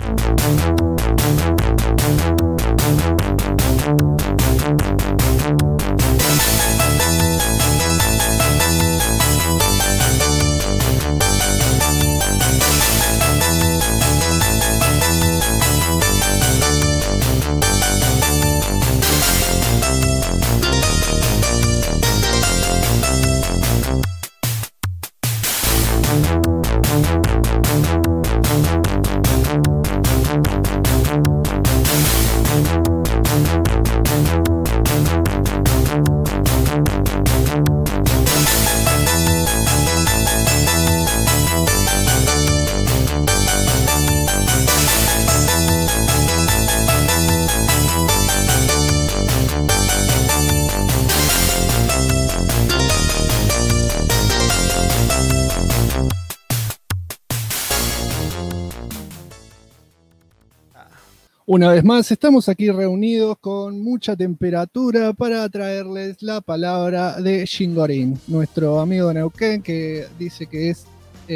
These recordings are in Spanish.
Una vez más, estamos aquí reunidos con mucha temperatura para traerles la palabra de Shingorin, nuestro amigo de Neuquén, que dice que es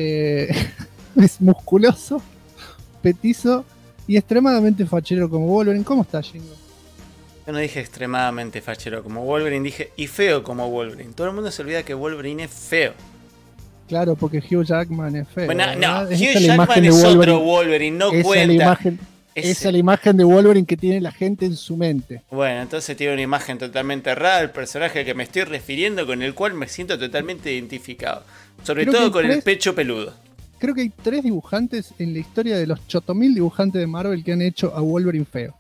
musculoso, petizo y extremadamente fachero como Wolverine. ¿Cómo estás, Shingo? Yo no dije extremadamente fachero como Wolverine, dije y feo como Wolverine. Todo el mundo se olvida que Wolverine es feo. Claro, porque Hugh Jackman es feo. Bueno, no, Es Hugh Jackman es otro Wolverine, no cuenta. Esa es la imagen de Wolverine que tiene la gente en su mente. Bueno, entonces tiene una imagen totalmente errada del personaje al que me estoy refiriendo, con el cual me siento totalmente identificado. Sobre todo con el pecho peludo. Creo que hay 3 dibujantes en la historia de los chotomil dibujantes de Marvel que han hecho a Wolverine feo.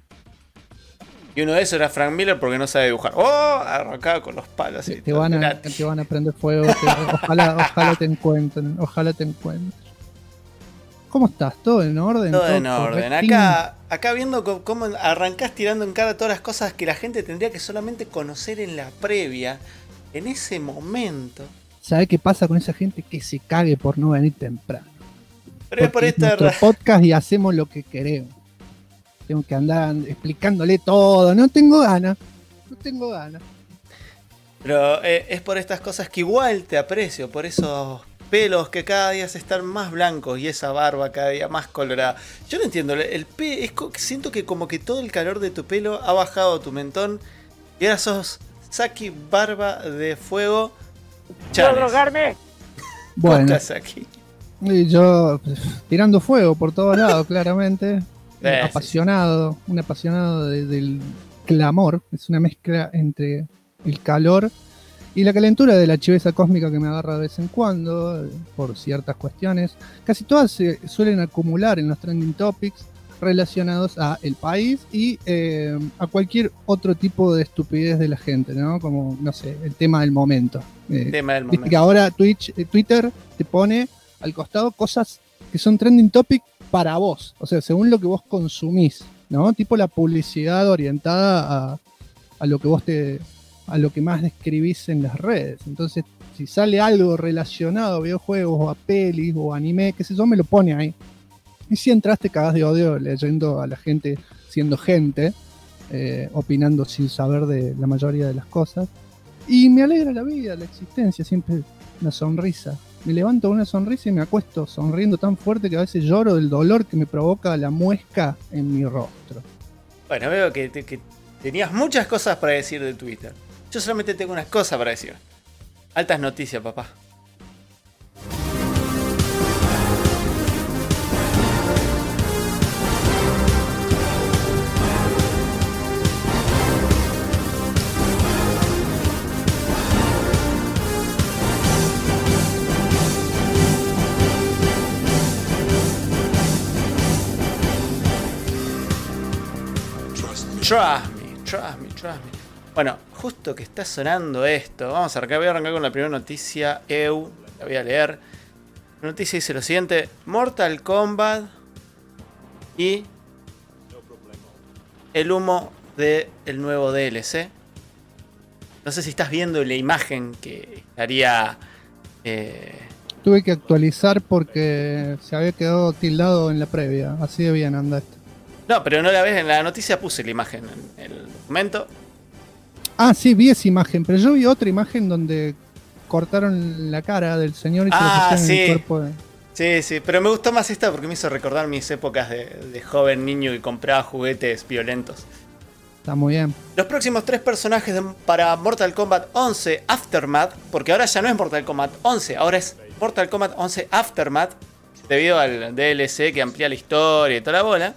Y uno de esos era Frank Miller porque no sabe dibujar. ¡Oh! Arrancaba con los palos. Te van a prender fuego. Ojalá te encuentren. Ojalá te encuentren. ¿Cómo estás? ¿Todo en orden? Todo en orden. Acá viendo cómo arrancás tirando en cara todas las cosas que la gente tendría que solamente conocer en la previa, en ese momento. ¿Sabés qué pasa con esa gente que se cague por no venir temprano? Pero es por esta podcast y hacemos lo que queremos. Tengo que andar explicándole todo. No tengo ganas. Pero es por estas cosas que igual te aprecio, por esos pelos que cada día se están más blancos y esa barba cada día más colorada. Yo no entiendo, siento que como que todo el calor de tu pelo ha bajado a tu mentón y ahora sos Saki Barba de Fuego. ¿Puedo drogarme? Bueno, Saki. Y yo tirando fuego por todos lados, claramente. Apasionado, un apasionado del clamor. Es una mezcla entre el calor y la calentura de la chiveza cósmica que me agarra de vez en cuando, por ciertas cuestiones. Casi todas se suelen acumular en los trending topics relacionados a el país y a cualquier otro tipo de estupidez de la gente, ¿no? Como, no sé, el tema del momento. Viste que ahora Twitter te pone al costado cosas que son trending topic para vos, o sea, según lo que vos consumís, ¿no? Tipo la publicidad orientada a lo que vos a lo que más describís en las redes. Entonces, si sale algo relacionado a videojuegos o a pelis o anime, qué sé yo, me lo pone ahí. Y si entraste cagás de odio leyendo a la gente siendo gente, opinando sin saber de la mayoría de las cosas. Y me alegra la vida, la existencia, siempre una sonrisa. Me levanto con una sonrisa y me acuesto sonriendo tan fuerte que a veces lloro del dolor que me provoca la muesca en mi rostro. Bueno, veo que tenías muchas cosas para decir de Twitter. Yo solamente tengo unas cosas para decir. Altas noticias, papá. Trust me. Bueno, justo que está sonando esto, voy a arrancar con la primera noticia, la voy a leer. La noticia dice lo siguiente: Mortal Kombat y el humo del nuevo DLC. No sé si estás viendo la imagen que estaría... Tuve que actualizar porque se había quedado tildado en la previa, así de bien anda esto. No, pero no la ves, en la noticia puse la imagen en el documento. Ah, sí, vi esa imagen, pero yo vi otra imagen donde cortaron la cara del señor y se lo pusieron en el cuerpo de... Sí, sí, pero me gustó más esta porque me hizo recordar mis épocas de joven niño y compraba juguetes violentos. Está muy bien. Los próximos 3 personajes para Mortal Kombat 11 Aftermath, porque ahora ya no es Mortal Kombat 11, ahora es Mortal Kombat 11 Aftermath, debido al DLC que amplía la historia y toda la bola.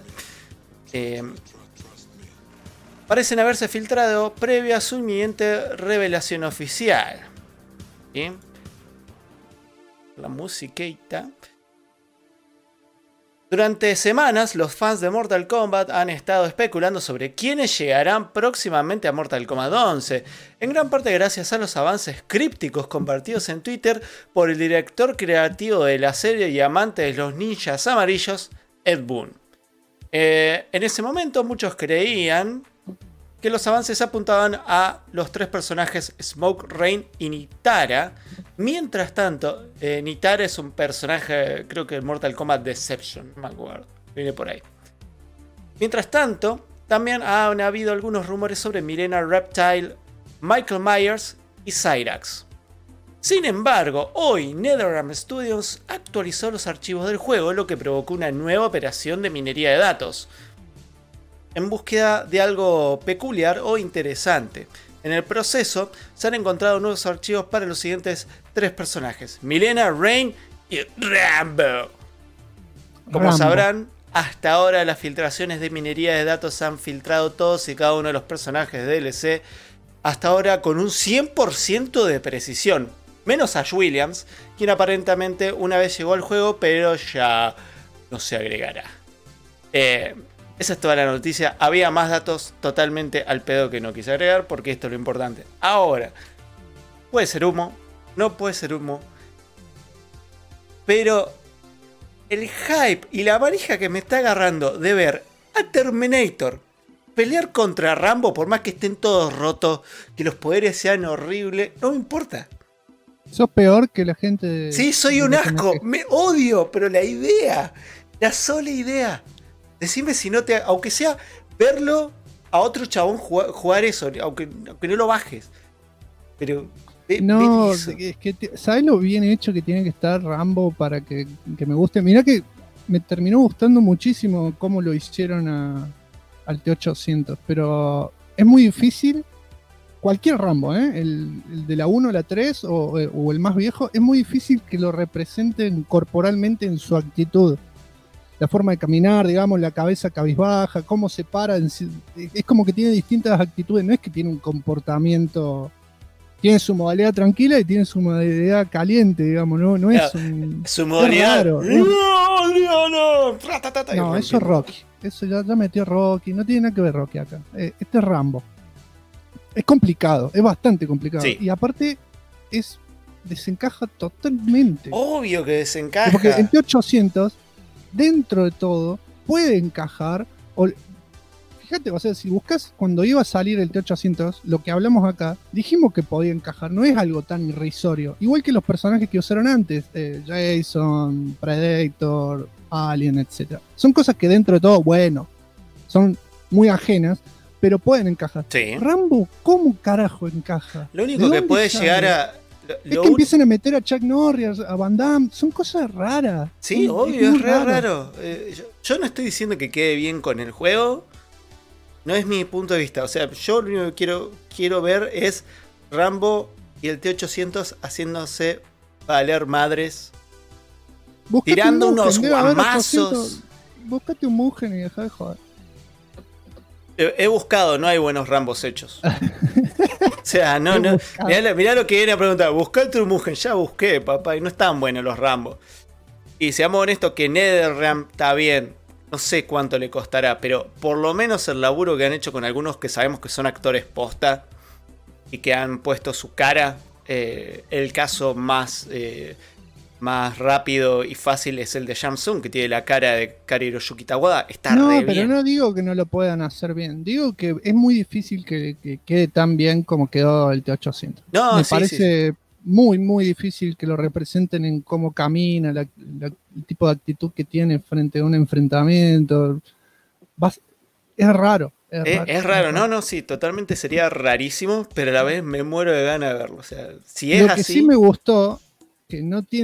Parecen haberse filtrado previo a su inminente revelación oficial. ¿Sí? La musiquita. Durante semanas, los fans de Mortal Kombat han estado especulando sobre quiénes llegarán próximamente a Mortal Kombat 11, en gran parte gracias a los avances crípticos compartidos en Twitter por el director creativo de la serie y amante de los ninjas amarillos, Ed Boon. En ese momento, muchos creían que los avances apuntaban a los 3 personajes Smoke, Rain y Nitara. Mientras tanto, Nitara es un personaje, creo que en Mortal Kombat Deception, no me acuerdo, viene por ahí. Mientras tanto, también han habido algunos rumores sobre Milena Reptile, Michael Myers y Cyrax. Sin embargo, hoy NetherRealm Studios actualizó los archivos del juego, lo que provocó una nueva operación de minería de datos, en búsqueda de algo peculiar o interesante. En el proceso se han encontrado nuevos archivos para los siguientes 3 personajes: Milena, Rain y Rambo. Como sabrán, hasta ahora las filtraciones de minería de datos han filtrado todos y cada uno de los personajes de DLC, hasta ahora con un 100% de precisión, menos Ash Williams, quien aparentemente una vez llegó al juego pero ya no se agregará. Esa es toda la noticia. Había más datos totalmente al pedo que no quise agregar porque esto es lo importante. Ahora, puede ser humo, no puede ser humo, pero el hype y la manija que me está agarrando de ver a Terminator pelear contra Rambo, por más que estén todos rotos, que los poderes sean horribles, no me importa. Sos peor que la gente. Sí, soy un asco, me odio, pero la idea, la sola idea. Decime si no te... Aunque sea verlo a otro chabón jugar eso, aunque no lo bajes. Pero... no, es que... ¿Sabes lo bien hecho que tiene que estar Rambo para que me guste? Mirá que me terminó gustando muchísimo cómo lo hicieron al T800. Pero es muy difícil. Cualquier Rambo, el de la 1 a la 3 o el más viejo, es muy difícil que lo representen corporalmente en su actitud. La forma de caminar, digamos, la cabeza cabizbaja, cómo se para. Es como que tiene distintas actitudes. No es que tiene un comportamiento. Tiene su modalidad tranquila y tiene su modalidad caliente, digamos. No es un. Su modalidad. Raro, no, eso es Rocky. Eso ya metió Rocky. No tiene nada que ver Rocky acá. Este es Rambo. Es complicado, es bastante complicado. Sí. Y aparte, desencaja totalmente. Obvio que desencaja. Porque el T800. Dentro de todo, puede encajar. Fíjate, o sea, si buscas cuando iba a salir el T800, lo que hablamos acá, dijimos que podía encajar, no es algo tan irrisorio. Igual que los personajes que usaron antes, Jason, Predator, Alien, etc. Son cosas que dentro de todo, bueno, son muy ajenas, pero pueden encajar. Sí. Rambo, ¿cómo carajo encaja? Lo único que puede llegar a... Es que empiecen a meter a Chuck Norris, a Van Damme, son cosas raras. Sí, obvio, es re raro. Yo no estoy diciendo que quede bien con el juego, no es mi punto de vista. O sea, yo lo único que quiero ver es Rambo y el T800 haciéndose valer madres, buscate tirando unos guamazos. Búscate un Mugen y deja de joder. He buscado, no hay buenos Rambos hechos. O sea, no. Mirá lo que viene a preguntar. Buscate un Mugen. Ya busqué, papá. Y no están buenos los Rambos. Y seamos honestos que NetherRealm está bien. No sé cuánto le costará. Pero por lo menos el laburo que han hecho con algunos que sabemos que son actores posta. Y que han puesto su cara. El caso más rápido y fácil es el de Samsung, que tiene la cara de Kari Hiroyuki Tawada. Está re bien. No, pero no digo que no lo puedan hacer bien. Digo que es muy difícil que quede tan bien como quedó el T800. No, me parece muy, muy difícil que lo representen en cómo camina, el tipo de actitud que tiene frente a un enfrentamiento. Es raro. Es raro, no, sí, totalmente sería rarísimo, pero a la vez me muero de ganas de verlo. O sea, si es lo que así... sí me gustó, que no tiene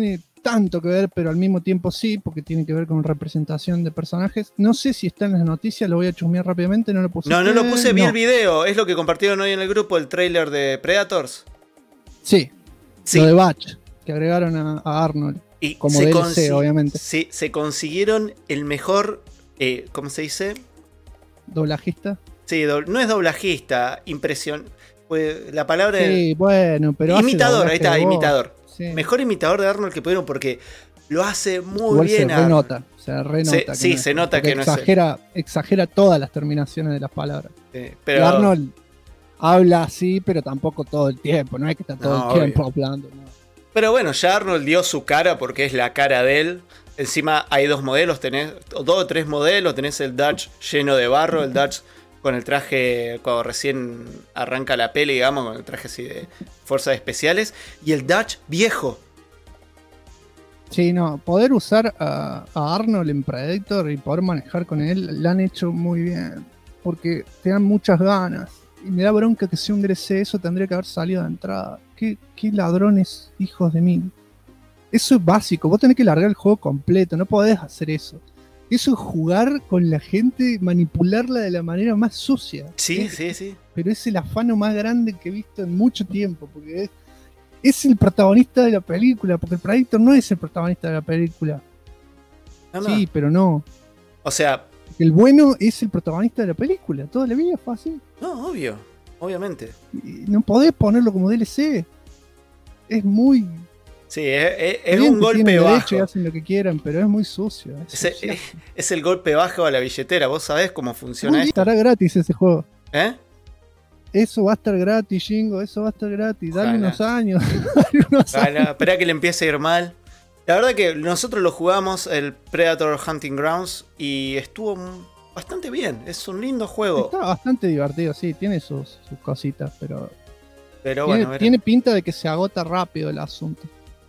tanto que ver, pero al mismo tiempo sí, porque tiene que ver con representación de personajes. No sé si está en las noticias, lo voy a chusmear rápidamente, no lo puse. No lo puse, vi el video, es lo que compartieron hoy en el grupo, el tráiler de Predators. Sí, lo de Batch, que agregaron a Arnold, y como DLC, obviamente. Sí, se consiguieron el mejor, ¿cómo se dice? ¿Doblajista? Sí, no es doblajista, pues, la palabra... Sí, bueno, pero imitador, ahí está, imitador. Sí. Mejor imitador de Arnold que pudieron porque lo hace muy igual bien. Se renota. Se nota que exagera todas las terminaciones de las palabras. Sí, pero... Y Arnold habla así, pero tampoco todo el tiempo. No es que está todo el tiempo hablando. No. Pero bueno, ya Arnold dio su cara porque es la cara de él. Encima hay 2 modelos, tenés 2 o 3 modelos. Tenés el Dutch lleno de barro, el Dutch con el traje cuando recién arranca la peli, digamos, con el traje así de fuerzas especiales. Y el Dutch viejo. Sí, no, poder usar a Arnold en Predator y poder manejar con él, lo han hecho muy bien. Porque te dan muchas ganas. Y me da bronca que sea un DLC, eso tendría que haber salido de entrada. Qué ladrones, hijos de mí. Eso es básico, vos tenés que largar el juego completo, no podés hacer eso. Eso es jugar con la gente, manipularla de la manera más sucia. Sí. Pero es el afano más grande que he visto en mucho tiempo, porque es el protagonista de la película, porque el Predator no es el protagonista de la película. No. Sí, pero no. O sea... El bueno es el protagonista de la película, toda la vida fue así. No, obviamente. No podés ponerlo como DLC. Es muy... Sí, es un golpe bajo. Y hacen lo que quieran, pero es muy sucio. Es el golpe bajo a la billetera. ¿Vos sabés cómo funciona esto? Estará gratis ese juego. ¿Eh? Eso va a estar gratis, Jingo. Eso va a estar gratis. Dale unos años. Espera que le empiece a ir mal. La verdad que nosotros lo jugamos, el Predator Hunting Grounds, y estuvo bastante bien. Es un lindo juego. Está bastante divertido, sí. Tiene sus cositas, pero bueno, tiene pinta de que se agota rápido el asunto.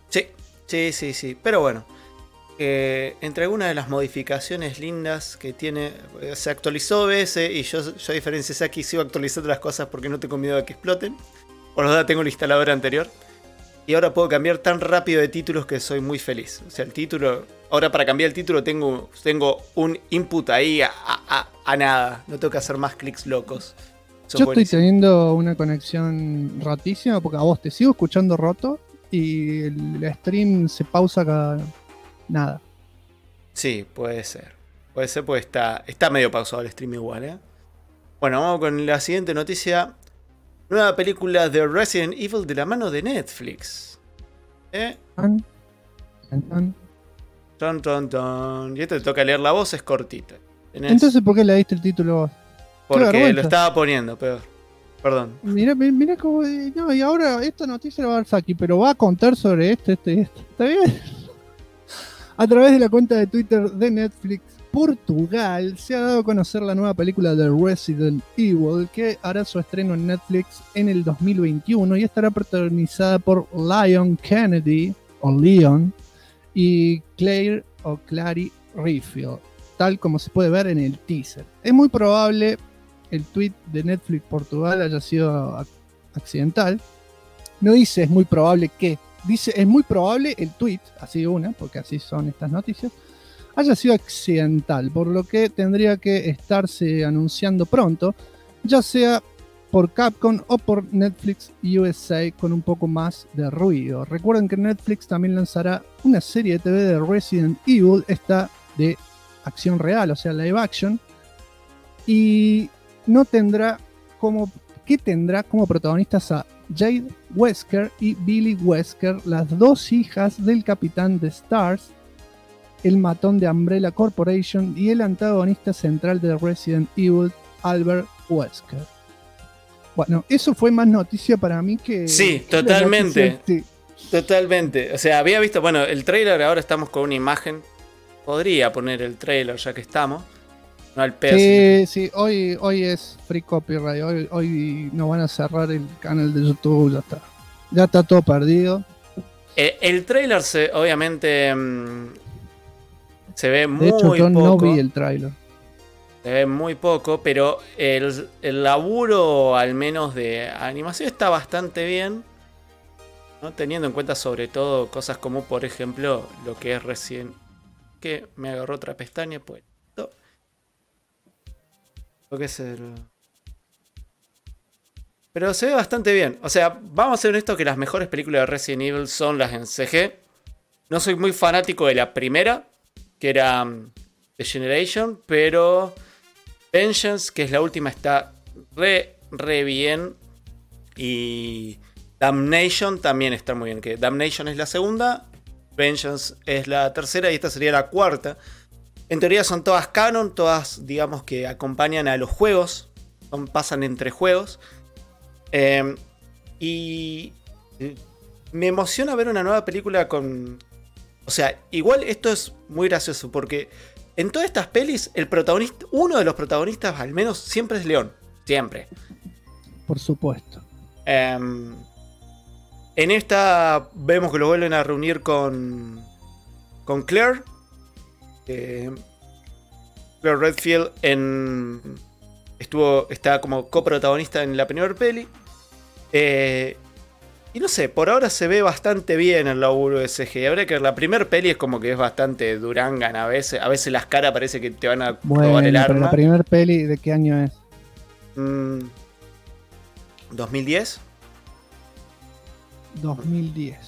Sí. Pero bueno, entre algunas de las modificaciones lindas que tiene, se actualizó OBS y yo a diferencia de Saki sigo actualizando las cosas porque no tengo miedo de que exploten. Por lo tanto tengo el instalador anterior. Y ahora puedo cambiar tan rápido de títulos que soy muy feliz. O sea, el título... Ahora para cambiar el título tengo un input ahí a nada. No tengo que hacer más clics locos. Yo estoy teniendo una conexión rotísima porque a vos te sigo escuchando roto y el stream se pausa cada nada. Sí, puede ser. Puede ser porque está medio pausado el stream igual, ¿eh? Bueno, vamos con la siguiente noticia. Nueva película de Resident Evil de la mano de Netflix. Ton. Y esto te toca leer la voz, es cortita. Entonces, ¿por qué le diste el título vos? Porque lo estaba poniendo, peor. Perdón. Mira cómo... No, y ahora esta noticia la va a dar Saki, pero va a contar sobre esto. ¿Está bien? A través de la cuenta de Twitter de Netflix Portugal se ha dado a conocer la nueva película de Resident Evil que hará su estreno en Netflix en el 2021 y estará protagonizada por Leon Kennedy o Leon y Clary Redfield, tal como se puede ver en el teaser. Es muy probable el tweet de Netflix Portugal haya sido accidental. No dice es muy probable que, dice es muy probable el tweet, así una, porque así son estas noticias, haya sido accidental, por lo que tendría que estarse anunciando pronto, ya sea por Capcom o por Netflix USA con un poco más de ruido. Recuerden que Netflix también lanzará una serie de TV de Resident Evil, esta de acción real, o sea, live action, y no tendrá como protagonistas a Jade Wesker y Billy Wesker, las dos hijas del capitán de Stars, el matón de Umbrella Corporation y el antagonista central de Resident Evil, Albert Wesker. Bueno, eso fue más noticia para mí que... Sí, totalmente. Totalmente. O sea, había visto, bueno, el trailer, ahora estamos con una imagen. Podría poner el trailer ya que estamos. No al peso. Sí, hoy es free copyright. Hoy nos van a cerrar el canal de YouTube, ya está. Ya está todo perdido. El trailer obviamente se ve muy poco. De hecho, yo no vi el trailer. Se ve muy poco, pero el laburo al menos de animación está bastante bien. ¿no? Teniendo en cuenta sobre todo cosas como, por ejemplo, lo que es recién... Que me agarró otra pestaña, pues... Lo que es el... Pero se ve bastante bien. O sea, vamos a ser honestos que las mejores películas de Resident Evil son las en CG. No soy muy fanático de la primera, que era The Generation, pero Vengeance, que es la última, está re bien. Y Damnation también está muy bien. Que Damnation es la segunda, Vengeance es la tercera y esta sería la cuarta. En teoría son todas canon, todas digamos que acompañan a los juegos, pasan entre juegos. Y me emociona ver una nueva película con... O sea, igual esto es muy gracioso porque en todas estas pelis el protagonista, uno de los protagonistas al menos siempre es León, siempre. Por supuesto. En esta vemos que lo vuelven a reunir con Claire. Claire Redfield está como coprotagonista en la primera peli. Y no sé, por ahora se ve bastante bien el laburo de CG. Habrá que ver, la primera peli es como que es bastante Durangan a veces. A veces las caras parece que te van a robar el arma. Pero la primera peli, ¿de qué año es? 2010. 2010.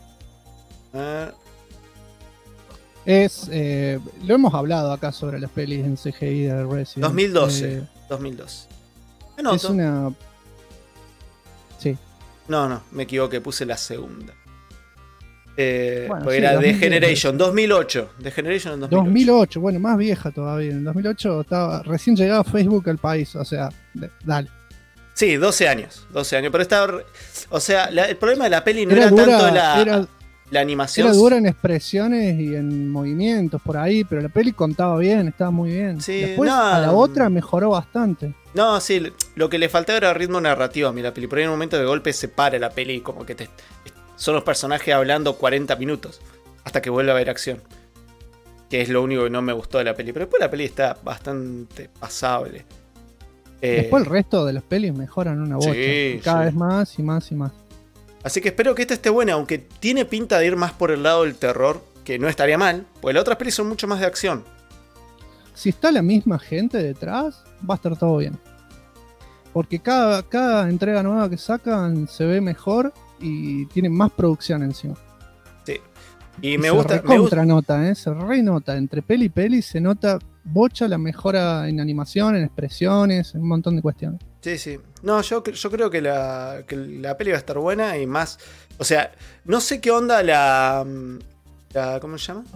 Lo hemos hablado acá sobre las pelis en CGI de Resident. 2012. 2012. Es una... Sí. No, me equivoqué, puse la segunda. Bueno, porque sí, era The 2010. Generation, 2008. The Generation en 2008. 2008, bueno, más vieja todavía. En 2008 recién llegaba Facebook al país, o sea, dale. Sí, 12 años, pero estaba... O sea, el problema de la peli no era tanto la animación. Era dura en expresiones y en movimientos por ahí, pero la peli contaba bien, estaba muy bien. Sí, después a la otra mejoró bastante. No, sí, lo que le faltaba era ritmo narrativo a mí la peli. Por ahí en un momento de golpe se para la peli y como que son los personajes hablando 40 minutos hasta que vuelve a haber acción. Que es lo único que no me gustó de la peli. Pero después la peli está bastante pasable. Después el resto de las pelis mejoran una bocha. Sí, cada vez más y más y más. Así que espero que esta esté buena, aunque tiene pinta de ir más por el lado del terror, que no estaría mal, porque las otras pelis son mucho más de acción. Si está la misma gente detrás, va a estar todo bien. Porque cada entrega nueva que sacan se ve mejor y tienen más producción encima. Sí. Y me gusta. Se renota. Entre peli y peli se nota bocha la mejora en animación, en expresiones, en un montón de cuestiones. Sí. No, yo creo que la peli va a estar buena y más. O sea, no sé qué onda la ¿cómo se llama?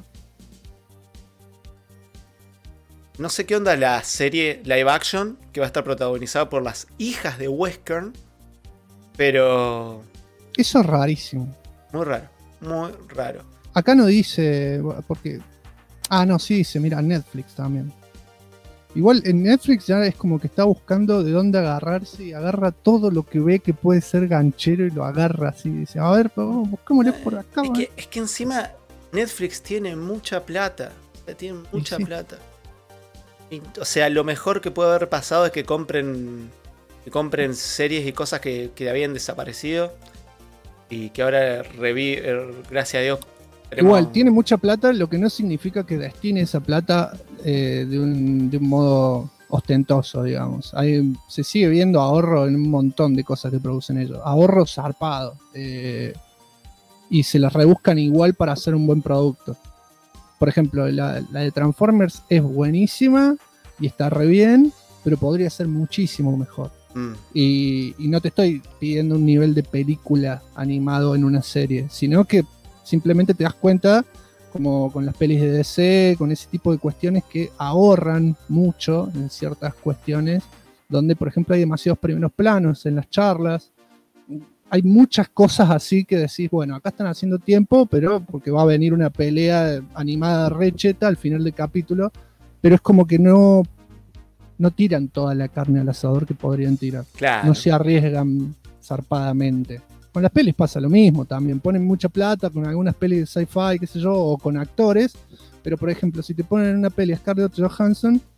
No sé qué onda la serie live action que va a estar protagonizada por las hijas de Wesker. Pero... Eso es rarísimo. Muy raro. Acá no dice... porque no, sí dice, mira, Netflix también. Igual en Netflix ya es como que está buscando de dónde agarrarse y agarra todo lo que ve que puede ser ganchero y lo agarra así. Dice, a ver, buscámosle por acá. Es que encima Netflix tiene mucha plata. Tiene mucha plata. O sea, lo mejor que puede haber pasado es que compren series y cosas que habían desaparecido y que ahora gracias a Dios. Igual, tiene mucha plata, lo que no significa que destine esa plata de un modo ostentoso, digamos. Se sigue viendo ahorro en un montón de cosas que producen ellos. Ahorro zarpado. Y se las rebuscan igual para hacer un buen producto. Por ejemplo, la de Transformers es buenísima y está re bien, pero podría ser muchísimo mejor. Y no te estoy pidiendo un nivel de película animado en una serie, sino que simplemente te das cuenta, como con las pelis de DC, con ese tipo de cuestiones que ahorran mucho en ciertas cuestiones, donde por ejemplo hay demasiados primeros planos en las charlas. Hay muchas cosas así que decís, bueno, acá están haciendo tiempo, pero porque va a venir una pelea animada recheta al final del capítulo, pero es como que no tiran toda la carne al asador que podrían tirar. Claro. No se arriesgan zarpadamente. Con las pelis pasa lo mismo también. Ponen mucha plata con algunas pelis de sci-fi, qué sé yo, o con actores, pero por ejemplo, si te ponen en una peli a Scarlett Johansson,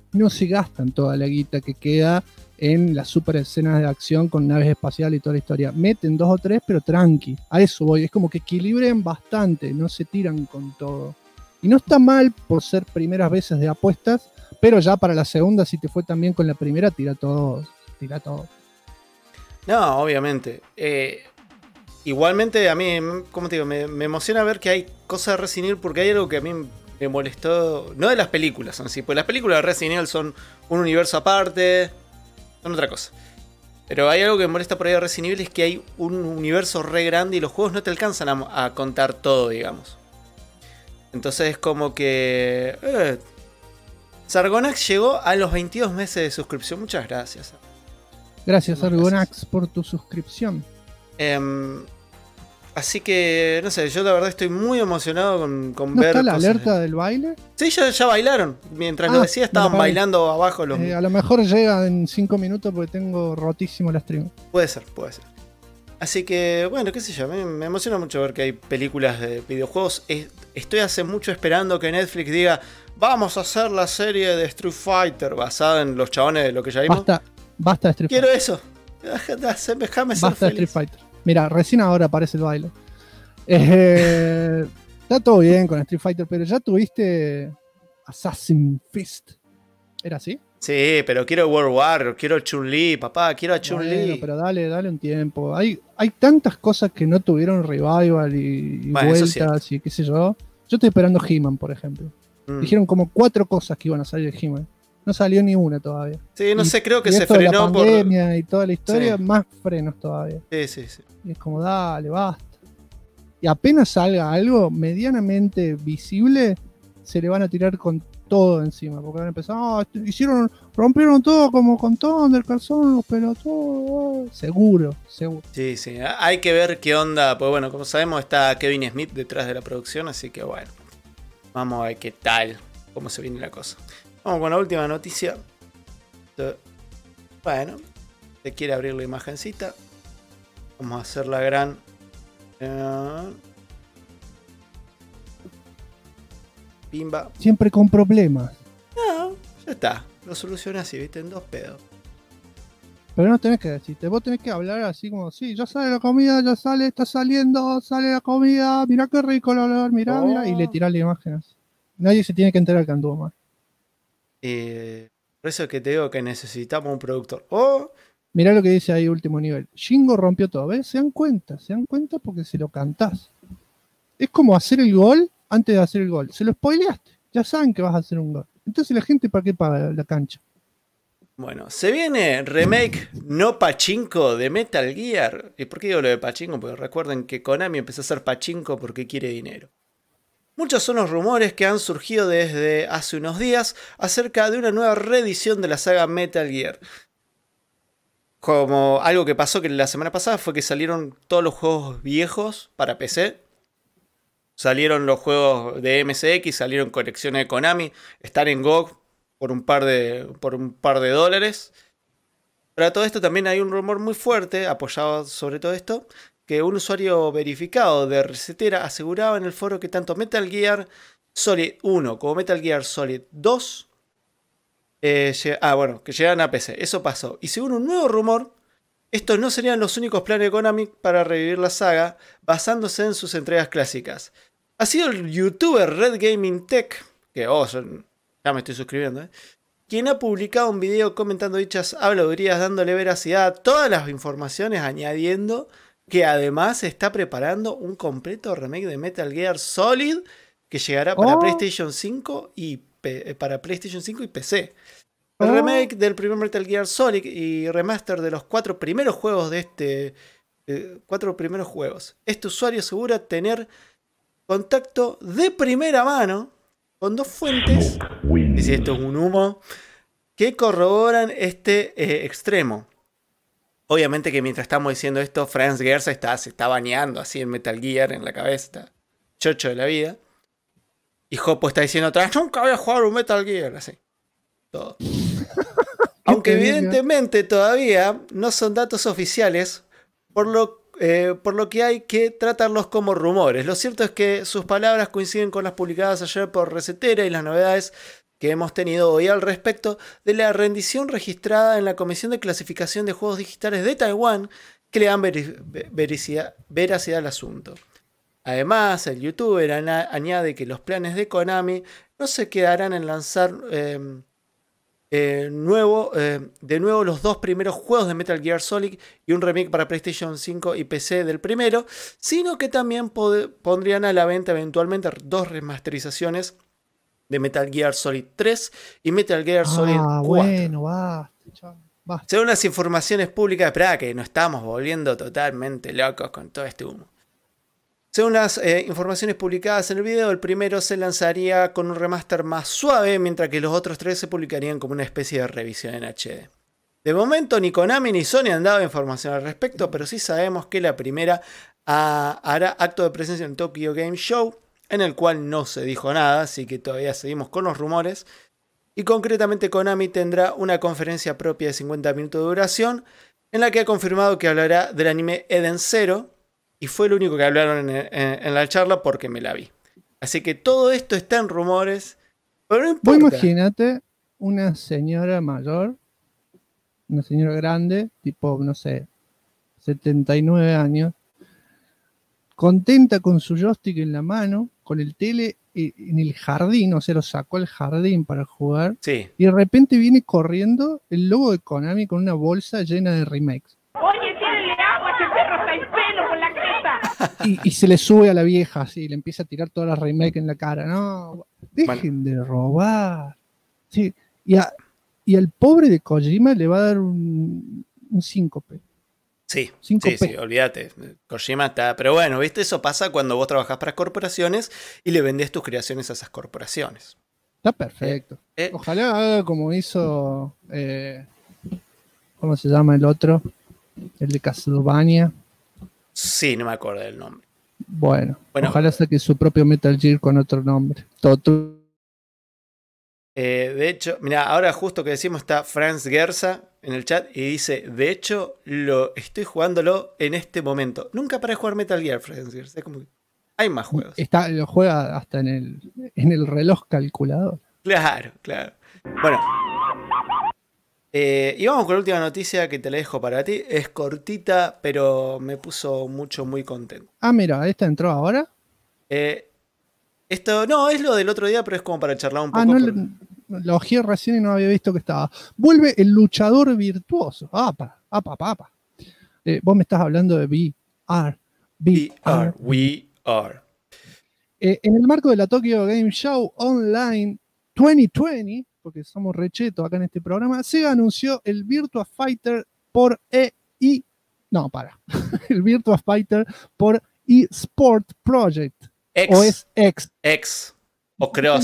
no se gastan toda la guita que queda en las super escenas de acción con naves espaciales y toda la historia. Meten 2 o 3, pero tranqui. A eso voy. Es como que equilibren bastante, no se tiran con todo. Y no está mal por ser primeras veces de apuestas, pero ya para la segunda, si te fue tan bien con la primera, tira todo. Tira todo. No, obviamente. Igualmente, a mí, como te digo, me emociona ver que hay cosas de Resident Evil, porque hay algo que a mí me molestó. No de las películas en sí, pues las películas de Resident Evil son un universo aparte, son otra cosa. Pero hay algo que me molesta por ahí de Resident Evil, es que hay un universo re grande y los juegos no te alcanzan a contar todo, digamos. Entonces es como que... Sargonax llegó a los 22 meses de suscripción. Muchas gracias. Gracias, Sargonax, por tu suscripción. Así que, no sé, yo la verdad estoy muy emocionado con ¿No ver... está la alerta del baile? Sí, ya bailaron. Mientras lo decía, estaban bailando abajo los... A lo mejor llega en 5 minutos porque tengo rotísimo la stream. Puede ser. Así que, bueno, qué sé yo, me emociona mucho ver que hay películas de videojuegos. Estoy hace mucho esperando que Netflix diga, vamos a hacer la serie de Street Fighter basada en los chabones de lo que ya vimos. Basta de Street Fighter. Quiero eso. Déjame ser Basta feliz. de Street Fighter. Mira, recién ahora aparece el baile. Está todo bien con Street Fighter, pero ya tuviste Assassin's Fist. ¿Era así? Sí, pero quiero World War, quiero Chun-Li, papá, quiero a Chun-Li. Bueno, pero dale un tiempo. Hay tantas cosas que no tuvieron revival y vueltas y qué sé yo. Yo estoy esperando He-Man, por ejemplo. Dijeron como 4 cosas que iban a salir de He-Man. No salió ni una todavía. Sí, no sé, creo que y se esto de frenó la pandemia y toda la historia, más frenos todavía. Sí. Y es como, dale, basta. Y apenas salga algo medianamente visible, se le van a tirar con todo encima, porque van a empezar, rompieron todo como con Thundercats, son los pelotudos. Seguro. Sí, hay que ver qué onda, pues bueno, como sabemos está Kevin Smith detrás de la producción, así que bueno, vamos a ver qué tal, cómo se viene la cosa. Vamos con la última noticia. Bueno, se quiere abrir la imagencita. Vamos a hacer la gran... Pimba. Siempre con problemas. No, ya está. Lo solucioné así, viste, en 2 pedos. Pero no tenés que decirte, vos tenés que hablar así como, sí, ya sale la comida, está saliendo, sale la comida, mirá qué rico el olor, mirá, y le tirás la imagen así. Nadie se tiene que enterar que anduvo mal. Por eso es que te digo que necesitamos un productor. Mirá lo que dice ahí último nivel. Shingo rompió todo, ¿ves? Se dan cuenta porque se lo cantás. Es como hacer el gol antes de hacer el gol. Se lo spoileaste, ya saben que vas a hacer un gol. Entonces la gente, ¿para qué paga la cancha? Bueno, se viene remake no pachinko de Metal Gear. ¿Y por qué digo lo de pachinko? Porque recuerden que Konami empezó a hacer pachinko porque quiere dinero. Muchos son los rumores que han surgido desde hace unos días acerca de una nueva reedición de la saga Metal Gear. Como algo que pasó que la semana pasada fue que salieron todos los juegos viejos para PC. Salieron los juegos de MSX, salieron colecciones de Konami, están en GOG por un par de dólares. Para todo esto también hay un rumor muy fuerte, apoyado sobre todo esto, que un usuario verificado de Resetera aseguraba en el foro que tanto Metal Gear Solid 1 como Metal Gear Solid 2 que llegan a PC. Eso pasó. Y según un nuevo rumor, estos no serían los únicos planes de Konami para revivir la saga, basándose en sus entregas clásicas. Ha sido el youtuber Red Gaming Tech, que ya me estoy suscribiendo, quien ha publicado un video comentando dichas habladurías, dándole veracidad a todas las informaciones, añadiendo que además se está preparando un completo remake de Metal Gear Solid que llegará para PlayStation 5 y PC. El remake del primer Metal Gear Solid y remaster de los 4 primeros juegos de 4 primeros juegos. Este usuario asegura tener contacto de primera mano con 2 fuentes, y si esto es un humo, que corroboran este extremo. Obviamente que mientras estamos diciendo esto, Franz Gerza se está bañando así en Metal Gear en la cabeza, chocho de la vida. Y Jopo está diciendo atrás, nunca voy a jugar un Metal Gear, así. Todo. Aunque evidentemente todavía no son datos oficiales, por lo que hay que tratarlos como rumores. Lo cierto es que sus palabras coinciden con las publicadas ayer por Resetera y las novedades que hemos tenido hoy al respecto de la rendición registrada en la Comisión de Clasificación de Juegos Digitales de Taiwán, que le dan veracidad al asunto. Además, el youtuber añade que los planes de Konami no se quedarán en lanzar de nuevo los 2 primeros juegos de Metal Gear Solid y un remake para PlayStation 5 y PC del primero, sino que también pondrían a la venta eventualmente 2 remasterizaciones de Metal Gear Solid 3 y Metal Gear Solid 4. Bueno, basta. Según las informaciones públicas, espera que nos estamos volviendo totalmente locos con todo este humo. Según las informaciones publicadas en el video, el primero se lanzaría con un remaster más suave, mientras que los otros 3 se publicarían como una especie de revisión en HD. De momento, ni Konami ni Sony han dado información al respecto, pero sí sabemos que la primera hará acto de presencia en Tokyo Game Show, en el cual no se dijo nada, así que todavía seguimos con los rumores. Y concretamente Konami tendrá una conferencia propia de 50 minutos de duración, en la que ha confirmado que hablará del anime Eden Zero, y fue el único que hablaron en la charla porque me la vi. Así que todo esto está en rumores, pero no importa. Vos imagínate una señora mayor, una señora grande, tipo, no sé, 79 años, contenta con su joystick en la mano, con el tele en el jardín, o sea, lo sacó al jardín para jugar, sí. Y de repente viene corriendo el logo de Konami con una bolsa llena de remakes. Oye, tírenle agua, ese perro está en pelo con la cresta. Y se le sube a la vieja así, le empieza a tirar todas las remakes en la cara. No, dejen de robar. Sí, y al pobre de Kojima le va a dar un síncope. Sí, sí, olvídate. Kojima está. Pero bueno, ¿viste? Eso pasa cuando vos trabajás para corporaciones y le vendés tus creaciones a esas corporaciones. Está perfecto. Ojalá haga como hizo. ¿Cómo se llama el otro? El de Castlevania. Sí, no me acuerdo del nombre. Bueno, ojalá saque su propio Metal Gear con otro nombre. De hecho, mira, ahora justo que decimos está Franz Gerza en el chat y dice, de hecho, estoy jugándolo en este momento. Nunca paré de jugar Metal Gear, Franz Gerza. Es como que hay más juegos. Lo juega hasta en el reloj calculador. Claro. Bueno. Y vamos con la última noticia que te la dejo para ti. Es cortita, pero me puso muy contento. Ah, mira, ¿esta entró ahora? Esto no, es lo del otro día, pero es como para charlar un poco. Lo ojeé recién y no había visto que estaba. Vuelve el luchador virtuoso. Apa. Vos me estás hablando de VR. We are. En el marco de la Tokyo Game Show Online 2020, porque somos rechetos acá en este programa, Sega anunció el Virtua Fighter por el Virtua Fighter por eSport Project. O es X. O Cross.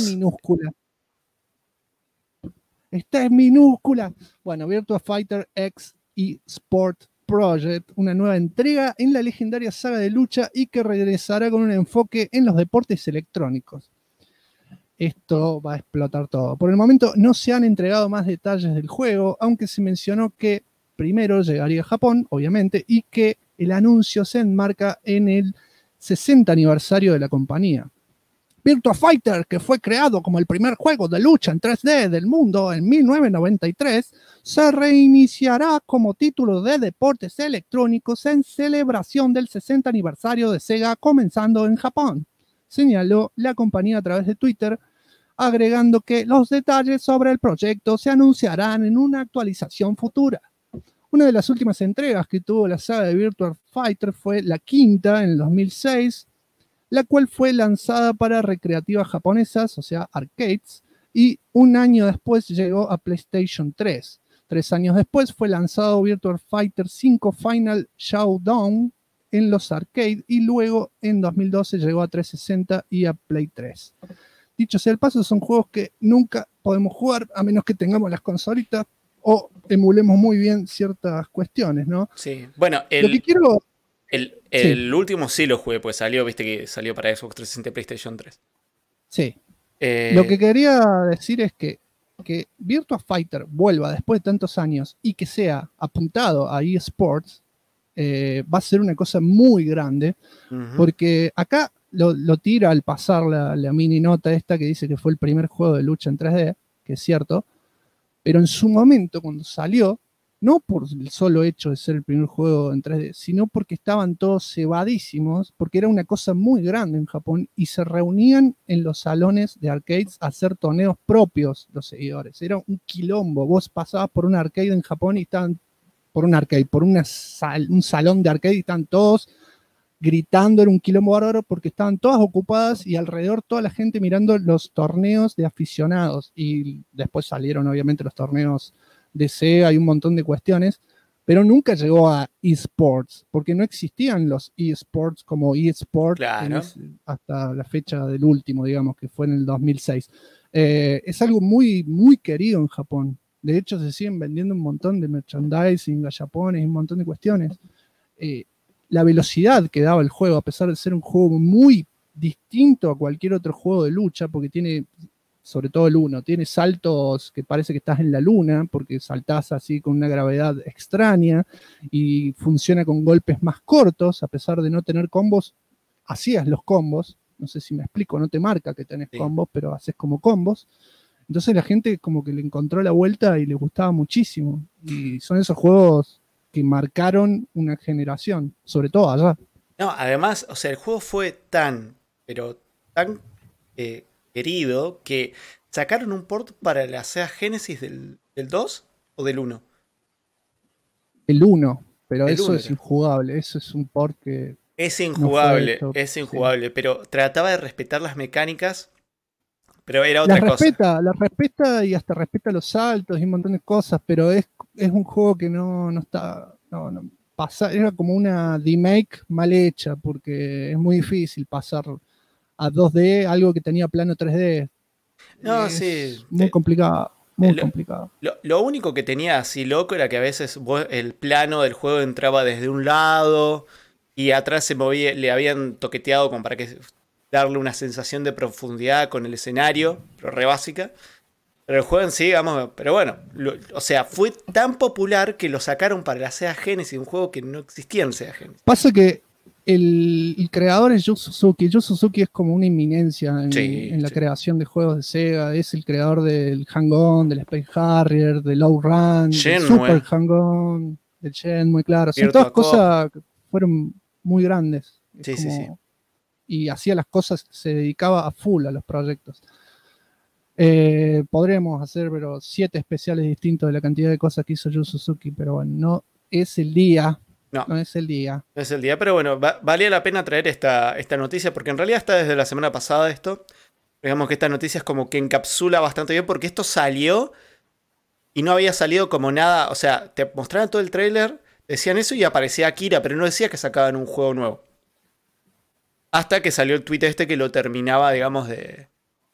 Está en minúscula. Bueno, Virtua Fighter X eSport Project, una nueva entrega en la legendaria saga de lucha y que regresará con un enfoque en los deportes electrónicos. Esto va a explotar todo. Por el momento no se han entregado más detalles del juego, aunque se mencionó que primero llegaría a Japón, obviamente, y que el anuncio se enmarca en el 60 aniversario de la compañía. Virtua Fighter, que fue creado como el primer juego de lucha en 3D del mundo en 1993, se reiniciará como título de deportes electrónicos en celebración del 60 aniversario de Sega, comenzando en Japón, señaló la compañía a través de Twitter, agregando que los detalles sobre el proyecto se anunciarán en una actualización futura. Una de las últimas entregas que tuvo la saga de Virtua Fighter fue la quinta en el 2006, la cual fue lanzada para recreativas japonesas, o sea, arcades, y un año después llegó a PlayStation 3. 3 años después fue lanzado Virtua Fighter 5 Final Showdown en los arcades y luego en 2012 llegó a 360 y a Play 3. Dicho sea el paso, son juegos que nunca podemos jugar a menos que tengamos las consolitas o emulemos muy bien ciertas cuestiones, ¿no? Sí, bueno, el último sí lo jugué, pues viste que salió para Xbox 360 y PlayStation 3. Sí. Lo que quería decir es que Virtua Fighter vuelva después de tantos años y que sea apuntado a eSports va a ser una cosa muy grande, porque acá lo tira al pasar la mini nota esta que dice que fue el primer juego de lucha en 3D, que es cierto, pero en su momento, cuando salió, no por el solo hecho de ser el primer juego en 3D, sino porque estaban todos cebadísimos, porque era una cosa muy grande en Japón, y se reunían en los salones de arcades a hacer torneos propios los seguidores. Era un quilombo. Vos pasabas por un arcade en Japón y estaban, por un arcade, por un salón de arcade, y estaban todos gritando, era un quilombo bárbaro porque estaban todas ocupadas y alrededor toda la gente mirando los torneos de aficionados. Y después salieron obviamente los torneos de Sega y un montón de cuestiones, pero nunca llegó a eSports, porque no existían los eSports como eSports Claro. hasta la fecha del último, digamos, que fue en el 2006. Es algo muy, muy querido en Japón. De hecho, se siguen vendiendo un montón de merchandising, gallapones y un montón de cuestiones. La velocidad que daba el juego, a pesar de ser un juego muy distinto a cualquier otro juego de lucha, porque tiene, sobre todo el 1, tiene saltos que parece que estás en la luna, porque saltás así con una gravedad extraña, y funciona con golpes más cortos, a pesar de no tener combos, hacías los combos, no sé si me explico, no te marca que tenés combos, pero haces como combos. Entonces la gente como que le encontró la vuelta y le gustaba muchísimo, y son esos juegos que marcaron una generación, sobre todo allá. No, además, o sea, el juego fue tan, pero tan querido que sacaron un port para la Sega Genesis del 2 o del 1. El 1, pero El eso 1 es era. injugable, eso es un port que Es no fue injugable, hecho. es Sí. injugable, pero trataba de respetar las mecánicas, pero era otra cosa. Las respeta y hasta respeta los saltos y un montón de cosas, pero es un juego que no está, no pasa, era como una remake mal hecha, porque es muy difícil pasar a 2D algo que tenía plano 3D. No, Es sí. muy complicado, muy Lo, complicado. lo único que tenía así loco era que a veces el plano del juego entraba desde un lado y atrás se movía, le habían toqueteado como para que darle una sensación de profundidad con el escenario, pero re básica. Pero el juego en sí, digamos, pero bueno, o sea, fue tan popular que lo sacaron para la Sega Genesis, un juego que no existía en Sega Genesis. Pasa que el creador es Yu Suzuki. Yu Suzuki es como una eminencia en la creación de juegos de Sega. Es el creador del Hang-On, del Space Harrier, del Outrun, del Super Hang-On, del Shenmue, muy claro. Son todas cosas que fueron muy grandes. Sí. Y hacía las cosas, se dedicaba a full a los proyectos. Podríamos hacer, pero 7 especiales distintos de la cantidad de cosas que hizo Yu Suzuki, pero bueno, no es el día. No es el día. No es el día, pero bueno, valía la pena traer esta noticia, porque en realidad está desde la semana pasada esto. Digamos que esta noticia es como que encapsula bastante bien, porque esto salió y no había salido como nada. O sea, te mostraban todo el tráiler, decían eso y aparecía Akira, pero no decía que sacaban un juego nuevo. Hasta que salió el tweet este que lo terminaba, digamos, de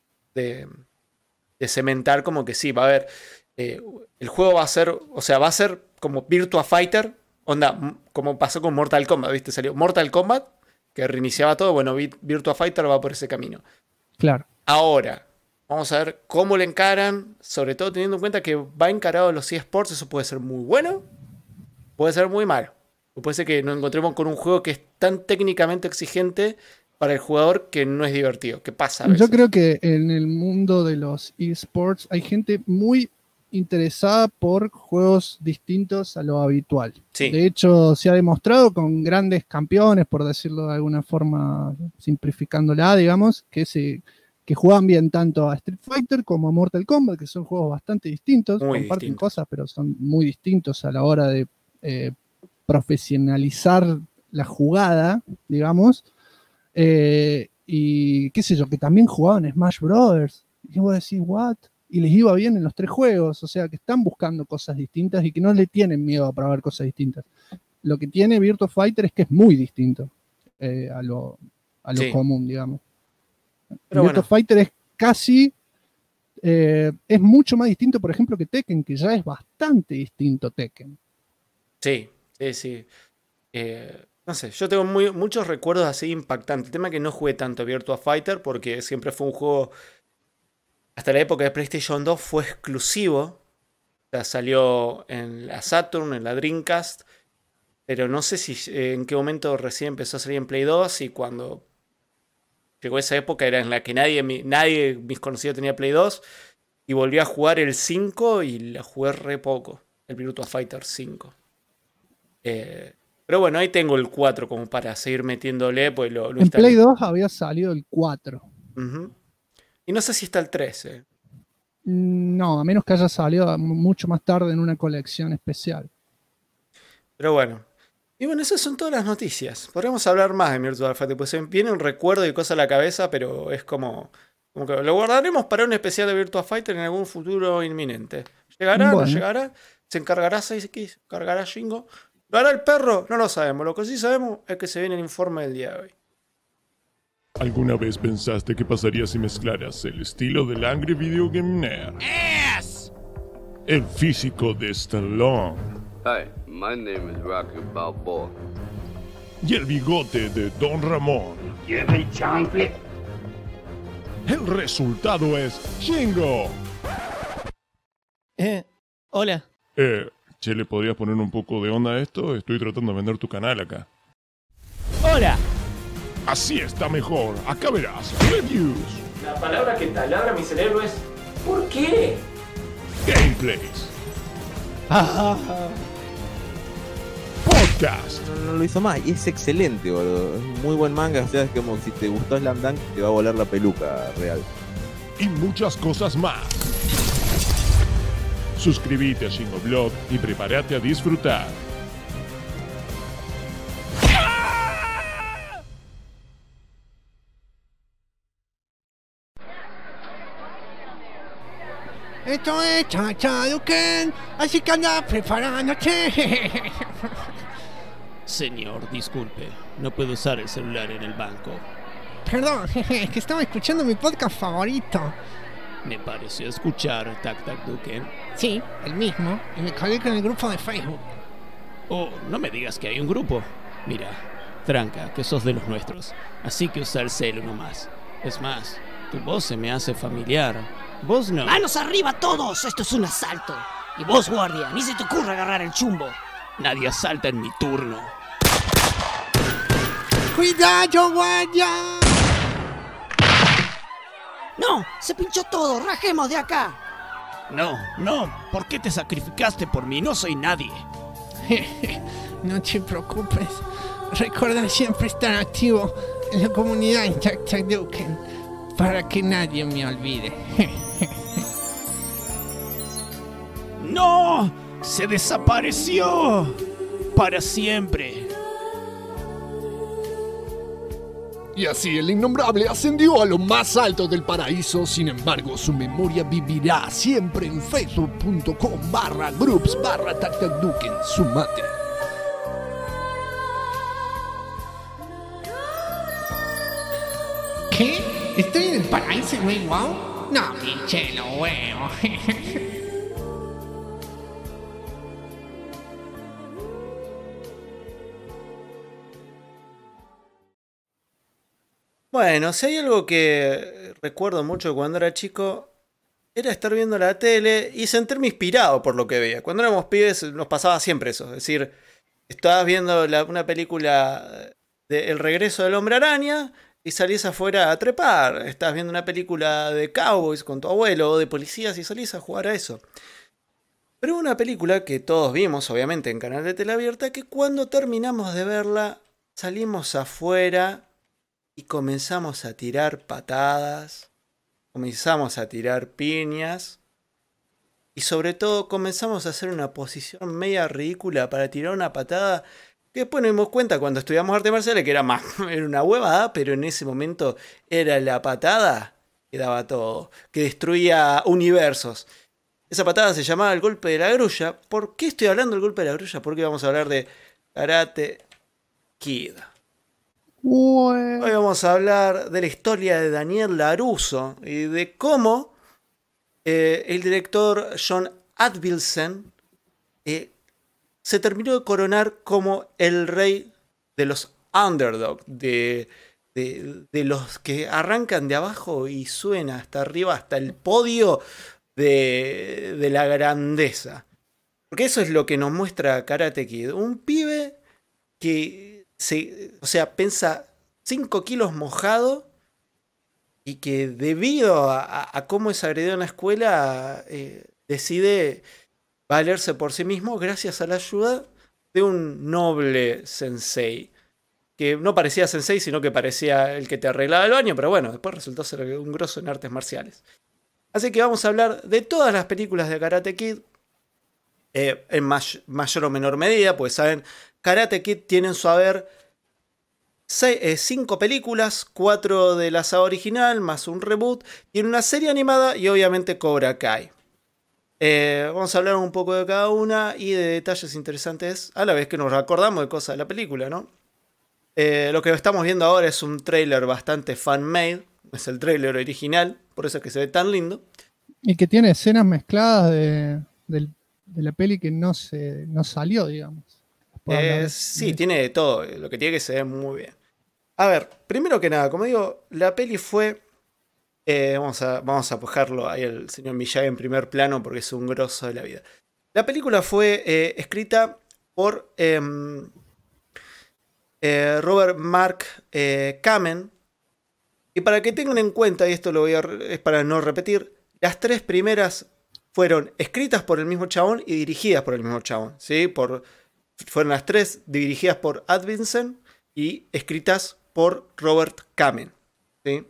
cementar como que sí, va a haber... el juego va a ser, o sea, va a ser como Virtua Fighter, onda, como pasó con Mortal Kombat, ¿viste? Salió Mortal Kombat, que reiniciaba todo, bueno, Virtua Fighter va por ese camino. Claro. Ahora, vamos a ver cómo le encaran, sobre todo teniendo en cuenta que va encarado los eSports, eso puede ser muy bueno, puede ser muy malo. O puede ser que nos encontremos con un juego que es tan técnicamente exigente para el jugador que no es divertido. ¿Qué pasa a veces? Yo creo que en el mundo de los eSports hay gente muy interesada por juegos distintos a lo habitual. Sí. De hecho, se ha demostrado con grandes campeones, por decirlo de alguna forma, simplificándola, digamos, que juegan bien tanto a Street Fighter como a Mortal Kombat, que son juegos bastante distintos, Muy comparten distintos. cosas, pero son muy distintos a la hora de profesionalizar la jugada, digamos. Y qué sé yo, que también jugaban Smash Brothers. Y vos decís, ¿what? Y les iba bien en los 3 juegos, o sea que están buscando cosas distintas y que no le tienen miedo a probar cosas distintas. Lo que tiene Virtua Fighter es que es muy distinto a lo común, digamos. Pero Virtua Fighter es casi, es mucho más distinto, por ejemplo, que Tekken, que ya es bastante distinto Tekken. Sí. No sé, yo tengo muchos recuerdos así impactantes. El tema es que no jugué tanto Virtua Fighter porque siempre fue un juego... Hasta la época de PlayStation 2 fue exclusivo. O sea, salió en la Saturn, en la Dreamcast. Pero no sé si en qué momento recién empezó a salir en Play 2. Y cuando llegó esa época era en la que nadie mis conocidos tenía Play 2. Y volví a jugar el 5 y la jugué re poco. El Virtua Fighter 5. Pero bueno, ahí tengo el 4 como para seguir metiéndole. Pues lo en Play 2 había salido el 4. Y no sé si está el 3. No, a menos que haya salido mucho más tarde en una colección especial. Pero bueno. Y bueno, esas son todas las noticias. Podríamos hablar más de Virtua Fighter. Pues viene un recuerdo y cosa a la cabeza, pero es como que lo guardaremos para un especial de Virtua Fighter en algún futuro inminente. ¿Llegará? Bueno. ¿No llegará? ¿Se encargará Seiki? ¿Se encargará Shingo? ¿Lo hará el perro? No lo sabemos. Lo que sí sabemos es que se viene el informe del día de hoy. ¿Alguna vez pensaste qué pasaría si mezclaras el estilo del Angry Video Game Nerd, el físico de Stallone Hi, my name is Rocky Balboa. y el bigote de Don Ramón? ¿Quieren chanfle? El resultado es Shingo. Hola. Che, ¿le podrías poner un poco de onda a esto? Estoy tratando de vender tu canal acá. Hola. Así está mejor. Acá verás. Reviews, La palabra que taladra mi cerebro es ¿por qué? gameplays, podcast, No lo hizo más y es excelente, boludo. Es un muy buen manga. O sea, es como si te gustó Slam Dunk, te va a volar la peluca real. y muchas cosas más. Suscríbete a Shingo Blog y prepárate a disfrutar. Esto es Chachaduken, así que anda preparándote. Señor, disculpe. No puedo usar el celular en el banco. Perdón, es que estaba escuchando mi podcast favorito. Me pareció escuchar Tac Tac Duken. Sí, el mismo, y me colgué con el grupo de Facebook. Oh, no me digas que hay un grupo. Mira, tranca, que sos de los nuestros. Así que usa el celu nomás. Es más, tu voz se me hace familiar. Vos no. ¡Manos arriba todos! ¡Esto es un asalto! Y vos, guardia, ni se te ocurra agarrar el chumbo. Nadie asalta en mi turno. ¡Cuidado, guardia! ¡No! ¡Se pinchó todo! ¡Rajemos de acá! No, no. ¿Por qué te sacrificaste por mí? No soy nadie. No te preocupes. Recuerda siempre estar activo en la comunidad en Chachaduken para que nadie me olvide. ¡No! ¡Se desapareció! Para siempre. Y así el innombrable ascendió a lo más alto del paraíso. Sin embargo, su memoria vivirá siempre en facebook.com/groups/tactacduken. Sumate. ¿Qué? ¿Estoy en el paraíso y no hay wow? No, pinche lo huevo. Bueno, si hay algo que recuerdo mucho cuando era chico, era estar viendo la tele y sentirme inspirado por lo que veía. Cuando éramos pibes nos pasaba siempre eso. Es decir, estabas viendo una película de El regreso del hombre araña y salís afuera a trepar. Estabas viendo una película de cowboys con tu abuelo o de policías y salís a jugar a eso. Pero hubo una película que todos vimos, obviamente, en Canal de Tele Abierta, que cuando terminamos de verla salimos afuera y comenzamos a tirar patadas, comenzamos a tirar piñas y sobre todo comenzamos a hacer una posición media ridícula para tirar una patada que después nos dimos cuenta cuando estudiamos artes marciales que era una huevada, pero en ese momento era la patada que daba todo, que destruía universos. Esa patada se llamaba el golpe de la grulla. ¿Por qué estoy hablando del golpe de la grulla? Porque vamos a hablar de Karate Kid. Hoy vamos a hablar de la historia de Daniel LaRusso y de cómo el director John Avildsen se terminó de coronar como el rey de los underdogs, de los que arrancan de abajo y suben hasta arriba, hasta el podio de la grandeza. Porque eso es lo que nos muestra Karate Kid. Un pibe que pesa 5 kilos mojado y que debido a cómo es agredido en la escuela, decide valerse por sí mismo gracias a la ayuda de un noble sensei. Que no parecía sensei, sino que parecía el que te arreglaba el baño, pero bueno, después resultó ser un grosso en artes marciales. Así que vamos a hablar de todas las películas de Karate Kid, en mayor o menor medida, pues saben, Karate Kid tiene en su haber 5 películas, 4 de la saga original, más un reboot, tiene una serie animada y obviamente Cobra Kai. Vamos a hablar un poco de cada una y de detalles interesantes, a la vez que nos acordamos de cosas de la película, ¿no? Lo que estamos viendo ahora es un tráiler bastante fan-made, es el tráiler original, por eso es que se ve tan lindo. Y que tiene escenas mezcladas de la peli que no salió, digamos. Sí, tiene de todo, lo que tiene que se ve muy bien. A ver, primero que nada, como digo, la peli fue... vamos a dejarlo ahí el señor Miyagi en primer plano porque es un grosso de la vida. La película fue escrita por Robert Mark Kamen. Y para que tengan en cuenta, y esto es para no repetir, las 3 primeras fueron escritas por el mismo chabón y dirigidas por el mismo chabón, ¿sí? Fueron las 3 dirigidas por Ad Vincent y escritas por Robert Kamen, ¿sí?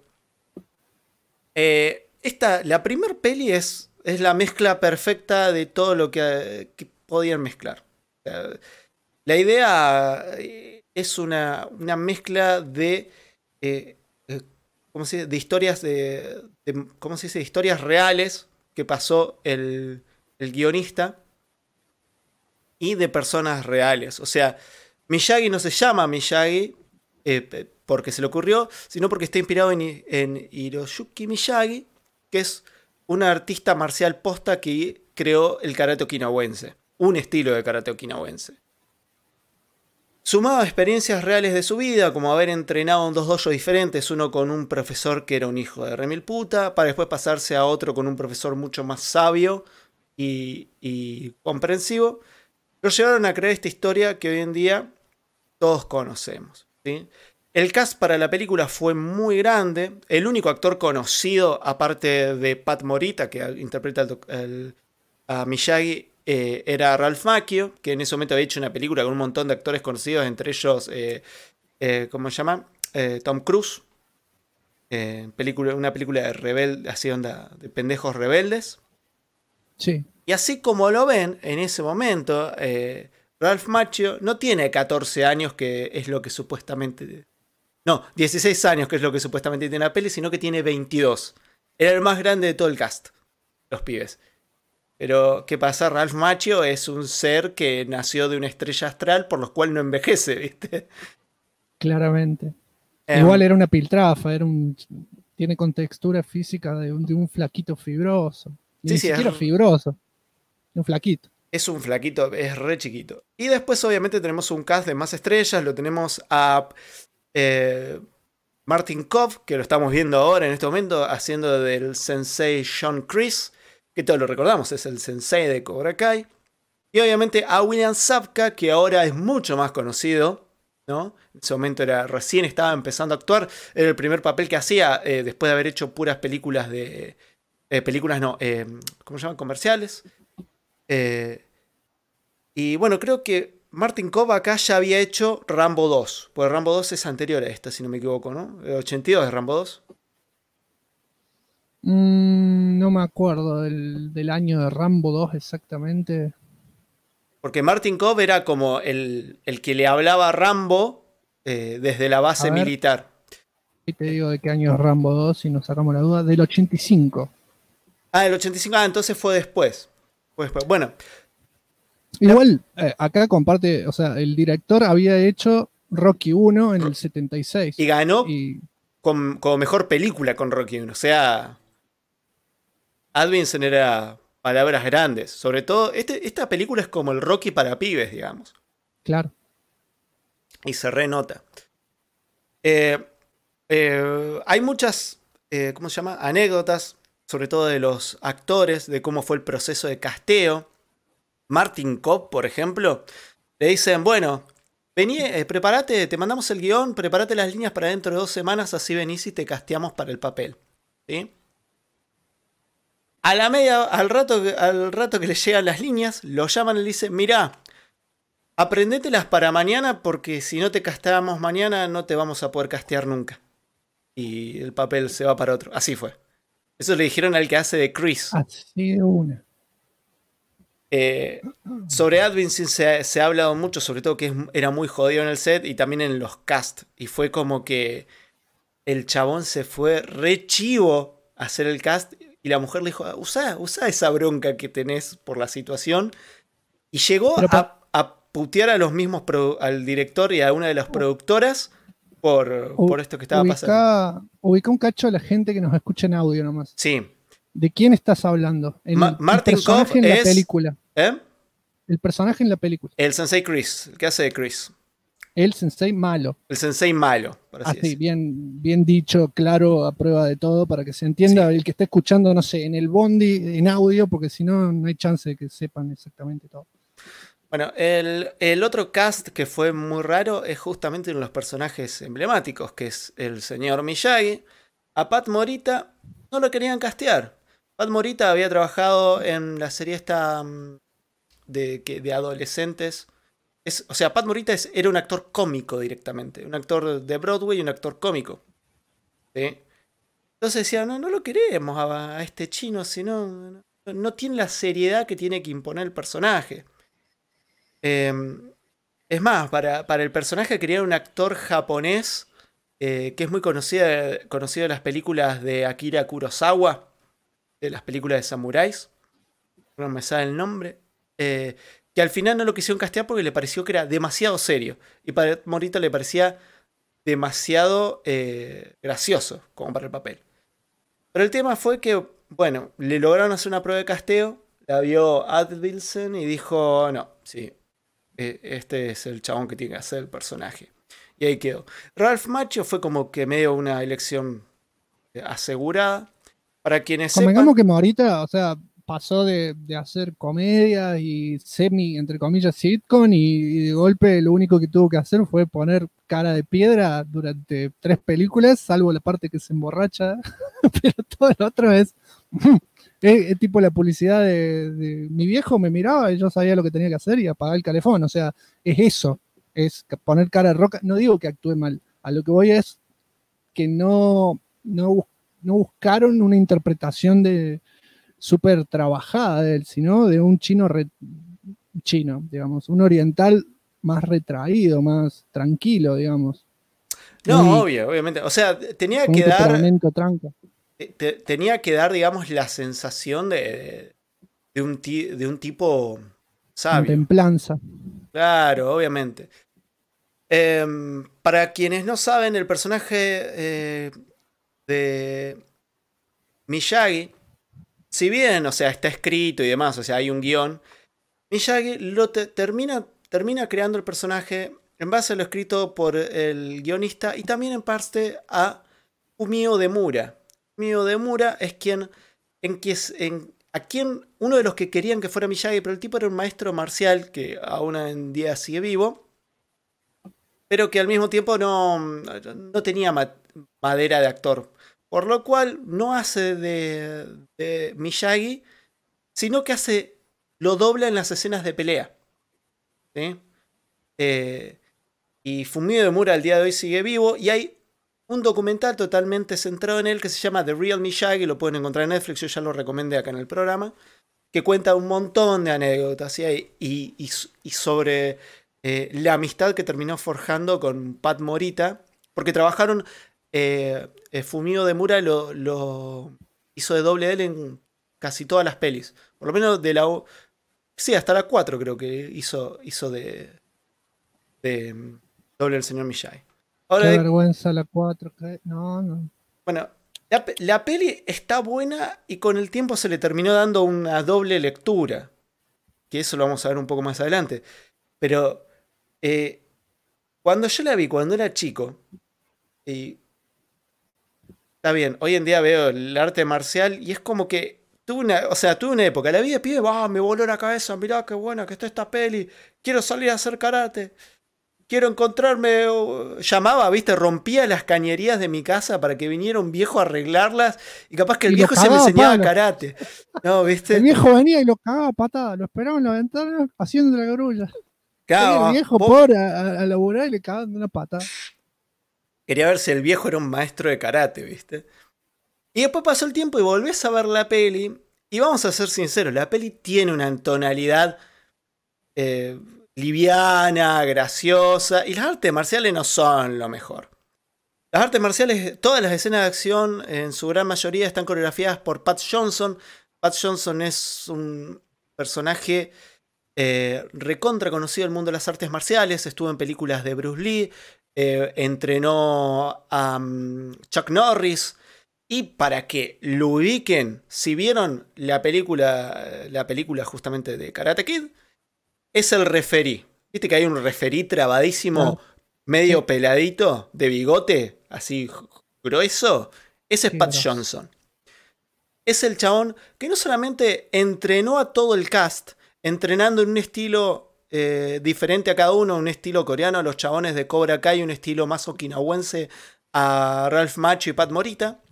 La primer peli es la mezcla perfecta de todo lo que podían mezclar. La idea es una mezcla de... ¿cómo se dice? De historias ¿cómo se dice? Historias reales que pasó el guionista y de personas reales. O sea, Miyagi no se llama Miyagi porque se le ocurrió, sino porque está inspirado en Hiroyuki Miyagi, que es un artista marcial posta que creó el karate okinawense, un estilo de karate okinawense. Sumado a experiencias reales de su vida, como haber entrenado en 2 dojos diferentes, uno con un profesor que era un hijo de remil puta, para después pasarse a otro con un profesor mucho más sabio y comprensivo, lo llevaron a crear esta historia que hoy en día todos conocemos, ¿sí? El cast para la película fue muy grande. El único actor conocido, aparte de Pat Morita, que interpreta a Miyagi, era Ralph Macchio, que en ese momento había hecho una película con un montón de actores conocidos, entre ellos, ¿cómo se llama? Tom Cruise. Una película de rebelde, así onda, de pendejos rebeldes. Sí. Y así como lo ven, en ese momento, Ralph Macchio no tiene 14 años, que es lo que supuestamente... No, 16 años, que es lo que supuestamente tiene la peli, sino que tiene 22. Era el más grande de todo el cast, los pibes. Pero, ¿qué pasa? Ralph Macchio es un ser que nació de una estrella astral, por lo cual no envejece, ¿viste? Claramente. Igual era una piltrafa, tiene contextura física de un flaquito fibroso. Ni siquiera fibroso, un flaquito. Es un flaquito, es re chiquito. Y después, obviamente, tenemos un cast de más estrellas. Lo tenemos a Martin Kov, que lo estamos viendo ahora en este momento, haciendo del sensei John Kreese, que todos lo recordamos, es el sensei de Cobra Kai. Y obviamente a William Zabka, que ahora es mucho más conocido, ¿no? En ese momento recién estaba empezando a actuar. Era el primer papel que hacía después de haber hecho puras películas de... ¿cómo se llaman? Comerciales. Y bueno, creo que Martin Kov acá ya había hecho Rambo 2. Porque Rambo 2 es anterior a esta, si no me equivoco, ¿no? El 82 es Rambo 2. No me acuerdo del año de Rambo 2 exactamente. Porque Martin Kov era como el que le hablaba a Rambo desde la base militar. Y te digo de qué año es Rambo 2, si nos sacamos la duda. Del 85. Ah, el 85. Ah, entonces fue después. Bueno. Igual, acá comparte, o sea, el director había hecho Rocky 1 en el 76. Y ganó como mejor película con Rocky 1. O sea, Ad Vincent era palabras grandes. Sobre todo, esta película es como el Rocky para pibes, digamos. Claro. Y se renota. Hay muchas, ¿cómo se llama? Anécdotas, sobre todo de los actores, de cómo fue el proceso de casteo. Martin Kov, por ejemplo, le dicen, bueno, vení, prepárate, te mandamos el guión, prepárate las líneas para dentro de 2 semanas, así venís y te casteamos para el papel. ¿Sí? Al rato que le llegan las líneas, lo llaman y le dicen, mirá, aprendételas para mañana porque si no te casteamos mañana no te vamos a poder castear nunca. Y el papel se va para otro. Así fue. Eso le dijeron al que hace de Chris. Así de una. Sobre Advincin se ha hablado mucho, sobre todo que era muy jodido en el set y también en los cast. Y fue como que el chabón se fue re chivo a hacer el cast y la mujer le dijo, usa esa bronca que tenés por la situación. Y llegó a putear a los mismos al director y a una de las productoras por esto que estaba pasando. Ubica un cacho a la gente que nos escucha en audio nomás. Sí. ¿De quién estás hablando? Martin Koff en la es... película. ¿Eh? El personaje en la película. El sensei Chris, el que hace de Chris. El sensei malo. El sensei malo, por así decir. Bien dicho, claro, a prueba de todo, para que se entienda el que esté escuchando, no sé, en el bondi, en audio, porque si no, no hay chance de que sepan exactamente todo. Bueno, el otro cast que fue muy raro es justamente uno de los personajes emblemáticos, que es el señor Miyagi. A Pat Morita no lo querían castear. Pat Morita había trabajado en la serie esta de adolescentes. O sea, Pat Morita era un actor cómico directamente. Un actor de Broadway y un actor cómico. ¿Sí? Entonces decían, no lo queremos a este chino, sino no tiene la seriedad que tiene que imponer el personaje. Es más, para el personaje querían un actor japonés que es muy conocido de las películas de Akira Kurosawa, de las películas de samuráis. No me sale el nombre. Que al final no lo quisieron castear porque le pareció que era demasiado serio. Y para Morita le parecía demasiado gracioso como para el papel. Pero el tema fue que, bueno, le lograron hacer una prueba de casteo. La vio Advilsen y dijo, no, sí, este es el chabón que tiene que hacer el personaje. Y ahí quedó. Ralph Macchio fue como que medio una elección asegurada. Para quienes convengamos que Morita, o sea, pasó de hacer comedia y semi, entre comillas, sitcom, y de golpe lo único que tuvo que hacer fue poner cara de piedra durante 3 películas, salvo la parte que se emborracha, pero todo lo otro es tipo la publicidad de mi viejo me miraba y yo sabía lo que tenía que hacer y apagar el calefón, o sea, es eso, es poner cara de roca. No digo que actúe mal, a lo que voy es que no buscaron una interpretación de súper trabajada de él, sino de un chino, digamos, un oriental más retraído, más tranquilo, digamos. No, obviamente. O sea, tenía que dar, digamos, la sensación de un tipo sabio. Templanza. Claro, obviamente. Para quienes no saben, el personaje de Miyagi, si bien, o sea, está escrito y demás, o sea, hay un guión, Miyagi termina creando el personaje en base a lo escrito por el guionista y también en parte a Fumio Demura. Fumio Demura es uno de los que querían que fuera Miyagi, pero el tipo era un maestro marcial que aún en día sigue vivo, pero que al mismo tiempo no tenía madera de actor. Por lo cual no hace de Miyagi, sino que lo dobla en las escenas de pelea. ¿Sí? Y Fumio Demura al día de hoy sigue vivo y hay un documental totalmente centrado en él que se llama The Real Miyagi, lo pueden encontrar en Netflix, yo ya lo recomendé acá en el programa, que cuenta un montón de anécdotas y sobre la amistad que terminó forjando con Pat Morita, porque trabajaron... Fumio Demura lo hizo de doble él en casi todas las pelis. Por lo menos sí, hasta la 4 creo que hizo de doble el señor Miyagi. Ahora, qué vergüenza la 4. No. Bueno, la peli está buena y con el tiempo se le terminó dando una doble lectura. Que eso lo vamos a ver un poco más adelante. Pero cuando yo la vi, cuando era chico, está bien, hoy en día veo el arte marcial y es como que tuve una época, la vi de pibe, me voló la cabeza, mirá qué buena que está esta peli, quiero salir a hacer karate. quiero encontrarme, llamaba, viste, rompía las cañerías de mi casa para que viniera un viejo a arreglarlas y capaz que el viejo se me enseñaba karate. No, viste. El viejo venía y lo cagaba a patada, lo esperaba en la ventana haciendo la grulla. Claro, el viejo pobre a laburar y le cagaban una patada. Quería ver si el viejo era un maestro de karate, viste. Y después pasó el tiempo y volvés a ver la peli. Y vamos a ser sinceros, la peli tiene una tonalidad liviana, graciosa. Y las artes marciales no son lo mejor. Las artes marciales, todas las escenas de acción, en su gran mayoría, están coreografiadas por Pat Johnson. Pat Johnson es un personaje recontra conocido del mundo de las artes marciales. Estuvo en películas de Bruce Lee. Entrenó a Chuck Norris. Y para que lo ubiquen, si vieron la película justamente de Karate Kid, es el referí. Viste que hay un referí trabadísimo, medio peladito, de bigote, así grueso. Ese es Pat Johnson. Es el chabón que no solamente entrenó a todo el cast, entrenando en un estilo diferente a cada uno, un estilo coreano a los chabones de Cobra Kai, un estilo más okinawense a Ralph Macchio y Pat Morita.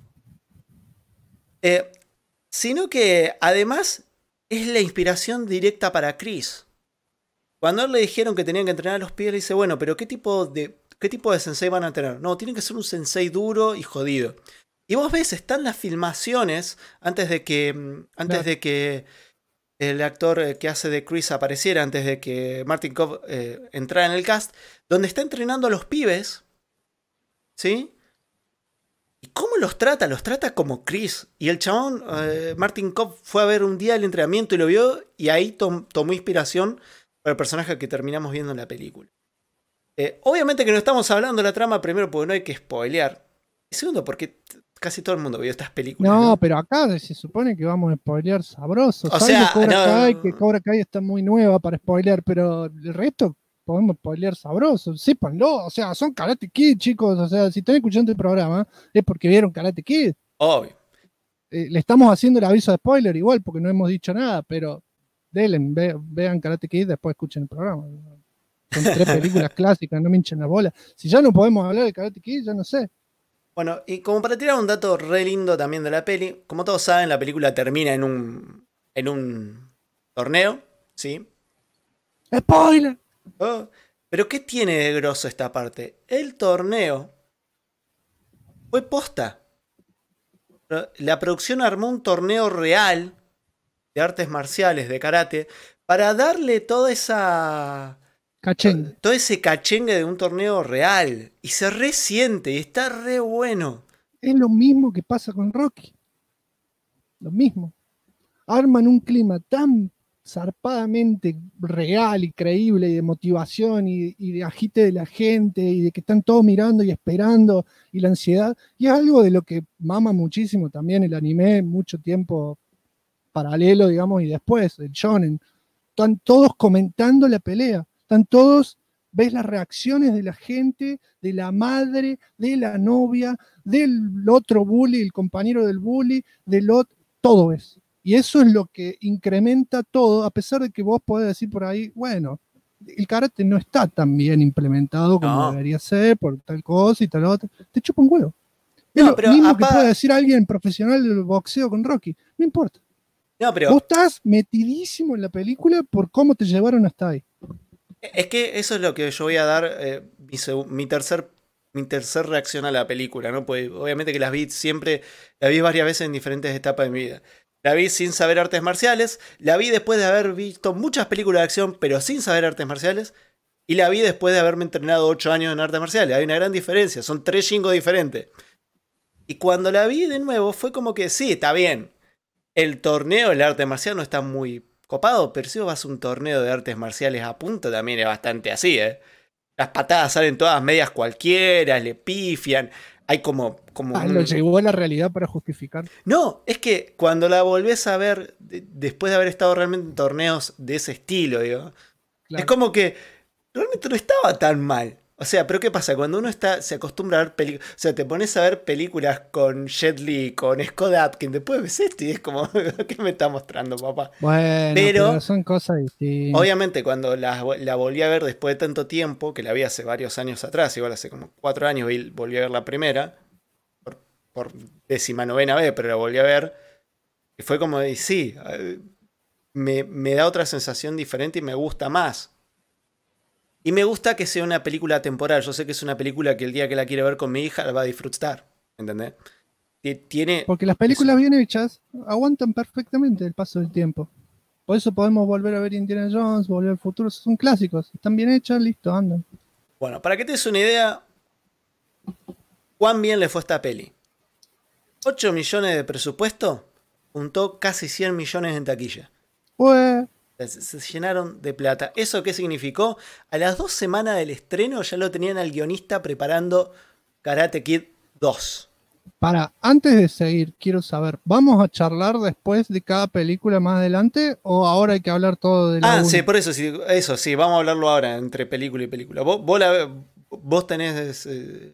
Sino que además es la inspiración directa para Chris. Cuando a él le dijeron que tenían que entrenar a los pibes, le dice, bueno, pero ¿qué tipo de sensei van a tener? No, tienen que ser un sensei duro y jodido. Y vos ves, están las filmaciones antes de que el actor que hace de Chris apareciera, antes de que Martin Kov entrara en el cast, donde está entrenando a los pibes, ¿sí? ¿Y cómo los trata? Los trata como Chris. Y el chabón, Martin Kov, fue a ver un día el entrenamiento y lo vio, y ahí tomó inspiración para el personaje que terminamos viendo en la película. Obviamente que no estamos hablando de la trama, primero porque no hay que spoilear. Y segundo porque casi todo el mundo vio estas películas. No, pero acá se supone que vamos a spoilear sabroso. O sea, que Cobra Kai está muy nueva para spoilear, pero el resto podemos spoilear sabroso. Sépanlo, o sea, son Karate Kid, chicos. O sea, si están escuchando el programa, es porque vieron Karate Kid. Obvio. Le estamos haciendo el aviso de spoiler igual, porque no hemos dicho nada, pero vean Karate Kid, después escuchen el programa. Son 3 películas clásicas, no me hinchen la bola. Si ya no podemos hablar de Karate Kid, ya no sé. Bueno, y como para tirar un dato re lindo también de la peli, como todos saben, la película termina en un torneo, ¿sí? ¡Spoiler! Oh, pero ¿qué tiene de grosso esta parte? El torneo fue posta. La producción armó un torneo real de artes marciales, de karate, para darle toda esa... Cachengue. Todo ese cachengue de un torneo real. Y se resiente y está re bueno. Es lo mismo que pasa con Rocky. Lo mismo. Arman un clima tan zarpadamente real y creíble y de motivación y de agite de la gente y de que están todos mirando y esperando y la ansiedad. Y es algo de lo que mama muchísimo también el anime, mucho tiempo paralelo, digamos, y después el shonen. Están todos comentando la pelea. Están todos, ves las reacciones de la gente, de la madre, de la novia, del otro bully, el compañero del bully, del otro, todo es. Y eso es lo que incrementa todo, a pesar de que vos podés decir por ahí, bueno, el karate no está tan bien implementado como debería ser, por tal cosa y tal otra. Te chupa un huevo. Es lo mismo que puede decir alguien profesional del boxeo con Rocky. No importa. No, pero vos estás metidísimo en la película por cómo te llevaron hasta ahí. Es que eso es lo que yo voy a dar mi tercer reacción a la película, ¿no? Pues obviamente que las vi varias veces en diferentes etapas de mi vida. La vi sin saber artes marciales, la vi después de haber visto muchas películas de acción, pero sin saber artes marciales, y la vi después de haberme entrenado 8 años en artes marciales. Hay una gran diferencia, son 3 shingos diferentes. Y cuando la vi de nuevo fue como que sí, está bien. El torneo del arte marcial no está muy copado, pero si vos vas a un torneo de artes marciales a punto también es bastante así, ¿eh? Las patadas salen todas medias cualquiera, le pifian, hay como lo llegó a la realidad para justificar. No, es que cuando la volvés a ver, después de haber estado realmente en torneos de ese estilo, digo, claro. Es como que realmente no estaba tan mal. O sea, pero ¿qué pasa? Cuando uno se acostumbra a ver películas, o sea, te pones a ver películas con Jet Li, con Scott Adkins, después ves esto y es como, ¿qué me está mostrando, papá? Bueno, pero son cosas distintas. Obviamente, cuando la volví a ver después de tanto tiempo, que la vi hace varios años atrás, igual hace como 4 años volví a ver la primera, por 19ª vez, pero la volví a ver, y fue como de, sí, me da otra sensación diferente y me gusta más. Y me gusta que sea una película temporal. Yo sé que es una película que el día que la quiere ver con mi hija la va a disfrutar. ¿Entendés? Porque las películas bien hechas aguantan perfectamente el paso del tiempo. Por eso podemos volver a ver Indiana Jones, Volver al Futuro. Son clásicos. Están bien hechas, listo, andan. Bueno, para que te des una idea, cuán bien le fue esta peli. 8 millones de presupuesto, juntó casi 100 millones en taquilla. Pues... Se llenaron de plata. ¿Eso qué significó? A las 2 semanas del estreno ya lo tenían al guionista preparando Karate Kid 2. Antes de seguir, quiero saber, ¿vamos a charlar después de cada película más adelante o ahora hay que hablar todo de la una? Sí, por eso sí, vamos a hablarlo ahora entre película y película. Vos tenés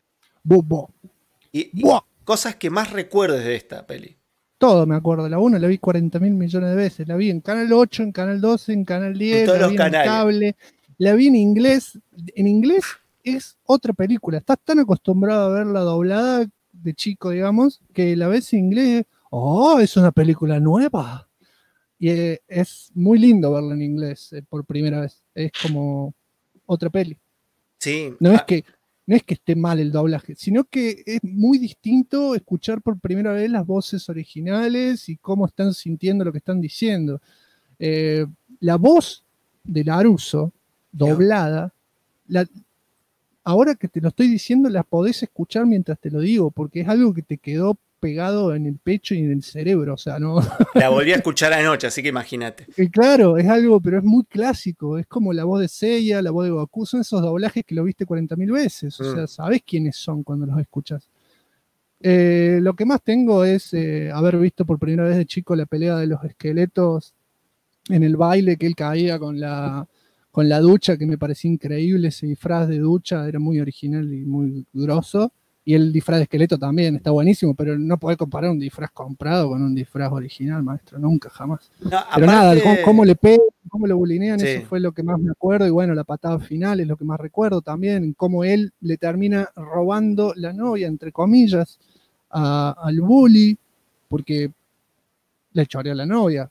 y cosas que más recuerdes de esta peli. Todo me acuerdo, la 1 la vi 40.000 millones de veces, la vi en Canal 8, en Canal 12, en Canal 10, la vi en cable, la vi en inglés. En inglés es otra película, estás tan acostumbrado a verla doblada de chico, digamos, que la ves en inglés, es una película nueva. Y es muy lindo verla en inglés por primera vez, es como otra peli. Sí. No es que esté mal el doblaje, sino que es muy distinto escuchar por primera vez las voces originales y cómo están sintiendo lo que están diciendo. La voz de Larusso, doblada, ahora que te lo estoy diciendo, la podés escuchar mientras te lo digo, porque es algo que te quedó pegado en el pecho y en el cerebro, o sea, no. La volví a escuchar anoche, así que imagínate. Claro, es algo, pero es muy clásico, es como la voz de Seiya, la voz de Goku, son esos doblajes que lo viste 40.000 veces, o sea, sabés quiénes son cuando los escuchas. Lo que más tengo es haber visto por primera vez de chico la pelea de los esqueletos en el baile, que él caía con la ducha, que me parecía increíble, ese disfraz de ducha era muy original y muy grosso. Y el disfraz de esqueleto también está buenísimo, pero no podés comparar un disfraz comprado con un disfraz original, maestro, nunca, jamás. No, pero aparte... nada, cómo le pegan, cómo lo bulinean, sí. Eso fue lo que más me acuerdo. Y bueno, la patada final es lo que más recuerdo también, cómo él le termina robando la novia, entre comillas, al bully, porque le choreó a la novia.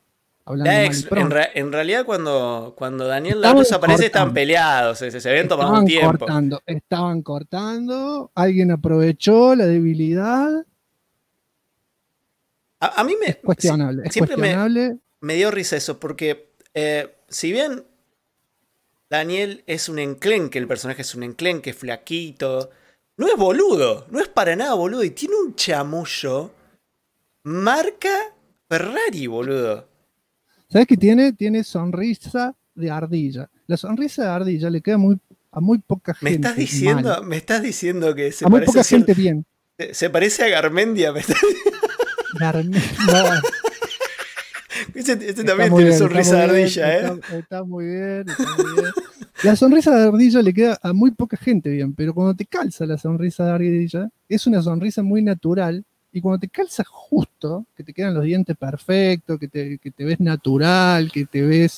En realidad cuando Daniel LaRusso aparece están peleados, se habían tomado un tiempo. Estaban cortando, alguien aprovechó la debilidad. A mí es cuestionable. Me dio risa eso, porque si bien Daniel es un enclenque, el personaje es un enclenque, flaquito, no es boludo, no es para nada boludo, y tiene un chamullo marca Ferrari, boludo. ¿Sabes qué tiene? Tiene sonrisa de ardilla. La sonrisa de ardilla le queda a muy poca gente. ¿Me estás diciendo que se a muy poca gente bien. Se parece a Garmendia? Garmendia. Ese también tiene sonrisa de ardilla, Está muy bien. La sonrisa de ardilla le queda a muy poca gente bien, pero cuando te calza la sonrisa de ardilla, es una sonrisa muy natural. Y cuando te calza justo, que te quedan los dientes perfectos, que te ves natural, que te ves...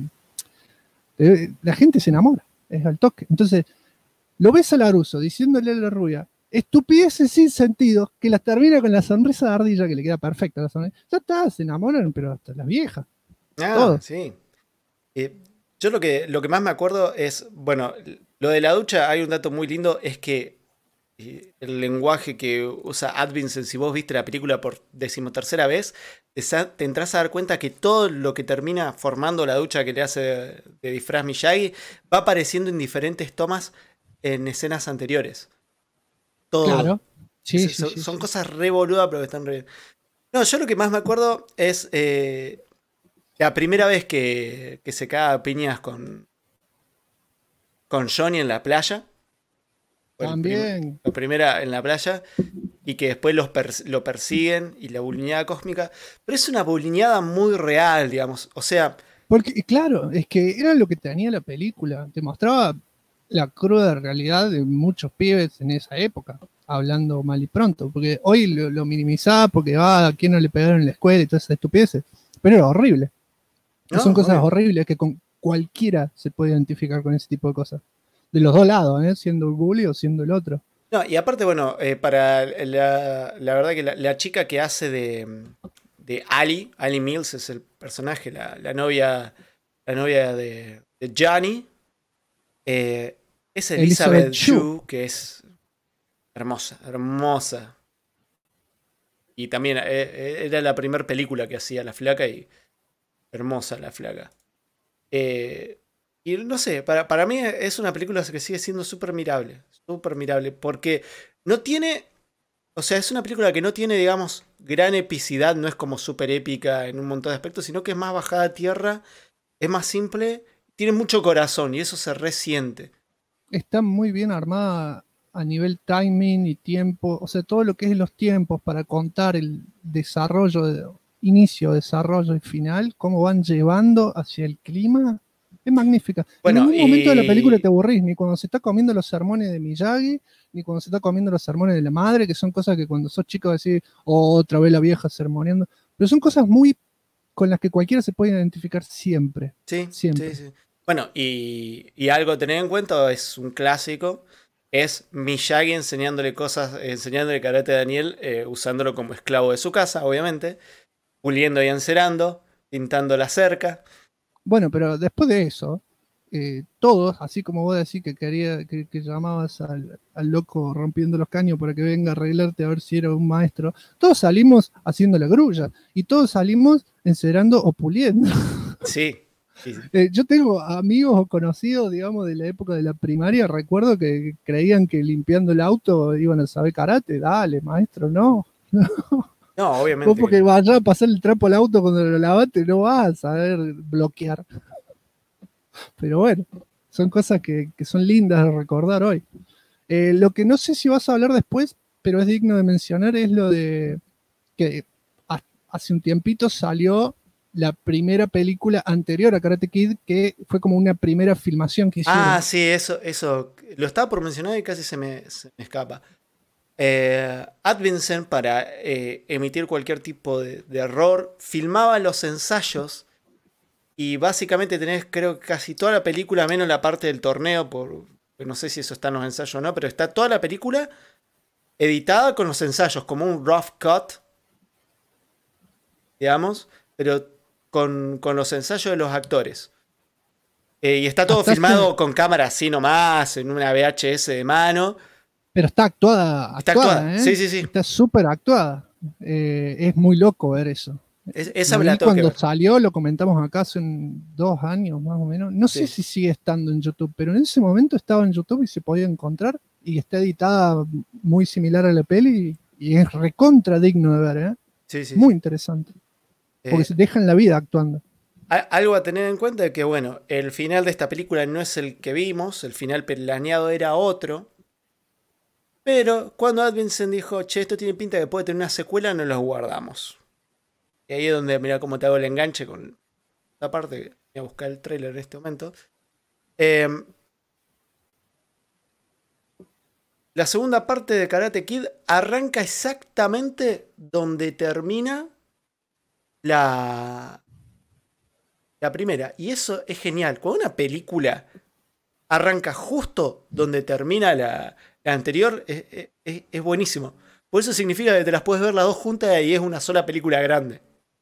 la gente se enamora, es al toque. Entonces, lo ves a Larusso diciéndole a la rubia estupideces sin sentido, que las termina con la sonrisa de ardilla, que le queda perfecta la sonrisa. Ya está, se enamoran, pero hasta las viejas. Todo. Sí. Yo lo que más me acuerdo es, bueno, lo de la ducha, hay un dato muy lindo, es que el lenguaje que usa Advincent, si vos viste la película por 13ª vez, te entras a dar cuenta que todo lo que termina formando la ducha que le hace de disfraz Miyagi va apareciendo en diferentes tomas en escenas anteriores. Todo. Claro. Son cosas re boludas, pero que están re... No, yo lo que más me acuerdo es la primera vez que se caga a piñas con Johnny en la playa. También. La primera en la playa. Y que después lo persiguen. Y la bulineada cósmica. Pero es una bulineada muy real, digamos. O sea... Porque, claro, es que era lo que tenía la película. Te mostraba la cruda realidad de muchos pibes en esa época, hablando mal y pronto, porque hoy lo minimizaba porque a quién no le pegaron en la escuela y todas esas estupideces, pero era horrible. No, son cosas obvio. horribles que con cualquiera se puede identificar con ese tipo de cosas. De los dos lados, siendo el bully o siendo el otro. No, y aparte, bueno, para la verdad que la chica que hace de Ali Mills es el personaje, la novia de Johnny, es Elizabeth Shue, que es hermosa, hermosa. Y también era la primera película que hacía la flaca y hermosa la flaca. Y no sé, para mí es una película que sigue siendo súper mirable, porque no tiene, o sea, es una película que no tiene, digamos, gran epicidad, no es como súper épica en un montón de aspectos, sino que es más bajada a tierra, es más simple, tiene mucho corazón y eso se resiente. Está muy bien armada a nivel timing y tiempo, o sea, todo lo que es los tiempos para contar el desarrollo, inicio, desarrollo y final, cómo van llevando hacia el clima, es magnífica. Bueno, en ningún momento de la película te aburrís, ni cuando se está comiendo los sermones de Miyagi, ni cuando se está comiendo los sermones de la madre, que son cosas que cuando sos chico decís, oh, otra vez la vieja sermoneando, pero son cosas muy con las que cualquiera se puede identificar siempre. Sí, siempre. sí. Bueno, y algo a tener en cuenta, es un clásico, es Miyagi enseñándole karate a Daniel, usándolo como esclavo de su casa, obviamente, puliendo y encerando, pintando la cerca. Bueno, pero después de eso, todos, así como vos decís que llamabas al loco rompiendo los caños para que venga a arreglarte a ver si era un maestro, todos salimos haciendo la grulla y todos salimos encerando o puliendo. Sí. Yo tengo amigos o conocidos, digamos, de la época de la primaria, recuerdo que creían que limpiando el auto iban a saber karate. Dale, maestro, no. No, obviamente. Vos porque vayas a pasar el trapo al auto cuando lo lavaste, no vas a saber bloquear. Pero bueno, son cosas que son lindas de recordar hoy. Lo que no sé si vas a hablar después, pero es digno de mencionar, es lo de que hace un tiempito salió la primera película anterior a Karate Kid, que fue como una primera filmación que hicieron. Ah, sí, eso. Lo estaba por mencionar y casi se me escapa. Advincent, para emitir cualquier tipo de error, filmaba los ensayos y básicamente tenés, creo, casi toda la película, menos la parte del torneo, no sé si eso está en los ensayos o no, pero está toda la película editada con los ensayos, como un rough cut, digamos, pero con los ensayos de los actores. Y está todo filmado con cámara así nomás, en una VHS de mano. Pero está actuada. Está actuada, sí. Está súper actuada. Es muy loco ver eso. Esa me la tengo cuando que ver. salió, lo comentamos acá hace 2 años más o menos. No sé si sigue estando en YouTube, pero en ese momento estaba en YouTube y se podía encontrar. Y está editada muy similar a la peli y es recontra digno de ver. Sí. Muy interesante. Porque se dejan la vida actuando. Algo a tener en cuenta es que, bueno, el final de esta película no es el que vimos, el final planeado era otro. Pero cuando Advincent dijo, che, esto tiene pinta que puede tener una secuela, no los guardamos. Y ahí es donde, mira cómo te hago el enganche con esta parte. Voy a buscar el trailer en este momento. La segunda parte de Karate Kid arranca exactamente donde termina la primera. Y eso es genial. Cuando una película arranca justo donde termina la anterior, es buenísimo. Por eso significa que te las puedes ver las dos juntas y es una sola película grande.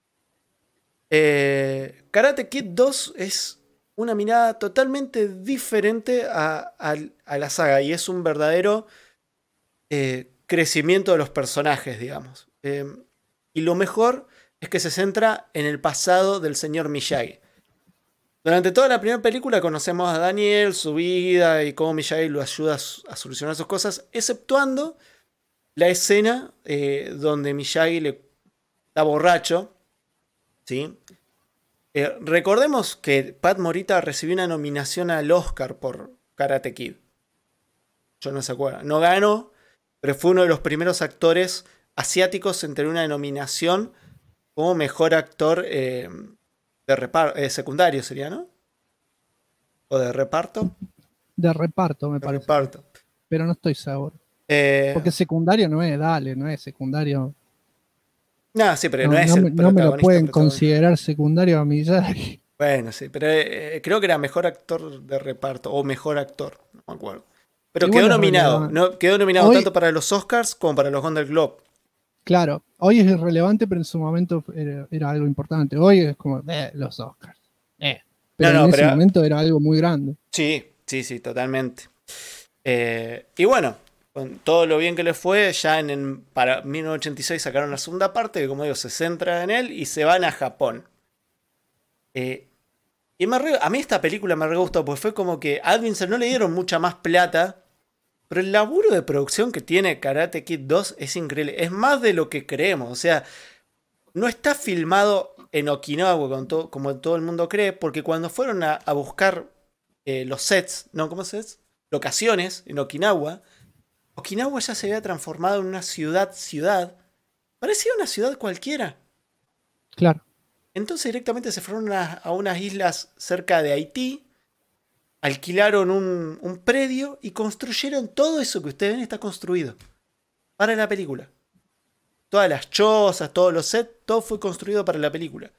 Karate Kid 2 es una mirada totalmente diferente a la saga y es un verdadero crecimiento de los personajes, digamos. Y lo mejor es que se centra en el pasado del señor Miyagi. Durante toda la primera película conocemos a Daniel, su vida y cómo Miyagi lo ayuda a solucionar sus cosas, exceptuando la escena donde Miyagi le está borracho. ¿Sí? Recordemos que Pat Morita recibió una nominación al Oscar por Karate Kid. Yo no se acuerdo. No ganó, pero fue uno de los primeros actores asiáticos en tener una nominación como mejor actor secundario, sería, ¿no? O de reparto. De reparto, me De parece. reparto. Pero no estoy seguro. Eh, Porque secundario no es secundario. no, sí, pero no, No, es no el me- no me lo protagonista, pueden protagonista. considerar secundario a Miyagi. Bueno, sí, pero creo que era mejor actor de reparto o mejor actor, no me acuerdo. Pero Igual quedó es nominado, relevante. quedó nominado Hoy- tanto para los Oscars como para los Golden Globe. Claro, hoy es irrelevante, pero en su momento era algo importante. Hoy es como, los Oscars. Pero No, en ese pero- momento era algo muy grande. Sí, totalmente. Y bueno, con todo lo bien que le fue, ya para 1986 sacaron la segunda parte, que como digo, se centra en él y se van a Japón. Y a mí esta película me re gustó, porque fue como que a Advincent no le dieron mucha más plata, pero el laburo de producción que tiene Karate Kid 2 es increíble. Es más de lo que creemos. O sea, no está filmado en Okinawa como todo el mundo cree, porque cuando fueron a buscar los sets, no, ¿cómo se dice? Locaciones en Okinawa, Okinawa ya se había transformado en una ciudad. Parecía una ciudad cualquiera. Claro. Entonces directamente se fueron a unas islas cerca de Haití, alquilaron un predio y construyeron todo eso que ustedes ven está construido para la película. Todas las chozas, todos los sets, todo fue construido para la película.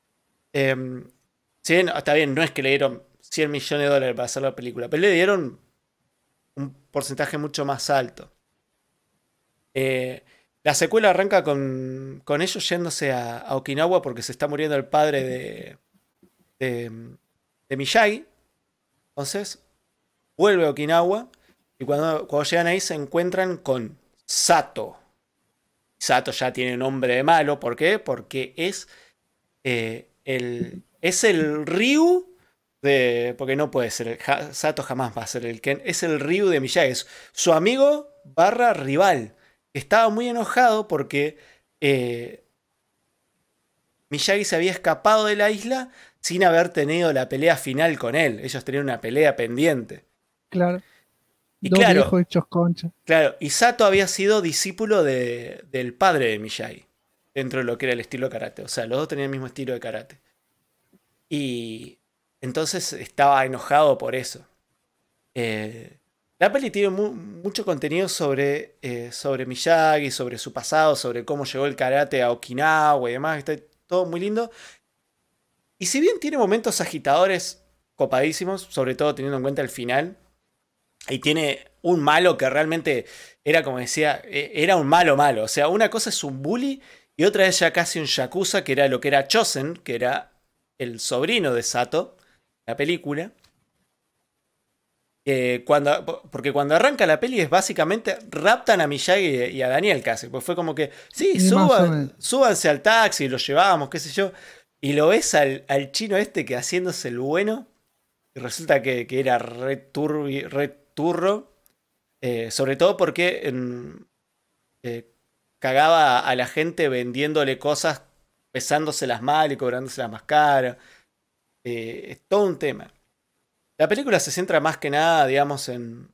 Si bien, está bien, no es que le dieron $100 millones para hacer la película, pero le dieron un porcentaje mucho más alto. La secuela arranca con ellos yéndose a Okinawa porque se está muriendo el padre de Miyagi. Entonces, vuelve a Okinawa y cuando llegan ahí se encuentran con Sato. Sato ya tiene nombre de malo. ¿Por qué? Porque es el Ryu porque no puede ser. Sato jamás va a ser el Ken. Es el Ryu de Miyagi. Es su amigo / rival. Estaba muy enojado porque Miyagi se había escapado de la isla sin haber tenido la pelea final con él. Ellos tenían una pelea pendiente. Claro. Y Dos claro, viejos hechos concha. claro, y Sato había sido discípulo del padre de Miyagi, dentro de lo que era el estilo karate. O sea, los dos tenían el mismo estilo de karate. Y entonces estaba enojado por eso. La peli tiene mucho contenido sobre Miyagi, sobre su pasado, sobre cómo llegó el karate a Okinawa y demás. Está todo muy lindo. Y si bien tiene momentos agitadores copadísimos, sobre todo teniendo en cuenta el final, y tiene un malo que realmente era, como decía, era un malo. O sea, una cosa es un bully y otra es ya casi un yakuza, que era lo que era Chosen, que era el sobrino de Sato, la película. Porque cuando arranca la peli es básicamente raptan a Miyagi y a Daniel casi. Pues fue como que, sí, súbanse al taxi, lo llevamos, qué sé yo. Y lo ves al chino este que haciéndose el bueno. Y resulta que era re turro. Sobre todo porque cagaba a la gente vendiéndole cosas, pesándoselas mal y cobrándoselas más caras. Es todo un tema. La película se centra más que nada, digamos, en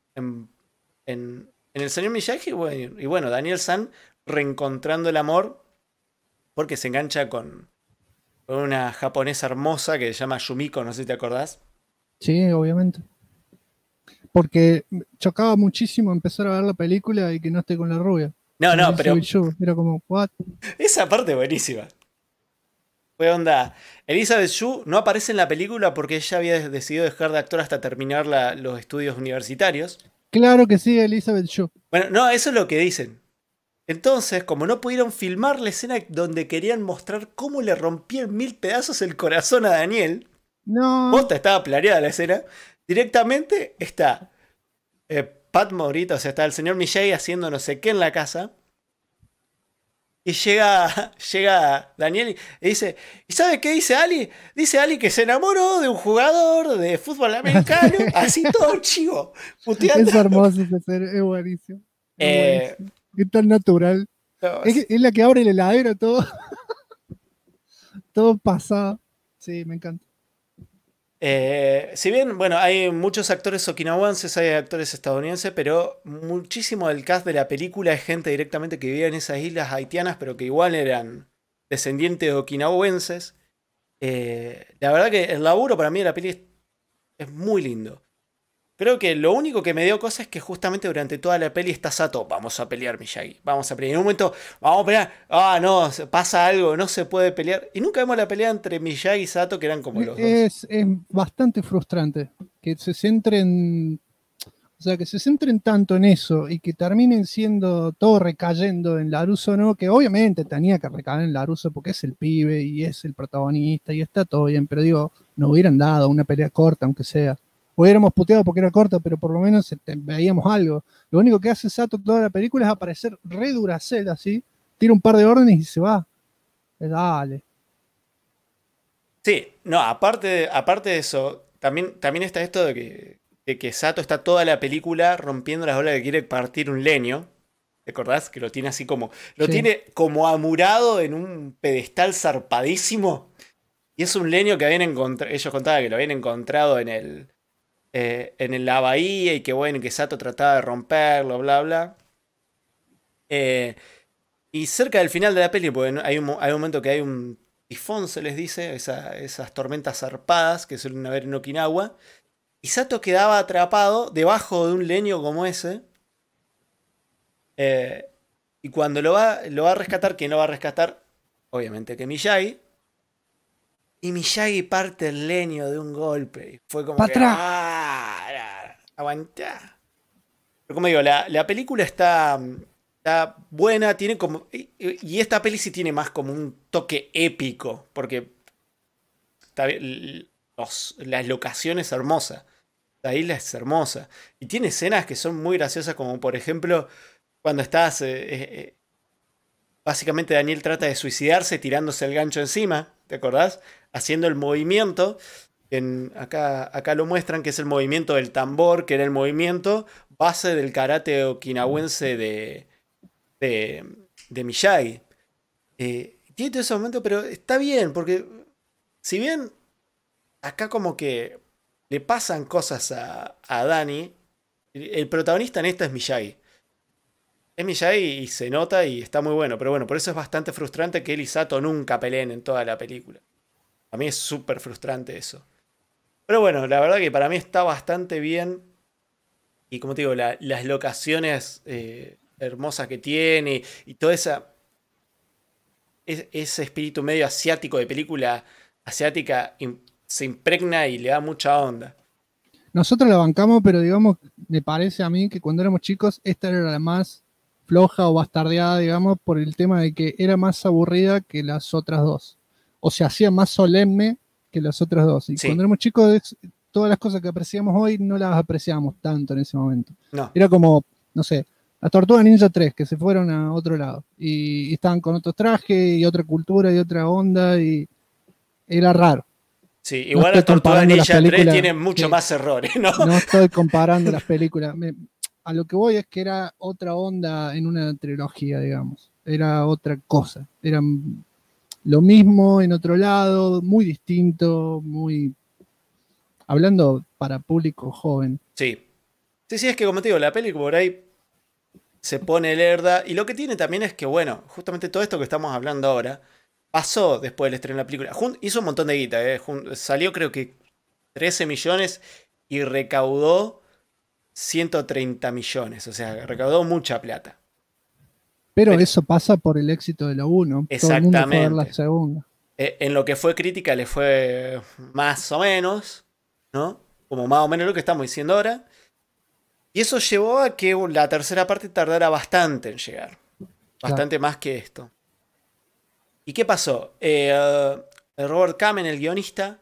el señor Miyagi y bueno, Daniel San reencontrando el amor porque se engancha con una japonesa hermosa que se llama Yumiko, no sé si te acordás. Sí, obviamente. Porque chocaba muchísimo empezar a ver la película y que no esté con la rubia. No, pero era como, ¿what? Esa parte buenísima. Fue onda. Elizabeth Shue no aparece en la película porque ella había decidido dejar de actuar hasta terminar los estudios universitarios. Claro que sí, Elizabeth Shue. Bueno, no, eso es lo que dicen. Entonces, como no pudieron filmar la escena donde querían mostrar cómo le rompía en 1000 pedazos el corazón a Daniel, no. Posta estaba planeada la escena, directamente está Pat Morita, o sea, está el señor Miyagi haciendo no sé qué en la casa. Y llega Daniel y dice, ¿y sabe qué dice Ali? Dice Ali que se enamoró de un jugador de fútbol americano, así todo chivo, puteando. Es hermoso ese ser, es buenísimo. Es tan natural. No, es la que abre el heladero todo. Todo pasado. Sí, me encanta. Si bien, bueno, hay muchos actores okinawenses, hay actores estadounidenses, pero muchísimo del cast de la película es gente directamente que vivía en esas islas haitianas, pero que igual eran descendientes de okinawenses. La verdad que el laburo para mí de la peli es muy lindo. Creo que lo único que me dio cosa es que justamente durante toda la peli está Sato. Vamos a pelear, Miyagi. Vamos a pelear. En un momento, vamos a pelear. Ah, no, pasa algo, no se puede pelear. Y nunca vemos la pelea entre Miyagi y Sato, que eran como los dos. Es bastante frustrante que se centren, o sea, que se centren tanto en eso y que terminen siendo todo recayendo en Laruso, ¿no? Que obviamente tenía que recaer en Laruso porque es el pibe y es el protagonista y está todo bien, pero digo, nos hubieran dado una pelea corta, aunque sea. Hubiéramos puteado porque era corta, pero por lo menos veíamos algo. Lo único que hace Sato toda la película es aparecer re Duracell, así, tira un par de órdenes y se va. Dale. Sí, no, aparte de eso, también está esto de que Sato está toda la película rompiendo las bolas que quiere partir un leño. ¿Te acordás? Que lo tiene así como. Lo Sí. tiene como amurado en un pedestal zarpadísimo. Y es un leño que habían encontrado. Ellos contaban que lo habían encontrado en la bahía y que bueno, que Sato trataba de romperlo, bla, bla. Y cerca del final de la peli, porque hay un momento que hay un tifón, se les dice, esas tormentas zarpadas que suelen haber en Okinawa. Y Sato quedaba atrapado debajo de un leño como ese. Y cuando lo va a rescatar, ¿quién lo va a rescatar? Obviamente que Miyagi. Y Miyagi parte el leño de un golpe. Y fue como ¡Pa' que. atrás! Aguantá. Pero como digo, la película está buena, tiene como. Y esta peli sí tiene más como un toque épico. Porque las locaciones hermosas. La isla es hermosa. Y tiene escenas que son muy graciosas, como por ejemplo, cuando estás. Básicamente Daniel trata de suicidarse tirándose el gancho encima, ¿te acordás? Haciendo el movimiento. Acá lo muestran, que es el movimiento del tambor, que era el movimiento base del karate okinawense de Miyagi. Tiene todo ese momento, pero está bien, porque si bien acá como que le pasan cosas a Dani, el protagonista en esta es Miyagi. Es Miyagi y se nota y está muy bueno. Pero bueno, por eso es bastante frustrante que él y Sato nunca peleen en toda la película. A mí es súper frustrante eso. Pero bueno, la verdad que para mí está bastante bien. Y como te digo, las locaciones hermosas que tiene y toda ese espíritu medio asiático de película asiática se impregna y le da mucha onda. Nosotros la bancamos, pero digamos, me parece a mí que cuando éramos chicos, esta era la más floja o bastardeada, digamos, por el tema de que era más aburrida que las otras dos. O se hacía más solemne que las otras dos. Y Sí. cuando éramos chicos, todas las cosas que apreciamos hoy no las apreciamos tanto en ese momento. No. Era como, no sé, las Tortugas Ninja 3, que se fueron a otro lado. Y estaban con otros trajes y otra cultura y otra onda y era raro. Sí, igual las Tortugas Ninja 3 tienen mucho más errores, ¿no? No estoy comparando las películas. A lo que voy es que era otra onda en una trilogía, digamos. Era otra cosa. Era lo mismo en otro lado, muy distinto, muy... Hablando para público joven. Sí. Sí, es que como te digo, la peli por ahí se pone lerda. Y lo que tiene también es que, bueno, justamente todo esto que estamos hablando ahora pasó después del estreno de la película. Hizo un montón de guita, salió creo que 13 millones y recaudó 130 millones. O sea, recaudó mucha plata. Pero eso pasa por el éxito de la 1. Todo el mundo fue a ver la segunda. En lo que fue crítica le fue más o menos, ¿no? Como más o menos lo que estamos diciendo ahora. Y eso llevó a que la tercera parte tardara bastante en llegar. Bastante más que esto. ¿Y qué pasó? Robert Kamen, el guionista.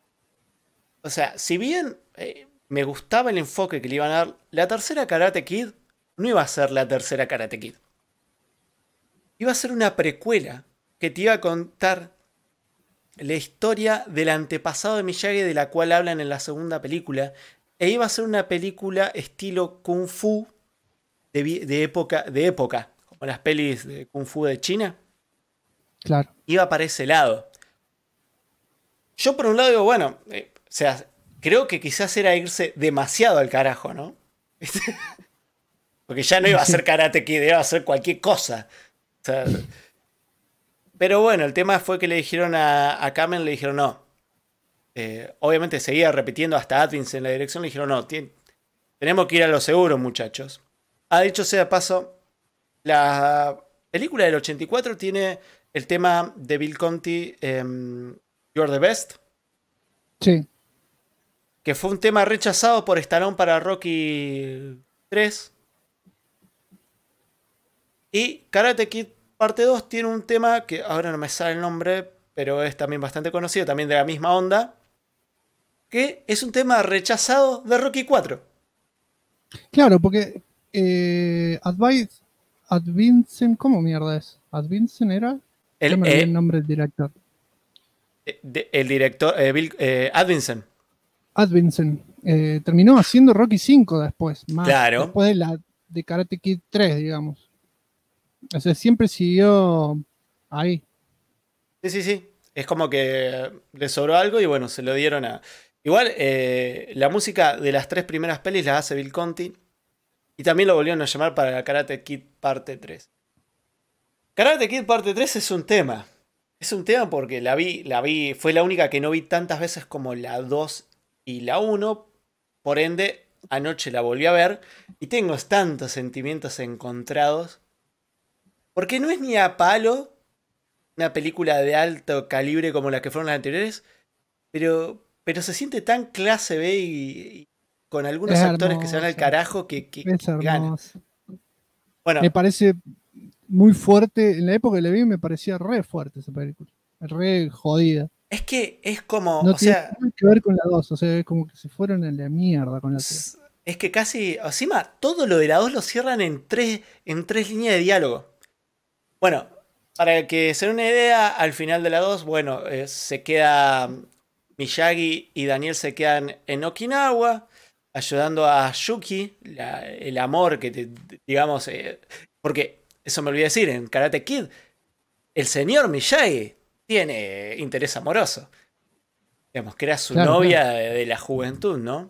O sea, si bien me gustaba el enfoque que le iban a dar, la tercera Karate Kid no iba a ser la tercera Karate Kid. Iba a ser una precuela que te iba a contar la historia del antepasado de Miyagi, de la cual hablan en la segunda película. E iba a ser una película estilo Kung Fu de época, como las pelis de Kung Fu de China. Claro. Iba para ese lado. Yo por un lado digo, bueno, o sea, creo que quizás era irse demasiado al carajo, ¿no? Porque ya no iba a ser Karate Kid, iba a ser cualquier cosa. O sea, pero bueno, el tema fue que le dijeron a Kamen, le dijeron no. Obviamente seguía repitiendo hasta Atkins en la dirección, le dijeron no, tenemos que ir a lo seguro, muchachos. Dicho sea de paso, la película del 84 tiene el tema de Bill Conti, You're the Best. Sí. Que fue un tema rechazado por Stallone para Rocky 3. Y Karate Kid Parte 2 tiene un tema que ahora no me sale el nombre, pero es también bastante conocido, también de la misma onda, que es un tema rechazado de Rocky 4. Claro, porque Advincent, ¿cómo mierda es? ¿Advincent era? No me olvidé el nombre del director. El director, Ad Vincent. Advincent. Terminó haciendo Rocky 5 después. Claro. Después de Karate Kid 3, digamos. O sea, siempre siguió ahí. Sí. Es como que le sobró algo y bueno, se lo dieron a... Igual, la música de las 3 primeras pelis la hace Bill Conti. Y también lo volvieron a llamar para la Karate Kid Parte 3. Karate Kid Parte 3 es un tema. Es un tema porque la vi, fue la única que no vi tantas veces como la 2 y la 1. Por ende, anoche la volví a ver y tengo tantos sentimientos encontrados. Porque no es ni a palo una película de alto calibre como las que fueron las anteriores, pero se siente tan clase B y con algunos actores que se van al carajo que ganan. Bueno, me parece muy fuerte. En la época que la vi me parecía re fuerte esa película. Re jodida. Es que es como... No tiene nada que ver con la 2. O sea, es como que se fueron a la mierda con la 3. Es que casi... Encima, todo lo de la 2 lo cierran en tres líneas de diálogo. Bueno, para que se den una idea, al final de la 2, bueno, se queda... Miyagi y Daniel se quedan en Okinawa, ayudando a Yuki, el amor que digamos... porque, eso me olvidé decir, en Karate Kid, el señor Miyagi tiene interés amoroso. Digamos, que era su novia de la juventud, ¿no?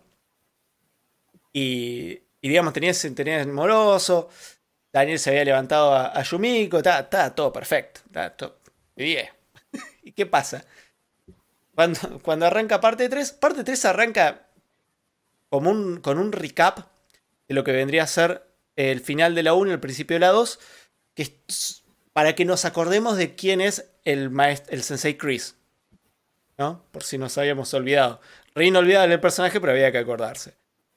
Y digamos, tenía ese interés amoroso. Daniel se había levantado a Yumiko, está todo perfecto, está todo bien. ¿Y qué pasa? Cuando arranca parte 3 arranca con un recap de lo que vendría a ser el final de la 1 y el principio de la 2, que es para que nos acordemos de quién es el Sensei Chris, ¿no? Por si nos habíamos olvidado. Re inolvidable el personaje, pero había que acordarse.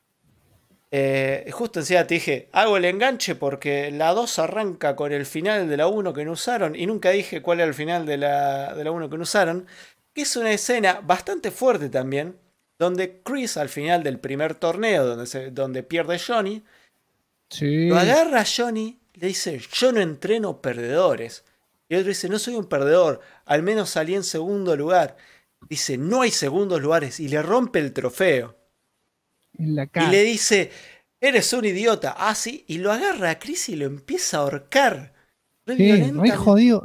Justo encima te dije, hago el enganche porque la 2 arranca con el final de la 1 que no usaron, y nunca dije cuál era el final de la 1 que no usaron, que es una escena bastante fuerte también, donde Chris al final del primer torneo, donde pierde Johnny, lo agarra a Johnny, le dice, yo no entreno perdedores, y el otro dice, no soy un perdedor, al menos salí en segundo lugar. Dice, no hay segundos lugares, y le rompe el trofeo. En la cara. Y le dice, eres un idiota. Ah, sí, y lo agarra a Chris y lo empieza a ahorcar. Re jodido.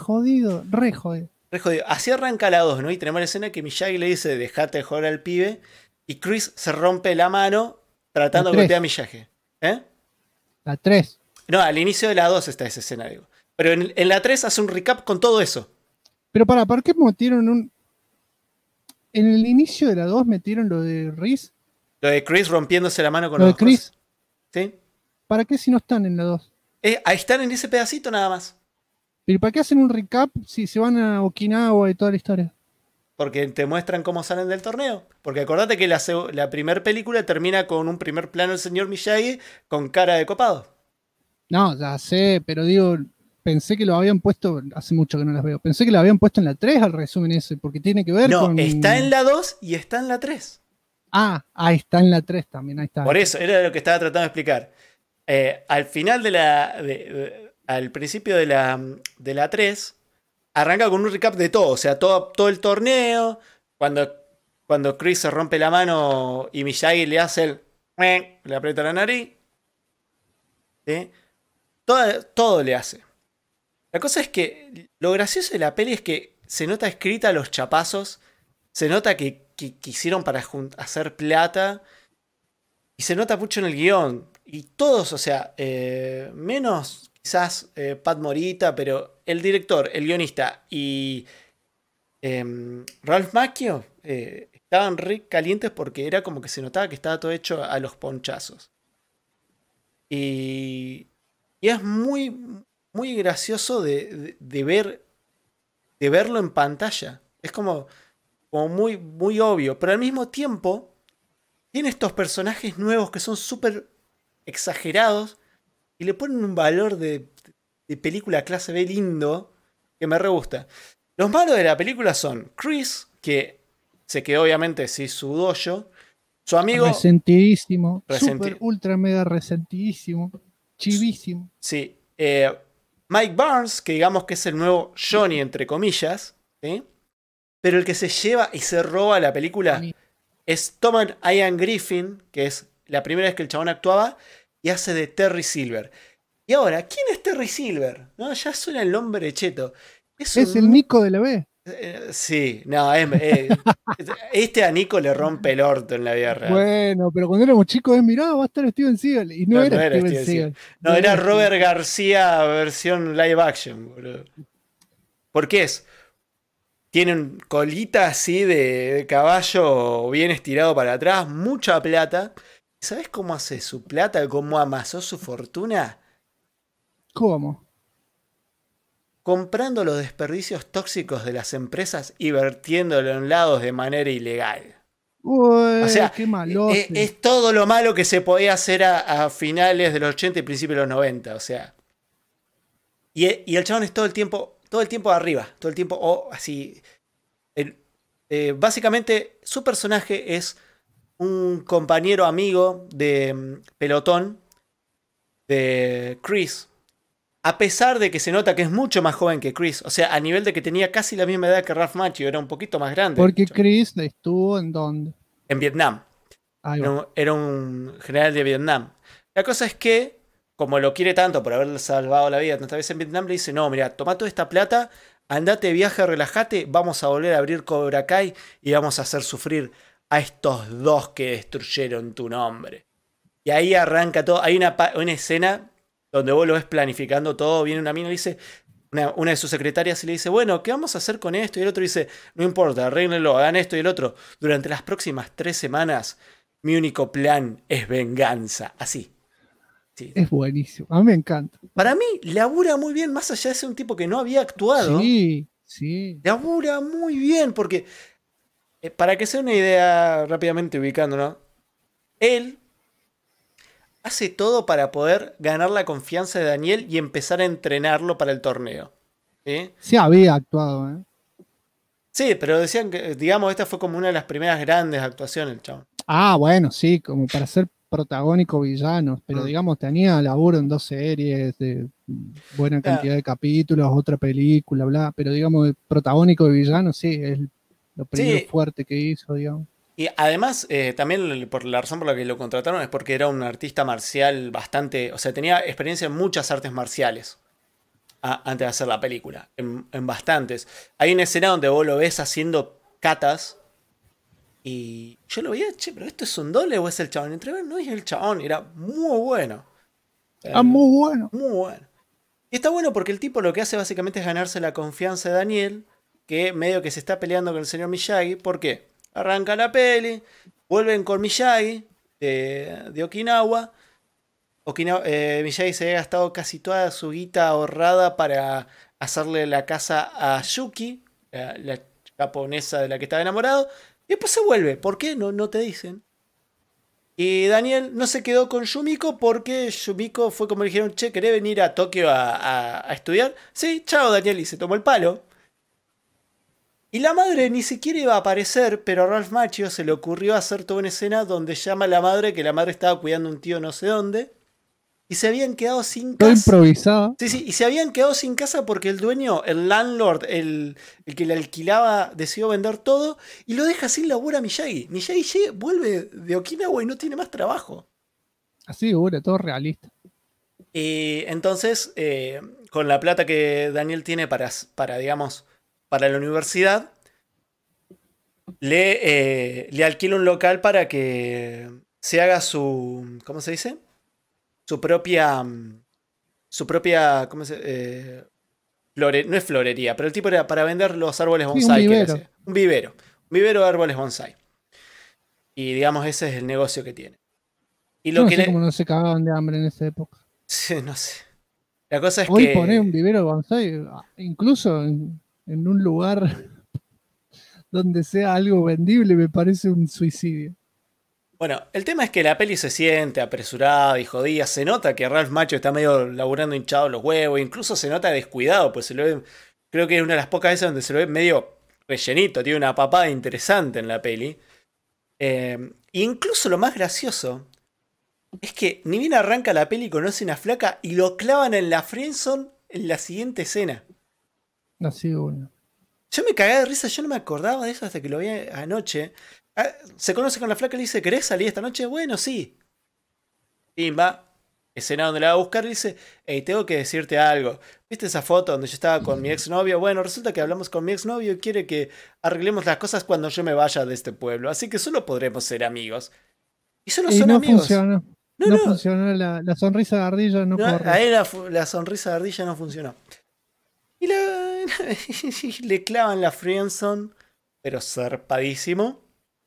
Así arranca la 2, ¿no? Y tenemos la escena que Miyagi le dice, dejate de joder al pibe. Y Chris se rompe la mano tratando de golpear a Miyagi. La 3. No, al inicio de la 2 está esa escena, digo. Pero en la 3 hace un recap con todo eso. Pero ¿por qué metieron en el inicio de la 2 metieron lo de Reese? Lo de Chris rompiéndose la mano con los Chris. ¿Sí? ¿Para qué si no están en la 2? Ahí están en ese pedacito nada más. ¿Pero para qué hacen un recap si se van a Okinawa y toda la historia? Porque te muestran cómo salen del torneo. Porque acordate que la primera película termina con un primer plano del señor Miyagi con cara de copado. No, ya sé, pero digo, pensé que lo habían puesto, hace mucho que no las veo, pensé que lo habían puesto en la 3 al resumen ese, porque tiene que ver con... No, está en la 2 y está en la 3. Ah, ahí está en la 3 también, ahí está. Por eso, era lo que estaba tratando de explicar. Al final al principio de la 3, arranca con un recap de todo. O sea, todo el torneo. Cuando Chris se rompe la mano y Miyagi le hace le aprieta la nariz. ¿Sí? Todo le hace. La cosa es que lo gracioso de la peli es que se nota escrita los chapazos. Se nota que hicieron para hacer plata. Y se nota mucho en el guión. Y todos, o sea, menos quizás Pat Morita, pero el director, el guionista y Ralph Macchio estaban re calientes porque era como que se notaba que estaba todo hecho a los ponchazos. Y es muy, muy gracioso de verlo en pantalla. Es como muy, muy obvio. Pero al mismo tiempo, tiene estos personajes nuevos que son súper exagerados y le ponen un valor de película clase B lindo que me re gusta. Los malos de la película son Chris, que se quedó obviamente sin su dojo. Su amigo... Resentidísimo. Super, ultra, mega resentidísimo. Chivísimo. Sí. Mike Barnes, que digamos que es el nuevo Johnny, entre comillas. ¿Sí? Pero el que se lleva y se roba la película es Thomas Ian Griffin, que es la primera vez que el chabón actuaba, y hace de Terry Silver. Y ahora, ¿quién es Terry Silver? ¿No? Ya suena el nombre cheto. Es el Nico de la B. Sí, no, este a Nico le rompe el orto en la vida real. Bueno, pero cuando éramos chicos mirá, va a estar Steven Seagal. Y no era Steven Seagal. No, era Robert García versión live action, boludo. ¿Por qué es? Tiene colita así de caballo bien estirado para atrás, mucha plata. ¿Sabes cómo hace su plata? ¿Cómo amasó su fortuna? ¿Cómo? Comprando los desperdicios tóxicos de las empresas y vertiéndolo en lados de manera ilegal. Uy, o sea, qué malote. Es todo lo malo que se podía hacer a finales de los 80 y principios de los 90. O sea. Y el chabón es todo el tiempo arriba. Todo el tiempo así. Básicamente, su personaje es un compañero amigo de pelotón de Chris. A pesar de que se nota que es mucho más joven que Chris. O sea, a nivel de que tenía casi la misma edad que Ralph Macchio. Era un poquito más grande. Porque Chris estuvo en ¿dónde? En Vietnam. Era un general de Vietnam. La cosa es que, como lo quiere tanto por haberle salvado la vida tantas veces en Vietnam, le dice, no, mira, toma toda esta plata, andate de viaje, relájate, vamos a volver a abrir Cobra Kai y vamos a hacer sufrir a estos dos que destruyeron tu nombre. Y ahí arranca todo. Hay una escena donde vos lo ves planificando todo, viene una mina y le dice, una de sus secretarias y le dice, bueno, ¿qué vamos a hacer con esto? Y el otro dice, no importa, arréglenlo, hagan esto y el otro. Durante las próximas 3 semanas, mi único plan es venganza. Así. Sí. Es buenísimo, a mí me encanta. Para mí, labura muy bien, más allá de ser un tipo que no había actuado. Sí. Labura muy bien, porque, para que sea una idea rápidamente ubicando, ¿no? Él hace todo para poder ganar la confianza de Daniel y empezar a entrenarlo para el torneo. ¿Sí? Sí había actuado, ¿eh? Sí, pero decían que, digamos, esta fue como una de las primeras grandes actuaciones, chabón. Ah, bueno, sí, como para ser protagónico villano, pero digamos, tenía laburo en 2 series, de buena cantidad de capítulos, otra película, bla, pero digamos, el protagónico de villano, sí, es lo primero fuerte que hizo, digamos. Y además, también por la razón por la que lo contrataron es porque era un artista marcial bastante... O sea, tenía experiencia en muchas artes marciales antes de hacer la película. En bastantes. Hay una escena donde vos lo ves haciendo katas. Y yo lo veía, pero ¿esto es un doble o es el chabón? Entre no es el chabón, era muy bueno. Muy bueno. Muy bueno. Y está bueno porque el tipo lo que hace básicamente es ganarse la confianza de Daniel, que medio que se está peleando con el señor Miyagi. ¿Por qué? Arranca la peli, vuelven con Miyagi de Okinawa. Miyagi se había gastado casi toda su guita ahorrada para hacerle la casa a Yuki, la japonesa de la que estaba enamorado. Y después se vuelve. ¿Por qué? No te dicen. Y Daniel no se quedó con Yumiko porque Yumiko fue como le dijeron, che, ¿querés venir a Tokio a estudiar? Sí, chao Daniel, y se tomó el palo. Y la madre ni siquiera iba a aparecer, pero a Ralph Macchio se le ocurrió hacer toda una escena donde llama a la madre, que la madre estaba cuidando a un tío no sé dónde, y se habían quedado sin casa. Todo improvisado. Sí, y se habían quedado sin casa porque el dueño, el landlord, el que le alquilaba, decidió vender todo y lo deja sin laburo a Miyagi. Miyagi vuelve de Okinawa y no tiene más trabajo. Así, seguro, todo realista. Y entonces, con la plata que Daniel tiene para digamos, para la universidad, le alquila un local para que se haga su... ¿Cómo se dice? Su propia... ¿Cómo se no es florería, pero el tipo era para vender los árboles bonsai. Sí, un vivero. Un vivero de árboles bonsai. Y digamos, ese es el negocio que tiene. Y Yo no sé cómo no se cagaban de hambre en esa época. Sí, no sé. La cosa es Hoy que... poner un vivero bonsai, incluso en un lugar donde sea algo vendible, me parece un suicidio. Bueno, el tema es que la peli se siente apresurada y jodida. Se nota que Ralph Macchio está medio laburando hinchado los huevos. Incluso se nota descuidado, pues se lo ve... Creo que es una de las pocas veces donde se lo ve medio rellenito. Tiene una papada interesante en la peli. Incluso lo más gracioso es que ni bien arranca la peli, conoce una flaca y lo clavan en la friendzone en la siguiente escena. Así uno. Yo me cagué de risa, yo no me acordaba de eso hasta que lo vi anoche. Se conoce con la flaca y le dice, ¿querés salir esta noche? Bueno, sí. Pimba. Escena donde la va a buscar y dice, hey, tengo que decirte algo. ¿Viste esa foto donde yo estaba con mi exnovio? Bueno, resulta que hablamos con mi exnovio y quiere que arreglemos las cosas cuando yo me vaya de este pueblo. Así que solo podremos ser amigos. Y solo son no amigos. Funcionó. No funcionó, la sonrisa de ardilla no corre. Ahí la sonrisa de ardilla no funcionó. Y le clavan la friendzone, pero zarpadísimo.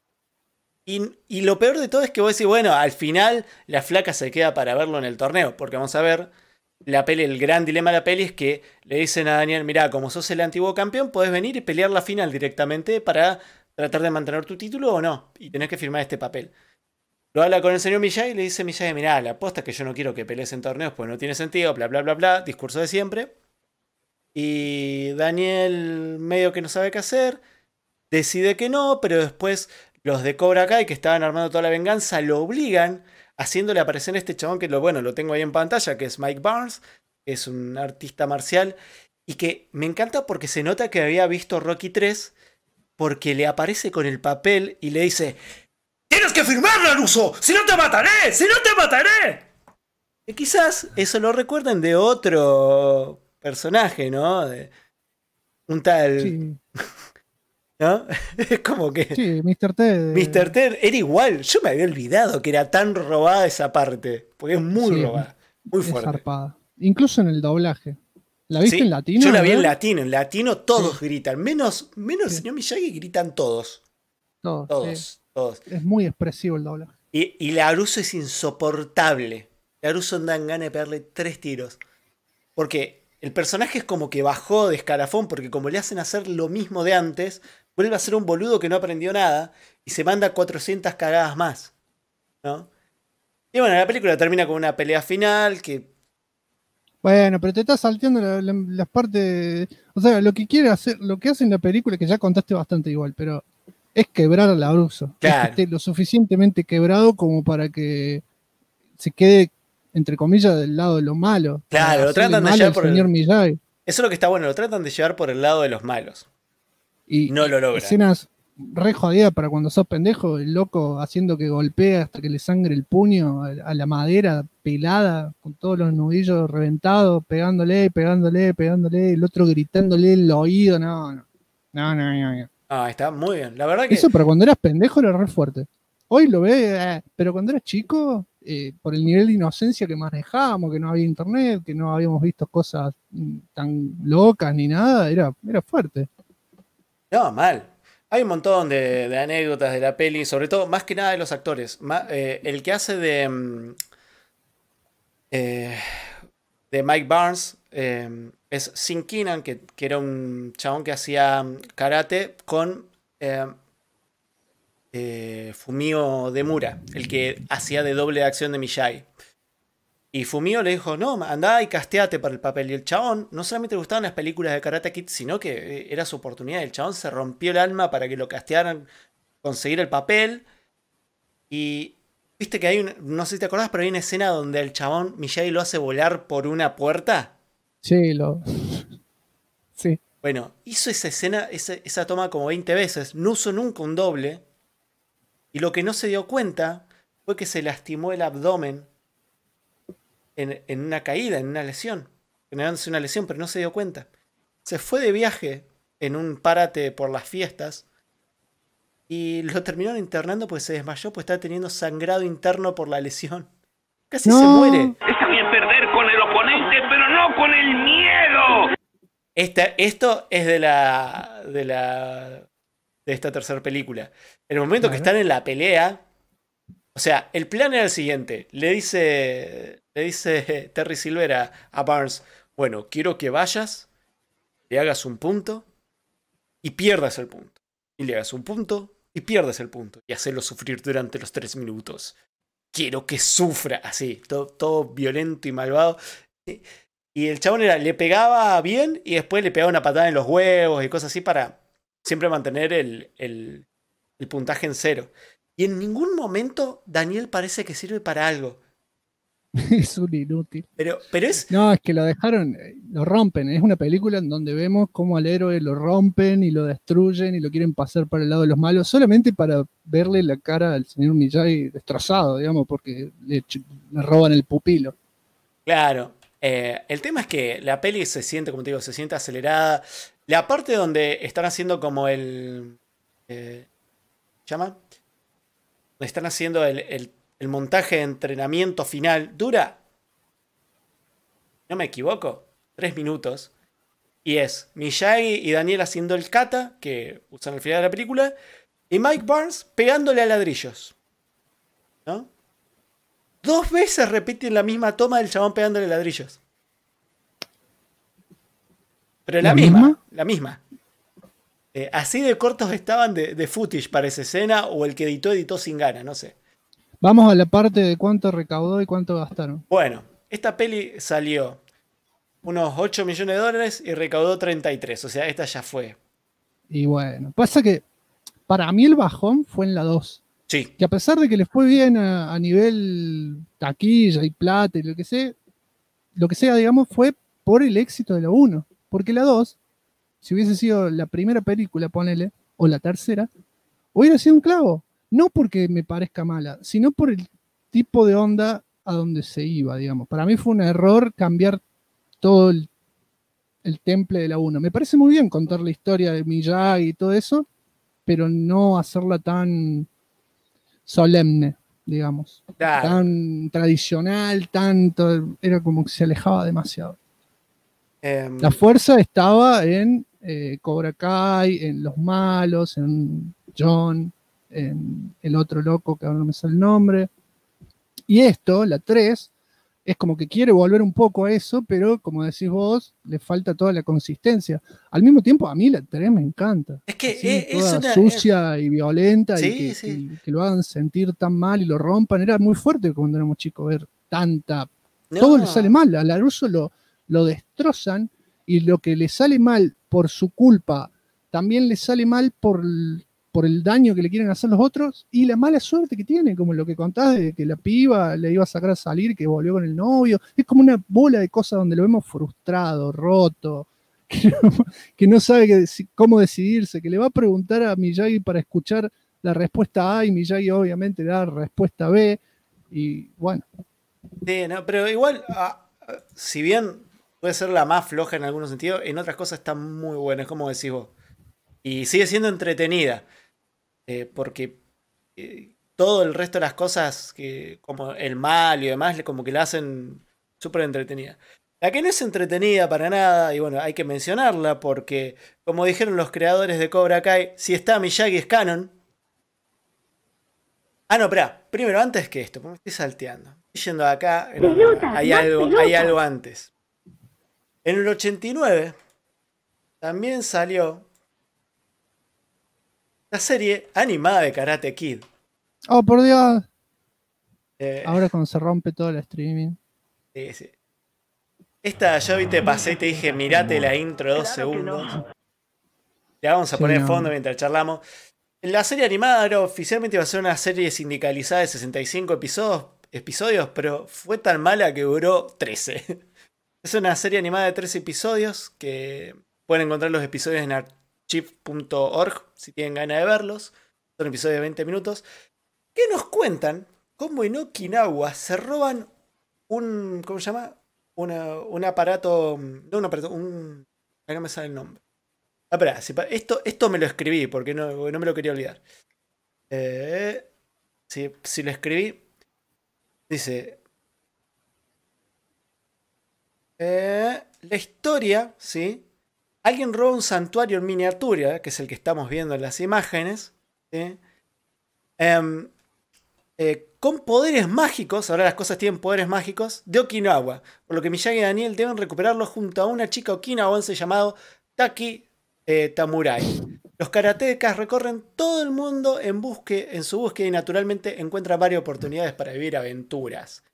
Y lo peor de todo es que vos decís, bueno, al final la flaca se queda para verlo en el torneo. Porque vamos a ver, la peli, el gran dilema de la peli es que le dicen a Daniel, mirá, como sos el antiguo campeón, podés venir y pelear la final directamente para tratar de mantener tu título o no. Y tenés que firmar este papel. Lo habla con el señor Miyagi y le dice Miyagi, mirá, la aposta es que yo no quiero que pelees en torneos, pues no tiene sentido, bla, bla, bla, bla, discurso de siempre. Y Daniel medio que no sabe qué hacer, decide que no, pero después los de Cobra Kai, que estaban armando toda la venganza, lo obligan, haciéndole aparecer este chabón que lo tengo ahí en pantalla, que es Mike Barnes, que es un artista marcial, y que me encanta porque se nota que había visto Rocky 3, porque le aparece con el papel y le dice, ¡tienes que firmarla, Russo! ¡Si no te mataré! ¡Si no te mataré! Y quizás eso lo recuerden de otro personaje, ¿no? De un tal... Sí. ¿No? Es como que... Sí, Mr. Ted. Mr. Ted era igual. Yo me había olvidado que era tan robada esa parte. Porque es muy robada. Muy fuerte. Zarpada. Incluso en el doblaje. ¿La viste en latino? Yo la vi en latino. En latino todos gritan. Menos el señor Miyagi, gritan todos. Todos. Es muy expresivo el doblaje. Y Laruso es insoportable. Laruso dan ganas de pegarle 3 tiros. Porque el personaje es como que bajó de escalafón. Porque como le hacen hacer lo mismo de antes, vuelve a ser un boludo que no aprendió nada. Y se manda 400 cagadas más, ¿no? Y bueno, la película termina con una pelea final que... Bueno, pero te estás salteando las partes... O sea, lo que quiere hacer, lo que hace en la película, que ya contaste bastante igual, pero es quebrar a Laruso. Claro. Es que esté lo suficientemente quebrado como para que se quede, entre comillas, del lado de lo malo. Claro, lo tratan de llevar por señor Miyagi. Eso es lo que está bueno, lo tratan de llevar por el lado de los malos. Y no lo logran. Escenas re jodidas para cuando sos pendejo, el loco haciendo que golpea hasta que le sangre el puño a la madera pelada, con todos los nudillos reventados, pegándole, el otro gritándole el oído, no. Ah, está muy bien. La verdad que... Eso para cuando eras pendejo era re fuerte. Hoy lo ves, pero cuando eras chico, por el nivel de inocencia que manejábamos, que no había internet, que no habíamos visto cosas tan locas ni nada, era fuerte. No, mal. Hay un montón de anécdotas de la peli, sobre todo, más que nada de los actores. El que hace de Mike Barnes es Sin Keenan, que era un chabón que hacía karate con Fumio Demura, el que hacía de doble de acción de Miyagi. Y Fumio le dijo, no, andá y casteate para el papel. Y el chabón no solamente le gustaban las películas de Karate Kid, sino que era su oportunidad. El chabón se rompió el alma para que lo castearan, conseguir el papel. Y viste que hay no sé si te acordás, pero hay una escena donde el chabón Miyagi lo hace volar por una puerta. Sí, sí. Bueno, hizo esa escena, esa toma como 20 veces. No usó nunca un doble. Y lo que no se dio cuenta fue que se lastimó el abdomen en una caída, en una lesión. Generándose una lesión, pero no se dio cuenta. Se fue de viaje en un párate por las fiestas y lo terminaron internando porque se desmayó, pues estaba teniendo sangrado interno por la lesión. Casi se muere. Está bien perder con el oponente, pero no con el miedo. Esto es de la de esta tercera película. En el momento que están en la pelea, o sea, el plan era el siguiente. Le dice Terry Silver a Barnes, bueno, quiero que vayas, le hagas un punto y pierdas el punto. Y le hagas un punto y pierdas el punto. Y hacerlo sufrir durante los 3 minutos. Quiero que sufra, así, todo violento y malvado. Y el chabón le pegaba bien y después le pegaba una patada en los huevos y cosas así para siempre mantener el puntaje en 0. Y en ningún momento Daniel parece que sirve para algo. Es un inútil. Pero es... No, es que lo dejaron, lo rompen. Es una película en donde vemos cómo al héroe lo rompen y lo destruyen y lo quieren pasar para el lado de los malos, solamente para verle la cara al señor Miyagi destrozado, digamos, porque le roban el pupilo. Claro. El tema es que la peli se siente, como te digo, se siente acelerada. La parte donde están haciendo como el... ¿se llama? Donde están haciendo el montaje de entrenamiento final dura, no me equivoco, 3 minutos. Y es Miyagi y Daniel haciendo el kata, que usan al final de la película, y Mike Barnes pegándole a ladrillos. ¿No? 2 veces repiten la misma toma del chabón pegándole ladrillos. Pero la misma. Así de cortos estaban de footage para esa escena, o el que editó sin ganas, no sé. Vamos a la parte de cuánto recaudó y cuánto gastaron. Bueno, esta peli salió unos 8 millones de dólares y recaudó 33. O sea, esta ya fue. Y bueno, pasa que para mí el bajón fue en la 2. Sí. Que a pesar de que le fue bien a nivel taquilla y plata y lo que sea, digamos, fue por el éxito de la 1. Porque la 2, si hubiese sido la primera película, ponele, o la tercera, hubiera sido un clavo. No porque me parezca mala, sino por el tipo de onda a donde se iba, digamos. Para mí fue un error cambiar todo el temple de la 1. Me parece muy bien contar la historia de Miyagi y todo eso, pero no hacerla tan solemne, digamos. Claro. Tan tradicional, tanto. Era como que se alejaba demasiado. La fuerza estaba en Cobra Kai, en los malos, en John, en el otro loco que ahora no me sale el nombre. Y esto, la 3, es como que quiere volver un poco a eso, pero como decís vos, le falta toda la consistencia. Al mismo tiempo, a mí la 3 me encanta. Es que así, toda sucia y violenta, sí, y sí. que lo hagan sentir tan mal y lo rompan. Era muy fuerte cuando éramos chicos ver tanta... No. Todo le sale mal. A LaRusso lo destrozan, y lo que le sale mal por su culpa también le sale mal por el daño que le quieren hacer los otros y la mala suerte que tiene, como lo que contás de que la piba le iba a sacar a salir, que volvió con el novio. Es como una bola de cosas donde lo vemos frustrado, roto, que no sabe cómo decidirse, que le va a preguntar a Miyagi para escuchar la respuesta A y Miyagi obviamente da respuesta B, y bueno. Sí, no, pero igual, si bien puede ser la más floja en algunos sentidos, en otras cosas está muy buena, es como decís vos. Y sigue siendo entretenida. Porque todo el resto de las cosas, como el mal y demás, como que la hacen súper entretenida. La que no es entretenida para nada, y bueno, hay que mencionarla porque, como dijeron los creadores de Cobra Kai, si está Miyagi es canon. Ah, no, espera, primero, antes que esto, me estoy salteando. Estoy yendo acá, hay algo antes. En el 89 también salió la serie animada de Karate Kid. Oh, por Dios. Ahora cuando se rompe todo el streaming. Sí. Esta yo te pasé y te dije, mirate la intro 2 segundos. La vamos a poner en fondo mientras charlamos. La serie animada ahora oficialmente iba a ser una serie sindicalizada de 65 episodios, pero fue tan mala que duró 13. Es una serie animada de 13 episodios que pueden encontrar los episodios en archive.org si tienen ganas de verlos. Son episodios de 20 minutos que nos cuentan cómo en Okinawa se roban un... ¿cómo se llama? Un aparato... No un aparato, no me sale el nombre. Espera, esto me lo escribí porque no me lo quería olvidar. Si lo escribí, dice... la historia, ¿sí? alguien roba un santuario en miniatura, que es el que estamos viendo en las imágenes, ¿sí? Con poderes mágicos, ahora las cosas tienen poderes mágicos, de Okinawa, por lo que Miyagi y Daniel deben recuperarlo junto a una chica okinawense llamada Taki Tamurai. Los karatecas recorren todo el mundo en su búsqueda y naturalmente encuentran varias oportunidades para vivir aventuras.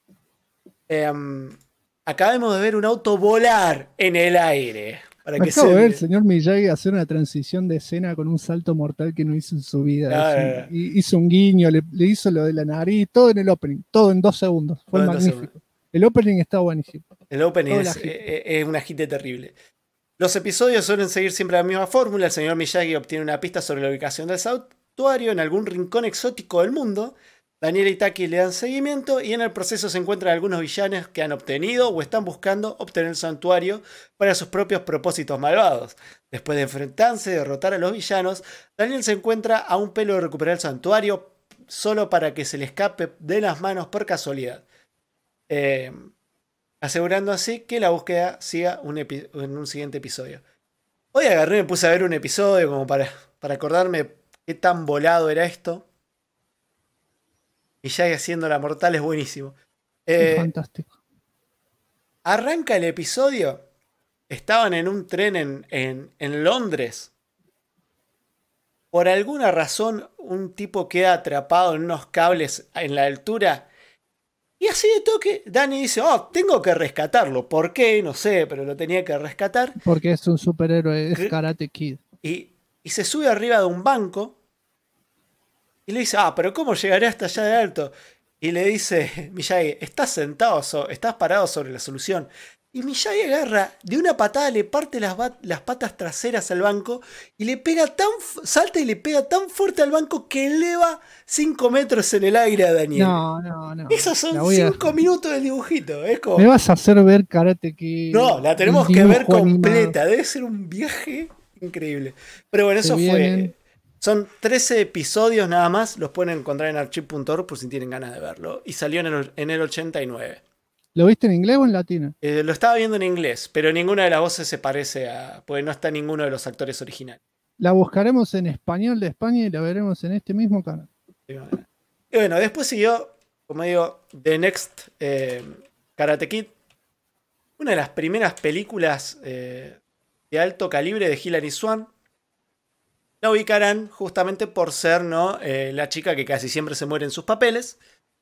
Acabamos de ver un auto volar en el aire. Acabo de ver el señor Miyagi hacer una transición de escena con un salto mortal que no hizo en su vida. Hizo un guiño, le hizo lo de la nariz, todo en el opening, todo en 2 segundos. Fue magnífico. El opening está buenísimo. El opening es un agite terrible. Los episodios suelen seguir siempre la misma fórmula. El señor Miyagi obtiene una pista sobre la ubicación del santuario en algún rincón exótico del mundo. Daniel y Taki le dan seguimiento y en el proceso se encuentran algunos villanos que han obtenido o están buscando obtener el santuario para sus propios propósitos malvados. Después de enfrentarse y derrotar a los villanos, Daniel se encuentra a un pelo de recuperar el santuario solo para que se le escape de las manos por casualidad. Asegurando así que la búsqueda siga en un siguiente episodio. Hoy agarré y me puse a ver un episodio como para acordarme qué tan volado era esto. Y ya haciendo la mortal es buenísimo. Fantástico. Arranca el episodio. Estaban en un tren en Londres. Por alguna razón, un tipo queda atrapado en unos cables en la altura. Y así de toque, Danny dice, tengo que rescatarlo. ¿Por qué? No sé, pero lo tenía que rescatar. Porque es un superhéroe, es Karate Kid. Y se sube arriba de un banco. Y le dice, pero ¿cómo llegaré hasta allá de alto? Y le dice Miyagi, estás parado sobre la solución. Y Miyagi agarra, de una patada le parte las patas traseras al banco y le pega salta y le pega tan fuerte al banco que eleva 5 metros en el aire a Daniel. No. Esos son 5 minutos del dibujito. Es como... Me vas a hacer ver Karate Kid. No, la tenemos que ver completa. Debe ser un viaje increíble. Pero bueno, eso fue... Son 13 episodios nada más, los pueden encontrar en archive.org por si tienen ganas de verlo. Y salió en el 89. ¿Lo viste en inglés o en latino? Lo estaba viendo en inglés, pero ninguna de las voces se parece porque no está ninguno de los actores originales. La buscaremos en español de España y la veremos en este mismo canal. Y bueno, después siguió, como digo, The Next Karate Kid. Una de las primeras películas de alto calibre de Hilary Swank. La ubicarán justamente por ser, ¿no? La chica que casi siempre se muere en sus papeles.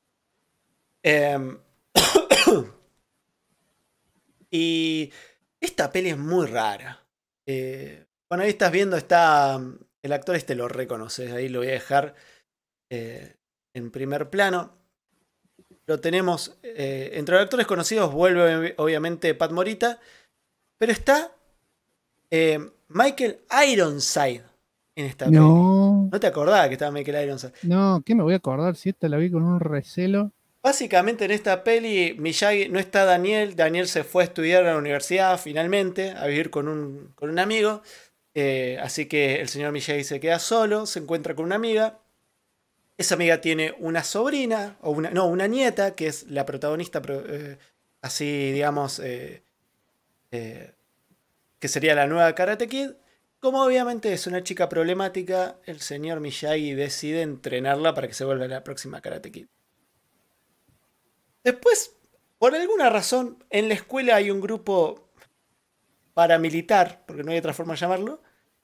Y esta peli es muy rara. Bueno, ahí estás viendo, está el actor lo reconoces, ahí lo voy a dejar en primer plano. Lo tenemos, entre los actores conocidos vuelve obviamente Pat Morita, pero está Michael Ironside en esta peli. ¿No te acordabas que estaba Michael Ironside? No, ¿qué me voy a acordar si esta la vi con un recelo? Básicamente en esta peli Miyagi no está Daniel. Daniel se fue a estudiar a la universidad finalmente, a vivir con un amigo. Así que el señor Miyagi se queda solo, se encuentra con una amiga. Esa amiga tiene una sobrina, una nieta, que es la protagonista, así digamos, que sería la nueva Karate Kid. Como obviamente es una chica problemática, el señor Miyagi decide entrenarla para que se vuelva la próxima Karate Kid. Después, por alguna razón, en la escuela hay un grupo paramilitar, porque no hay otra forma de llamarlo,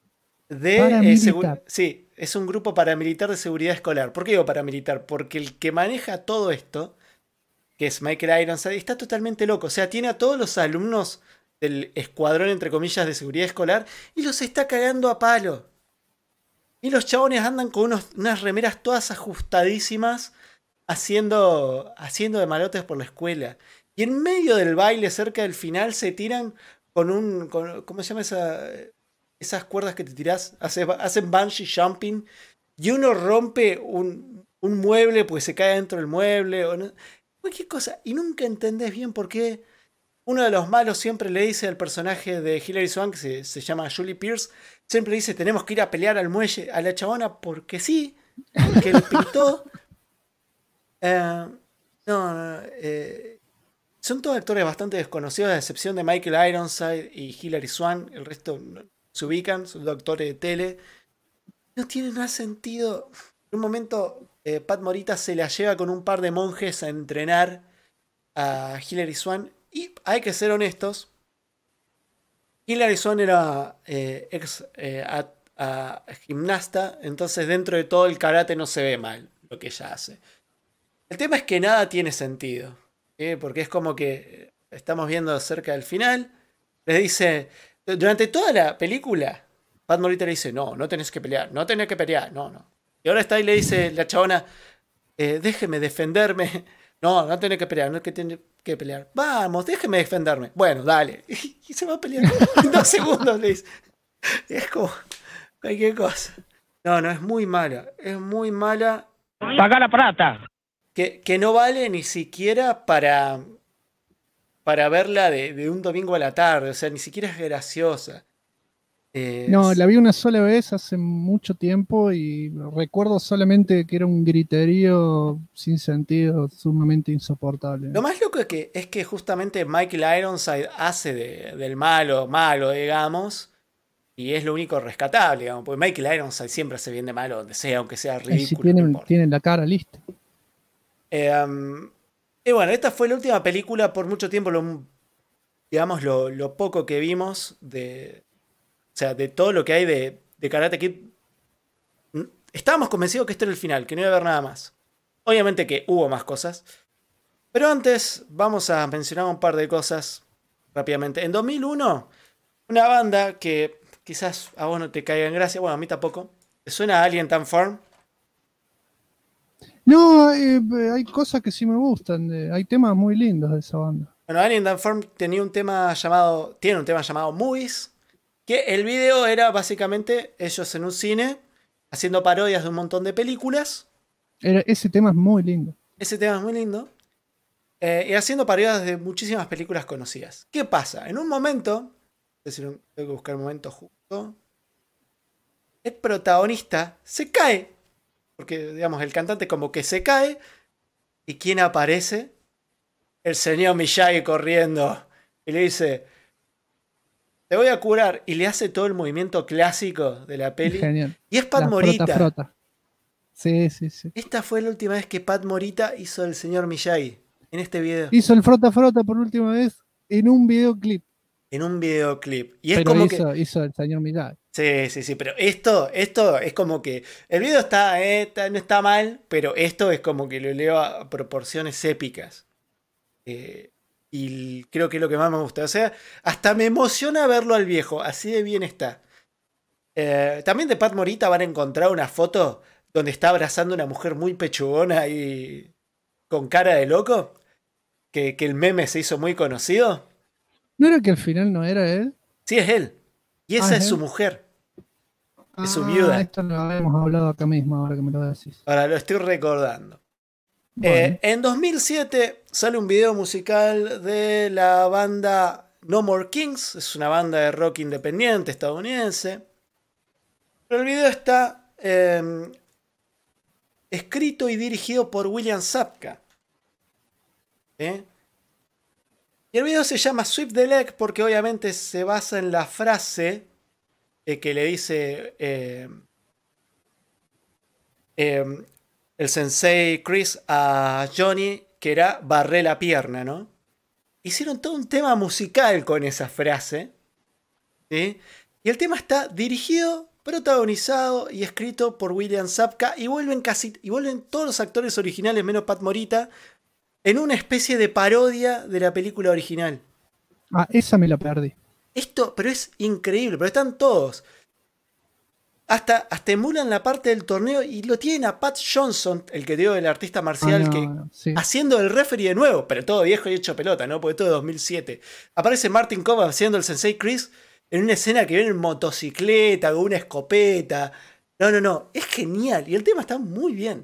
sí, es un grupo paramilitar de seguridad escolar. ¿Por qué digo paramilitar? Porque el que maneja todo esto, que es Michael Ironside, está totalmente loco. O sea, tiene a todos los alumnos del escuadrón, entre comillas, de seguridad escolar y los está cagando a palo. Y los chabones andan con unas remeras todas ajustadísimas, haciendo de malotes por la escuela. Y en medio del baile, cerca del final, se tiran con ¿cómo se llama esas cuerdas que te tirás? Hacen bungee jumping. Y uno rompe un mueble porque se cae dentro del mueble. O no, cualquier cosa. Y nunca entendés bien por qué uno de los malos siempre le dice al personaje de Hilary Swank, que se llama Julie Pierce, siempre dice, tenemos que ir a pelear al muelle a la chabona porque sí, porque le pintó. Es son todos actores bastante desconocidos, a excepción de Michael Ironside y Hilary Swank. El resto no se ubican, son dos actores de tele. No tiene nada sentido. En un momento, Pat Morita se la lleva con un par de monjes a entrenar a Hilary Swank. Y hay que ser honestos. Hilary Swank era gimnasta, entonces dentro de todo el karate no se ve mal lo que ella hace. El tema es que nada tiene sentido, porque es como que estamos viendo cerca del final. Les dice, durante toda la película, Pat Morita le dice, no tenés que pelear, no tenés que pelear, no. Y ahora está ahí y le dice la chabona, déjeme defenderme. No tenés que pelear, no es que tenés que pelear. Vamos, déjeme defenderme. Bueno, dale. Y se va a pelear en 2 segundos, le dice. Es como cualquier cosa. No, es muy mala. Es muy mala. Paga la plata. Que no vale ni siquiera para verla de un domingo a la tarde. O sea, ni siquiera es graciosa. No, la vi una sola vez hace mucho tiempo y recuerdo solamente que era un griterío sin sentido, sumamente insoportable. Lo más loco es que justamente Michael Ironside hace del malo, digamos, y es lo único rescatable, digamos, porque Michael Ironside siempre hace bien de malo donde sea, aunque sea ridículo. Si tienen la cara lista. Y bueno, esta fue la última película por mucho tiempo, lo poco que vimos de todo lo que hay de Karate Kid. Estábamos convencidos que este era el final, que no iba a haber nada más. Obviamente que hubo más cosas. Pero antes vamos a mencionar un par de cosas rápidamente. En 2001, una banda que quizás a vos no te caiga en gracia, bueno, a mí tampoco. ¿Te suena a Alien Tan Farm? No, hay cosas que sí me gustan. Hay temas muy lindos de esa banda. Bueno, Alien Tan Farm tiene un tema llamado Movies. Que el video era básicamente ellos en un cine haciendo parodias de un montón de películas. Ese tema es muy lindo. Y haciendo parodias de muchísimas películas conocidas. ¿Qué pasa? En un momento, es decir, tengo que buscar el momento justo, el protagonista se cae. Porque, digamos, el cantante como que se cae. ¿Y quién aparece? El señor Miyagi corriendo. Y le dice... Te voy a curar. Y le hace todo el movimiento clásico de la peli. Genial. Y es Pat Morita. Frota. Sí. Esta fue la última vez que Pat Morita hizo el señor Miyagi. En este video. Hizo el frota por última vez en un videoclip. Y es pero como hizo el señor Miyagi. Sí. Pero esto es como que... El video no está mal. Pero esto es como que lo eleva a proporciones épicas. Y creo que es lo que más me gusta. O sea, hasta me emociona verlo al viejo. Así de bien está. También de Pat Morita van a encontrar una foto donde está abrazando a una mujer muy pechugona y con cara de loco. Que el meme se hizo muy conocido. ¿No era que al final no era él? Sí, es él. Y esa es su mujer. Es su viuda. Esto lo habíamos hablado acá mismo, ahora que me lo decís. Ahora lo estoy recordando. Bueno. En 2007 sale un video musical de la banda No More Kings. Es una banda de rock independiente estadounidense. Pero el video está escrito y dirigido por William Zabka. Y el video se llama Sweep the Leg porque obviamente se basa en la frase que le dice el sensei Chris a Johnny, que era barré la pierna, ¿no? Hicieron todo un tema musical con esa frase. ¿Sí? Y el tema está dirigido, protagonizado y escrito por William Zabka. Y vuelven todos los actores originales, menos Pat Morita, en una especie de parodia de la película original. Esa me la perdí. Pero es increíble, pero están todos. Hasta emulan la parte del torneo y lo tienen a Pat Johnson, el que dio el artista marcial, sí. Haciendo el referee de nuevo, pero todo viejo y hecho pelota, ¿no? Porque todo de 2007. Aparece Martin Kove haciendo el Sensei Chris en una escena que viene en motocicleta, con una escopeta. No, es genial. Y el tema está muy bien.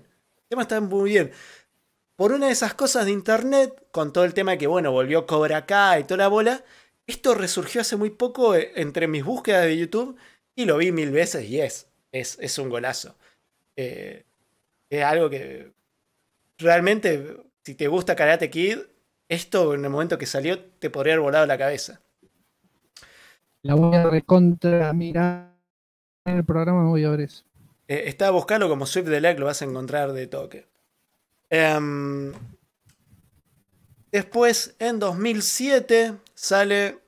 Por una de esas cosas de internet, con todo el tema de que, bueno, volvió Cobra Kai y toda la bola, esto resurgió hace muy poco entre mis búsquedas de YouTube. Y lo vi 1000 veces y es un golazo. Es algo que realmente, si te gusta Karate Kid, esto en el momento que salió te podría haber volado la cabeza. La voy a recontra mirar en el programa, voy a ver eso. Está a buscarlo como Sweep the Leg, lo vas a encontrar de toque. Después, en 2007, sale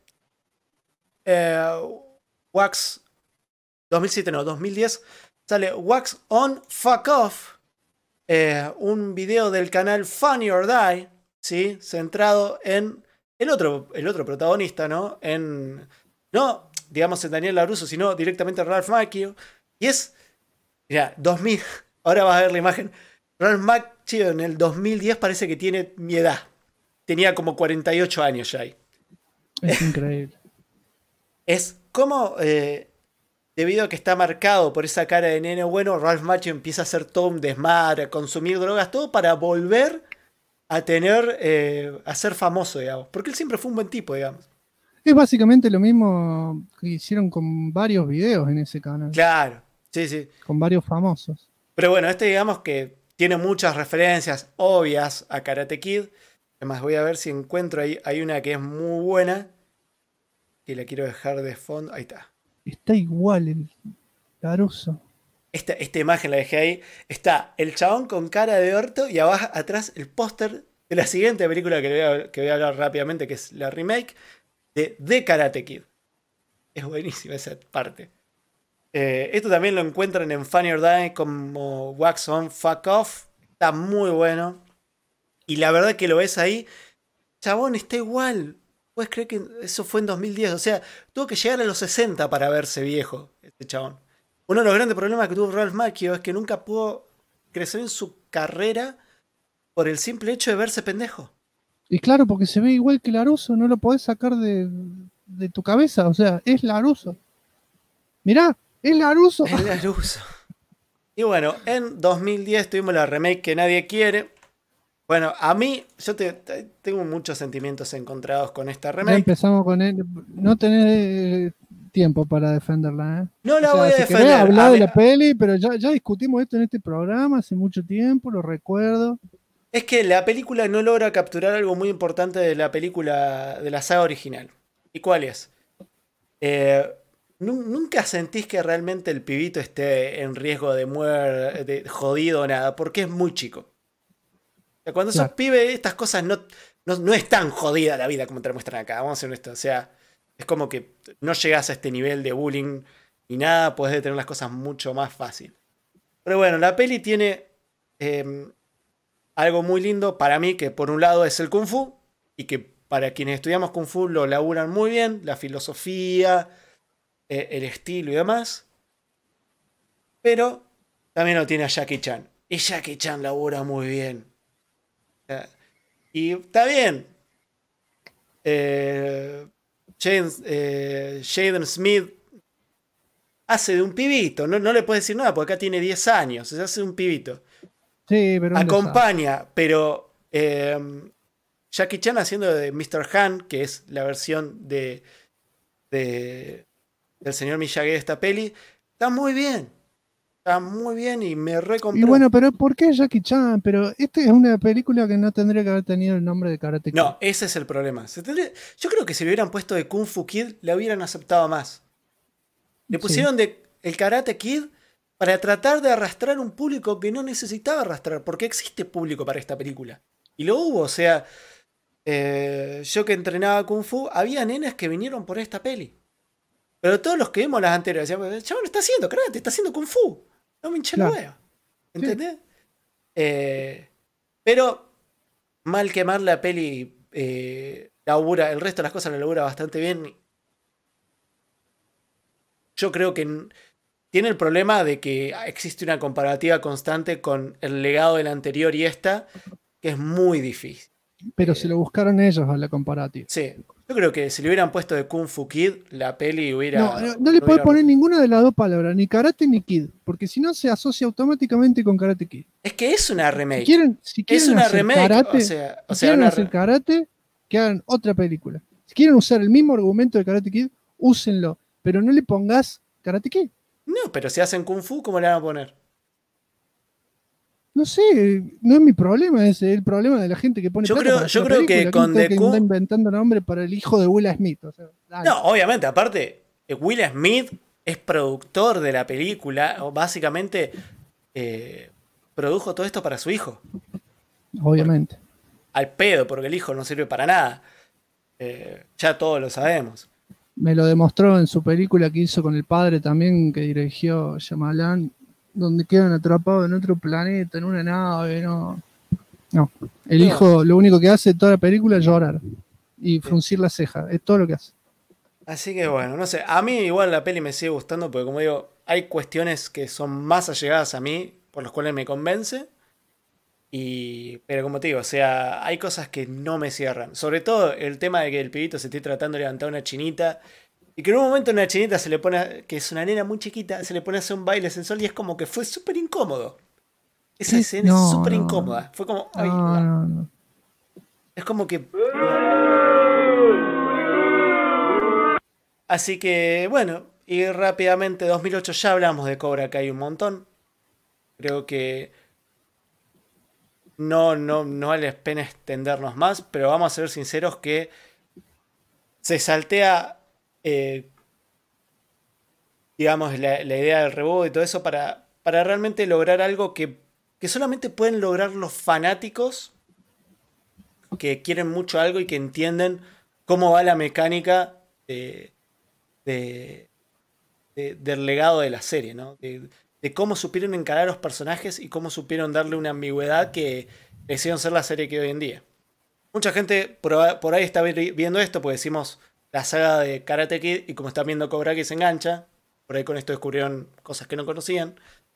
Wax. 2007 no, 2010 sale Wax On Fuck Off. Un video del canal Funny or Die, ¿sí? Centrado en el otro protagonista, ¿no? No, digamos, en Daniel LaRusso, sino directamente en Ralph Macchio. Y es, mira, 2000, ahora vas a ver la imagen. Ralph Macchio en el 2010 parece que tiene mi edad. Tenía como 48 años ya ahí. Es increíble. Es como, debido a que está marcado por esa cara de nene bueno, Ralph Macchio empieza a hacer todo un desmadre, a consumir drogas, todo para volver a a ser famoso, digamos. Porque él siempre fue un buen tipo, digamos. Es básicamente lo mismo que hicieron con varios videos en ese canal. Claro, sí. Con varios famosos. Pero bueno, digamos que tiene muchas referencias obvias a Karate Kid. Además, voy a ver si encuentro ahí. Hay una que es muy buena. Que la quiero dejar de fondo. Ahí está. Está igual el LaRusso. Esta imagen la dejé ahí. Está el chabón con cara de orto y abajo atrás el póster de la siguiente película que voy a hablar rápidamente, que es la remake de The Karate Kid. Es buenísima esa parte. Esto también lo encuentran en Funny or Die como Wax On Fuck Off. Está muy bueno. Y la verdad que lo ves ahí. Chabón, está igual. ¿Puedes creer que eso fue en 2010? O sea, tuvo que llegar a los 60 para verse viejo, este chabón. Uno de los grandes problemas que tuvo Ralph Macchio es que nunca pudo crecer en su carrera por el simple hecho de verse pendejo. Y claro, porque se ve igual que LaRusso, no lo podés sacar de tu cabeza. O sea, es LaRusso. Mirá, es LaRusso. Es LaRusso. Y bueno, en 2010 tuvimos la remake que nadie quiere. Bueno, a mí, yo tengo muchos sentimientos encontrados con esta remake. Ya empezamos con él. No tenés tiempo para defenderla, ¿eh? No la voy a si defender. Querés hablar de la peli, pero ya discutimos esto en este programa hace mucho tiempo, lo recuerdo. Es que la película no logra capturar algo muy importante de la película, de la saga original. ¿Y cuál es? Nunca sentís que realmente el pibito esté en riesgo de muerte, jodido o nada, porque es muy chico. Cuando sos pibe, estas cosas no es tan jodida la vida como te la muestran acá. Vamos a ser honestos. O sea, es como que no llegas a este nivel de bullying ni nada. Podés detener las cosas mucho más fácil. Pero bueno, la peli tiene algo muy lindo para mí, que por un lado es el Kung Fu. Y que para quienes estudiamos Kung Fu lo laburan muy bien. La filosofía, el estilo y demás. Pero también lo tiene a Jackie Chan. Y Jackie Chan labura muy bien. Y está bien. Jaden Smith hace de un pibito. No le puedes decir nada porque acá tiene 10 años. Se hace de un pibito. Sí, pero acompaña. Pero Jackie Chan haciendo de Mr. Han, que es la versión del señor Miyagi de esta peli, está muy bien. Está muy bien y me recompró. Y bueno, pero ¿por qué Jackie Chan? Pero esta es una película que no tendría que haber tenido el nombre de Karate Kid. No, ese es el problema. Yo creo que si le hubieran puesto de Kung Fu Kid, la hubieran aceptado más. Le pusieron de el Karate Kid para tratar de arrastrar un público que no necesitaba arrastrar, porque existe público para esta película. Y lo hubo, o sea, yo que entrenaba Kung Fu, había nenas que vinieron por esta peli. Pero todos los que vimos las anteriores decían, el chabón está haciendo karate, está haciendo Kung Fu. No me hinché la hueá. ¿Entendés? Sí. Pero mal que mal la peli labura, el resto de las cosas la labura bastante bien. Yo creo que tiene el problema de que existe una comparativa constante con el legado del anterior y esta, que es muy difícil. Pero se lo buscaron ellos a la comparativa. Sí. Yo creo que si le hubieran puesto de Kung Fu Kid, la peli hubiera... No le puedes poner ninguna de las dos palabras, ni karate ni kid, porque si no se asocia automáticamente con Karate Kid. Es que es una remake. Si quieren es una hacer remake, karate, si quieren hacer karate, que hagan otra película. Si quieren usar el mismo argumento de Karate Kid, úsenlo, pero no le pongas Karate Kid. No, pero si hacen Kung Fu, ¿cómo le van a poner? No sé, no es mi problema, es el problema de la gente que pone Yo plata creo, para yo hacer creo película. que con ¿Quién The que está Q. inventando nombre para el hijo de Will Smith? O sea, dale. No, obviamente, aparte, Will Smith es productor de la película, o básicamente produjo todo esto para su hijo. Obviamente. Al pedo, porque el hijo no sirve para nada. Ya todos lo sabemos. Me lo demostró en su película que hizo con el padre también, que dirigió Shyamalan, donde quedan atrapados en otro planeta, en una nave, no. No. El hijo lo único que hace toda la película es llorar y fruncir la ceja. Es todo lo que hace. Así que bueno, no sé. A mí igual la peli me sigue gustando porque como digo, hay cuestiones que son más allegadas a mí, por las cuales me convence. Pero como te digo, o sea, hay cosas que no me cierran. Sobre todo el tema de que el pibito se esté tratando de levantar una chinita. Y que en un momento una chinita se le pone, que es una nena muy chiquita, se le pone a hacer un baile sensual y es como que fue súper incómodo. Esa escena es súper incómoda. Fue como, ay, No. es como que... Así que, bueno, y rápidamente, 2008 ya hablamos de Cobra Kai un montón. Creo que no vale la pena extendernos más, pero vamos a ser sinceros que se saltea, digamos, la idea del reboot y todo eso para realmente lograr algo que solamente pueden lograr los fanáticos que quieren mucho algo y que entienden cómo va la mecánica del legado de la serie, ¿no? De cómo supieron encarar a los personajes y cómo supieron darle una ambigüedad que le hicieron ser la serie que hoy en día. Mucha gente por ahí está viendo esto, porque decimos la saga de Karate Kid y como están viendo Cobra Kai se engancha. Por ahí con esto descubrieron cosas que no conocían.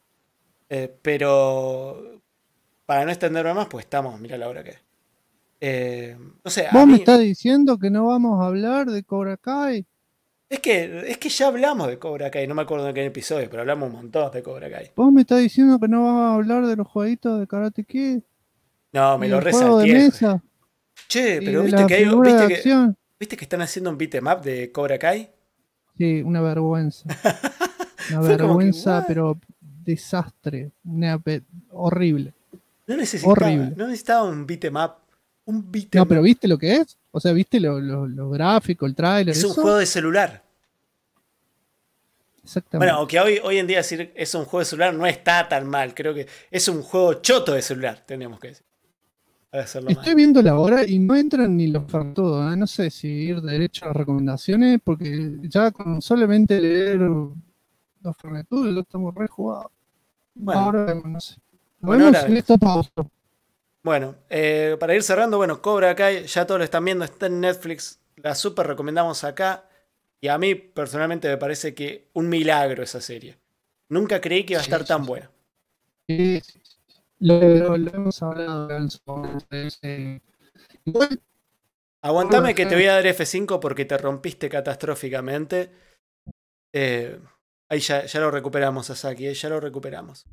Pero para no extenderme más, pues estamos, mira la hora que es. No sé, ¿Vos me estás diciendo que no vamos a hablar de Cobra Kai? Es que ya hablamos de Cobra Kai, no me acuerdo en qué episodio, pero hablamos un montón de Cobra Kai. ¿Vos me estás diciendo que no vamos a hablar de los jueguitos de Karate Kid? No, me lo juego de resalté. mesa. Che, Y pero de viste la que hay. figura de acción. ¿Viste que están haciendo un beat 'em up de Cobra Kai? Sí, una vergüenza. Una Fue como que, vergüenza, ¿what? pero desastre. Horrible. No necesitaba un beat 'em up. Un beat 'em No, up. pero ¿viste lo que es? O sea, ¿viste lo gráfico, el tráiler? Es un juego de celular. Exactamente. Bueno, aunque hoy en día decir es un juego de celular no está tan mal. Creo que es un juego choto de celular, tendríamos que decir. Para hacerlo Estoy viendo la hora y no entran ni los fartudos. No sé si ir derecho a recomendaciones, porque ya con solamente leer los fernetudos lo estamos re jugados. Bueno. Ahora no sé. Nos Bueno, vemos ahora en esta pausa. Bueno, para ir cerrando, bueno, Cobra Kai, ya todos lo están viendo, está en Netflix, la super recomendamos acá. Y a mí personalmente me parece que un milagro esa serie. Nunca creí que iba a estar tan buena. Sí. Lo hemos hablado en su momento. Igual, Aguantame que te voy a dar F5 porque te rompiste catastróficamente. Ahí ya lo recuperamos, Sasaki, ya lo recuperamos.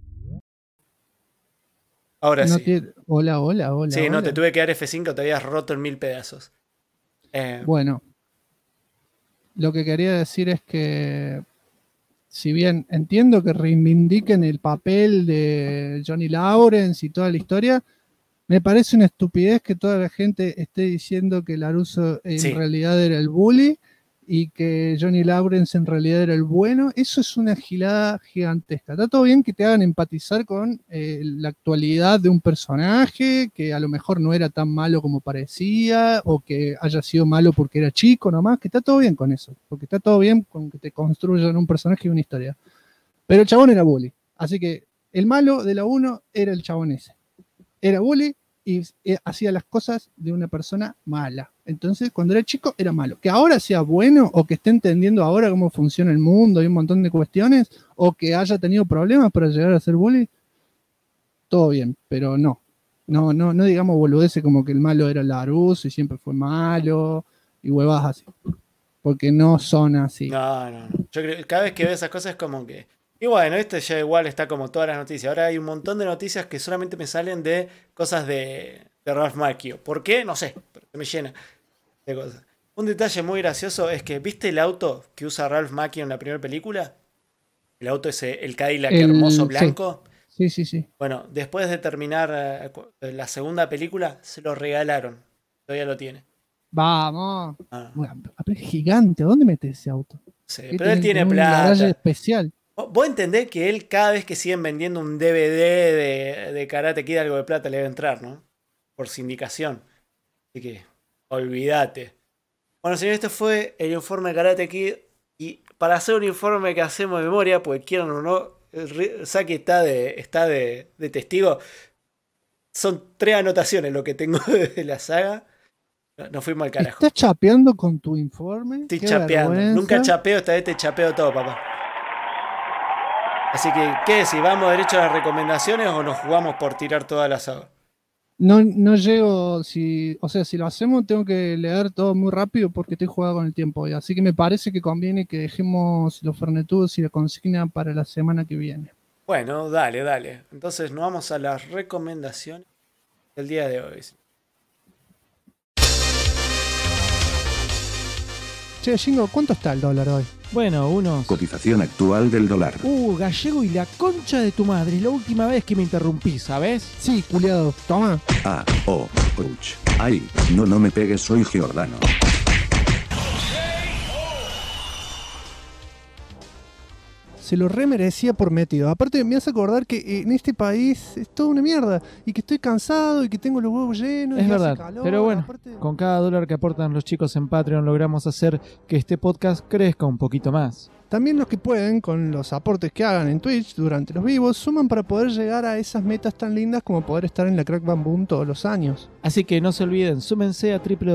Ahora no sí. Hola. Sí, no, te tuve que dar F5, te habías roto en 1000 pedazos. Bueno, lo que quería decir es que, si bien entiendo que reivindiquen el papel de Johnny Lawrence y toda la historia, me parece una estupidez que toda la gente esté diciendo que LaRusso en realidad era el bully y que Johnny Lawrence en realidad era el bueno. Eso es una gilada gigantesca. Está todo bien que te hagan empatizar con la actualidad de un personaje que a lo mejor no era tan malo como parecía, o que haya sido malo porque era chico nomás, que está todo bien con eso, porque está todo bien con que te construyan un personaje y una historia. Pero el chabón era bully, así que el malo de la 1 era el chabón ese. Era bully y hacía las cosas de una persona mala. Entonces, cuando era chico, era malo. Que ahora sea bueno, o que esté entendiendo ahora cómo funciona el mundo y un montón de cuestiones, o que haya tenido problemas para llegar a ser bully, todo bien, pero no digamos boludeces como que el malo era LaRusso y siempre fue malo, y huevas así. Porque no son así. No. Yo creo que cada vez que veo esas cosas es como que... Y bueno, este ya igual está como todas las noticias. Ahora hay un montón de noticias que solamente me salen de cosas de Ralph Macchio. ¿Por qué? No sé, pero me llena de cosas. Un detalle muy gracioso es que, ¿viste el auto que usa Ralph Macchio en la primera película? El auto ese, el Cadillac hermoso blanco. Sí. Bueno, después de terminar la segunda película, se lo regalaron. Todavía lo tiene. Vamos. Ah. Es gigante. ¿Dónde metes ese auto? Sí, pero él tiene un garaje plata. especial. Vos entendés que él, cada vez que siguen vendiendo un DVD de Karate Kid, algo de plata le debe entrar, ¿no? Por sindicación. Así que, olvídate. Bueno, señor, este fue el informe de Karate Kid. Y para hacer un informe que hacemos de memoria, porque quieran o no, Saki está de testigo. Son 3 anotaciones lo que tengo de la saga. No fuimos al carajo. ¿Estás chapeando con tu informe? Estoy Qué chapeando. vergüenza. Nunca chapeo, esta vez te chapeo todo, papá. Así que, ¿qué? ¿Si vamos derecho a las recomendaciones o nos jugamos por tirar toda la saga? No llego, o sea, si lo hacemos tengo que leer todo muy rápido porque estoy jugando con el tiempo hoy. Así que me parece que conviene que dejemos los fernetudos y la consigna para la semana que viene. Bueno, dale. Entonces nos vamos a las recomendaciones del día de hoy. Che, Jingo, ¿cuánto está el dólar hoy? Bueno, unos... Cotización actual del dólar. Gallego y la concha de tu madre. Es la última vez que me interrumpí, ¿sabes? Sí, culiado. Toma. Ouch. Ay, no me pegues, soy Giordano. Se lo remerecía por metido. Aparte, me hace acordar que en este país es toda una mierda. Y que estoy cansado y que tengo los huevos llenos. Es y verdad, hace calor. pero bueno, Aparte... con cada dólar que aportan los chicos en Patreon logramos hacer que este podcast crezca un poquito más. También los que pueden, con los aportes que hagan en Twitch durante los vivos, suman para poder llegar a esas metas tan lindas como poder estar en la Crack Bam Boom todos los años. Así que no se olviden, súmense a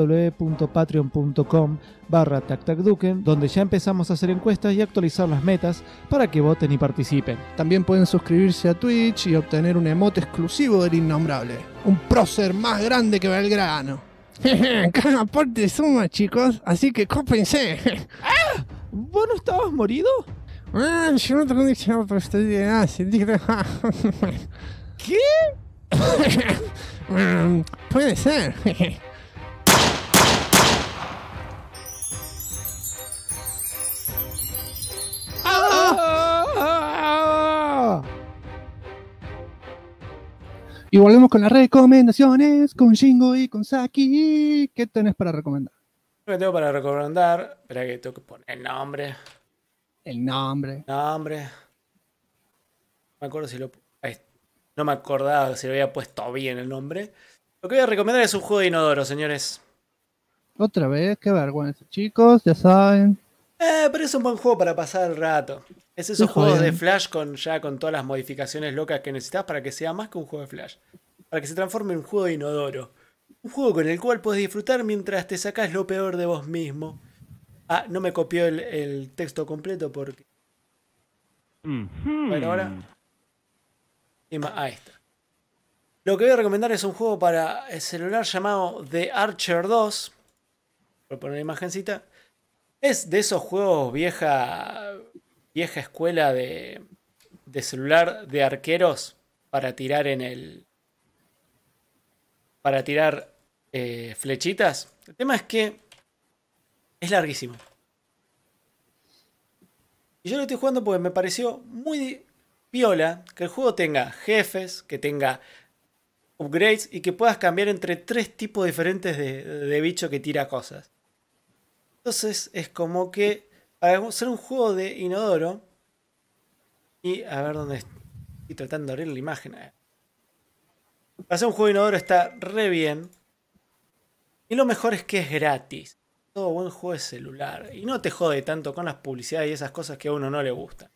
www.patreon.com/tactacduken, donde ya empezamos a hacer encuestas y actualizar las metas para que voten y participen. También pueden suscribirse a Twitch y obtener un emote exclusivo del Innombrable. Un prócer más grande que Belgrano. Cada aporte suma, chicos, así que cópense. ¿Vos no estabas morido? Yo no tengo dicho, pero estoy de ¿Qué? Puede ser. Y volvemos con las recomendaciones con Jingo y con Saki. ¿Qué tenés para recomendar? Lo que tengo para recomendar. Espera que tengo que poner el nombre. No me acuerdo si lo. No me acordaba si lo había puesto bien el nombre. Lo que voy a recomendar es un juego de inodoro, señores. Otra vez, qué vergüenza. Chicos, ya saben. Pero es un buen juego para pasar el rato. Es esos juegos de Flash con todas las modificaciones locas que necesitas para que sea más que un juego de Flash. Para que se transforme en un juego de inodoro. Un juego con el cual puedes disfrutar mientras te sacas lo peor de vos mismo. No me copió el texto completo porque... Bueno, ahora... Ahí está. Lo que voy a recomendar es un juego para el celular llamado The Archer 2. Por poner una imagencita. Es de esos juegos vieja escuela de celular de arqueros para tirar flechitas. El tema es que es larguísimo. Y yo lo estoy jugando porque me pareció muy piola que el juego tenga jefes, que tenga upgrades y que puedas cambiar entre 3 tipos diferentes de bicho que tira cosas. Entonces es como que para hacer un juego de inodoro y a ver dónde estoy tratando de abrir la imagen. Para hacer un juego de inodoro está re bien. Y lo mejor es que es gratis. Todo buen juego de celular. Y no te jode tanto con las publicidades y esas cosas que a uno no le gustan.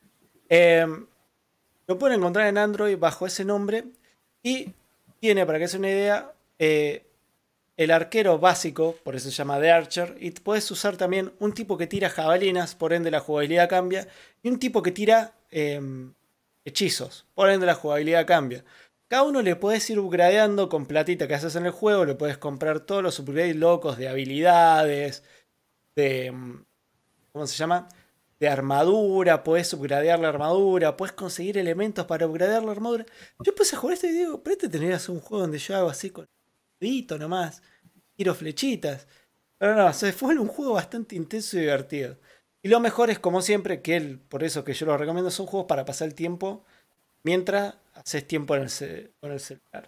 Lo pueden encontrar en Android bajo ese nombre. Y tiene, para que se una idea, el arquero básico, por eso se llama The Archer. Y puedes usar también un tipo que tira jabalinas, por ende la jugabilidad cambia. Y un tipo que tira hechizos, por ende la jugabilidad cambia. Cada uno le puedes ir upgradeando con platita que haces en el juego. Le puedes comprar todos los upgrades locos de habilidades, de... ¿cómo se llama? De armadura. Puedes upgradear la armadura. Puedes conseguir elementos para upgradear la armadura. Yo empecé a jugar esto y digo, pero tendrías un juego donde yo hago así con dedito nomás. Tiro flechitas. Pero no, se fue un juego bastante intenso y divertido. Y lo mejor es, como siempre, que por eso que yo lo recomiendo, son juegos para pasar el tiempo mientras haces tiempo con el celular.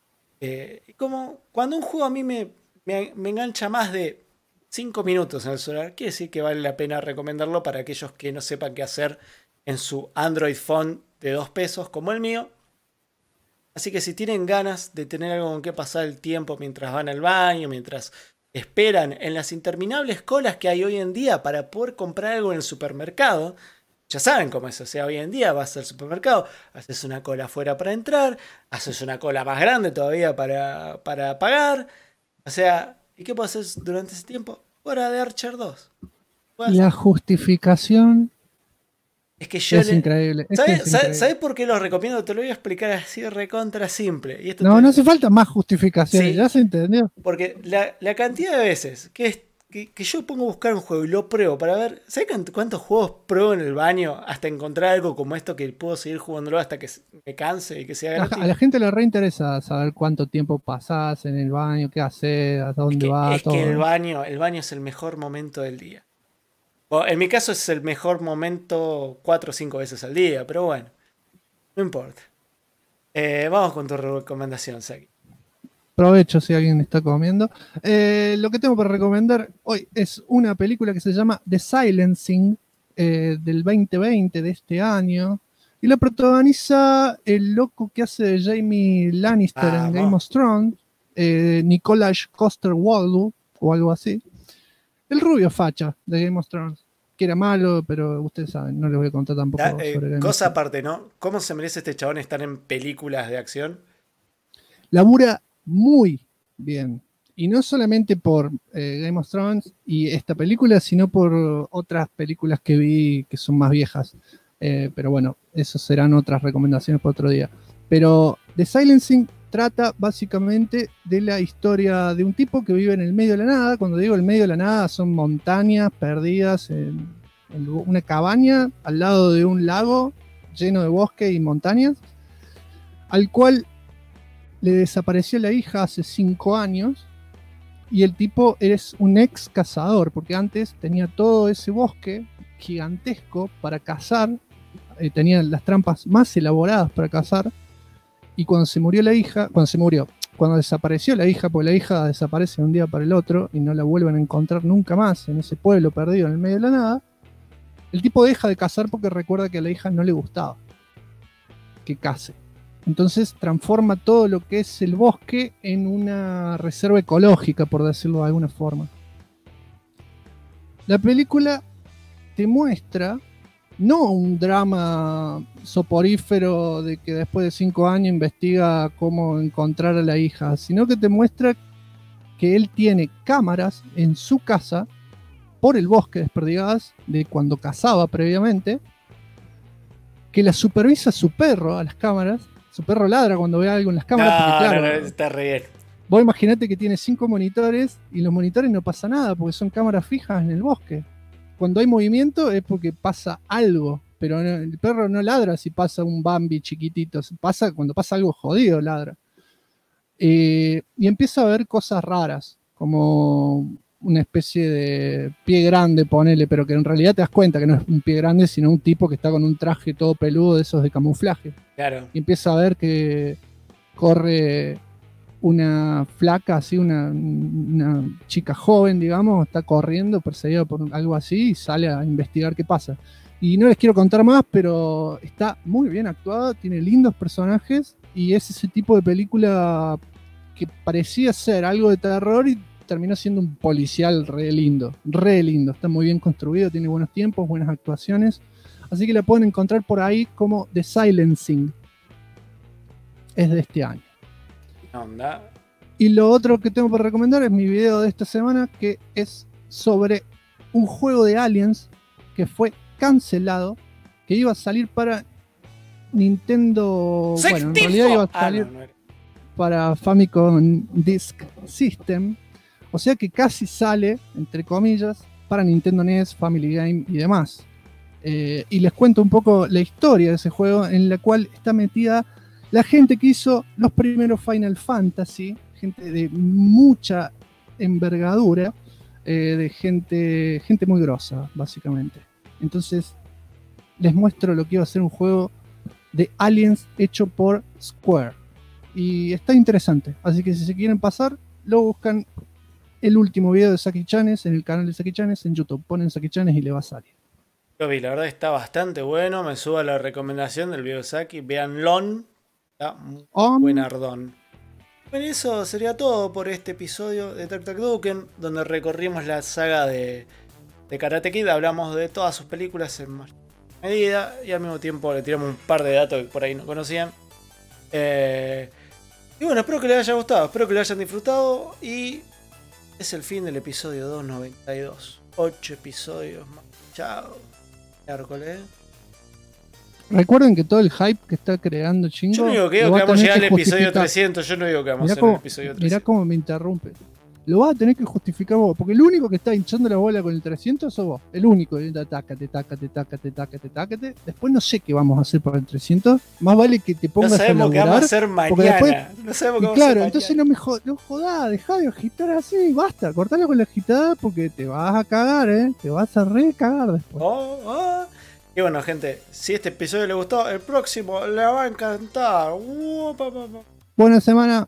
Y como cuando un juego a mí me engancha más de 5 minutos en el celular, quiere decir que vale la pena recomendarlo para aquellos que no sepan qué hacer en su Android Phone de $2 como el mío. Así que si tienen ganas de tener algo con qué pasar el tiempo mientras van al baño, mientras esperan en las interminables colas que hay hoy en día para poder comprar algo en el supermercado, ya saben cómo es, o sea, hoy en día vas al supermercado, haces una cola afuera para entrar, haces una cola más grande todavía para pagar, o sea, ¿y qué puedes hacer durante ese tiempo? Hora de Archer 2. La justificación es que yo es increíble. ¿Sabes por qué lo recomiendo? Te lo voy a explicar así recontra simple. Y esto no hace falta más justificaciones, sí, ya se entendió. Porque la cantidad de veces que yo pongo a buscar un juego y lo pruebo para ver, ¿sabes cuántos juegos pruebo en el baño hasta encontrar algo como esto que puedo seguir jugándolo hasta que me canse y que sea gratis? A la gente le reinteresa saber cuánto tiempo pasás en el baño, qué haces, a dónde vas. Es que el baño es el mejor momento del día. Bueno, en mi caso es el mejor momento 4 o 5 veces al día, pero bueno, no importa. Vamos con tu recomendación, Saki. Provecho si alguien está comiendo. Lo que tengo para recomendar hoy es una película que se llama The Silencing, del 2020, de este año. Y la protagoniza el loco que hace de Jaime Lannister en Game of Thrones, Nicholas Coster-Waldau, o algo así. El rubio facha de Game of Thrones, que era malo, pero ustedes saben, no les voy a contar tampoco sobre Game of cosa aparte, ¿no? ¿Cómo se merece este chabón estar en películas de acción? Labura muy bien. Y no solamente por Game of Thrones y esta película, sino por otras películas que vi que son más viejas. Pero bueno, eso serán otras recomendaciones para otro día. Pero The Silencing trata básicamente de la historia de un tipo que vive en el medio de la nada. Cuando digo el medio de la nada, son montañas perdidas en una cabaña al lado de un lago lleno de bosque y montañas, al cual le desapareció la hija hace 5 años. Y el tipo es un ex cazador, porque antes tenía todo ese bosque gigantesco para cazar, tenía las trampas más elaboradas para cazar. Y cuando desapareció la hija, porque la hija desaparece de un día para el otro y no la vuelven a encontrar nunca más en ese pueblo perdido en el medio de la nada, el tipo deja de cazar porque recuerda que a la hija no le gustaba que case. Entonces transforma todo lo que es el bosque en una reserva ecológica, por decirlo de alguna forma. La película te muestra no un drama soporífero de que después de 5 años investiga cómo encontrar a la hija, sino que te muestra que él tiene cámaras en su casa por el bosque desperdigadas de cuando cazaba previamente, que la supervisa su perro a las cámaras. Su perro ladra cuando ve algo en las cámaras. Porque, claro, no, está re bien. Vos imaginate que tiene 5 monitores y los monitores no pasa nada porque son cámaras fijas en el bosque. Cuando hay movimiento es porque pasa algo, pero el perro no ladra si pasa un Bambi chiquitito, cuando pasa algo jodido ladra. Y empieza a ver cosas raras, como una especie de pie grande, ponele, pero que en realidad te das cuenta que no es un pie grande, sino un tipo que está con un traje todo peludo de esos de camuflaje. Claro. Y empieza a ver que corre una flaca, así, una chica joven, digamos, está corriendo, perseguida por algo así, y sale a investigar qué pasa. Y no les quiero contar más, pero está muy bien actuada, tiene lindos personajes, y es ese tipo de película que parecía ser algo de terror y terminó siendo un policial re lindo, está muy bien construido, tiene buenos tiempos, buenas actuaciones, así que la pueden encontrar por ahí como The Silencing. Es de este año. Onda. Y lo otro que tengo para recomendar es mi video de esta semana, que es sobre un juego de Aliens que fue cancelado, que iba a salir para Nintendo. Bueno, en realidad iba a salir para Famicom Disk System. O sea que casi sale, entre comillas, para Nintendo NES, Family Game y demás. Y les cuento un poco la historia de ese juego, en la cual está metida la gente que hizo los primeros Final Fantasy, gente de mucha envergadura, de gente muy grosa, básicamente. Entonces, les muestro lo que iba a ser un juego de Aliens hecho por Square. Y está interesante, así que si se quieren pasar, lo buscan el último video de Saki Chanes en el canal de Saki Chanes en YouTube. Ponen Saki Chanes y le va a salir. Lo vi, la verdad está bastante bueno. Me subo a la recomendación del video de Saki. Veanlo. Está muy buenardón. Bueno, eso sería todo por este episodio de Tac Tac Duken, donde recorrimos la saga de Karate Kid. Hablamos de todas sus películas en mayor medida y al mismo tiempo le tiramos un par de datos que por ahí no conocían. Y bueno, espero que les haya gustado, espero que lo hayan disfrutado y es el fin del episodio 292. 8 episodios más. Chao. Miércoles. Recuerden que todo el hype que está creando Chingo. Yo no digo que vamos a llegar al episodio 300. Yo no digo que vamos a hacer el episodio 300. Mirá cómo me interrumpe. Lo vas a tener que justificar vos, porque el único que está hinchando la bola con el 300 sos vos. El único. Tácate. Después no sé qué vamos a hacer para el 300. Más vale que te pongas a laburar. No sabemos qué vamos a hacer mañana. Después, no sabemos qué vamos claro, a hacer entonces no jodás, dejá de agitar así, basta. Cortalo con la agitada porque te vas a cagar, te vas a recagar después. Y bueno, gente, si este episodio les gustó, el próximo le va a encantar. Buena semana.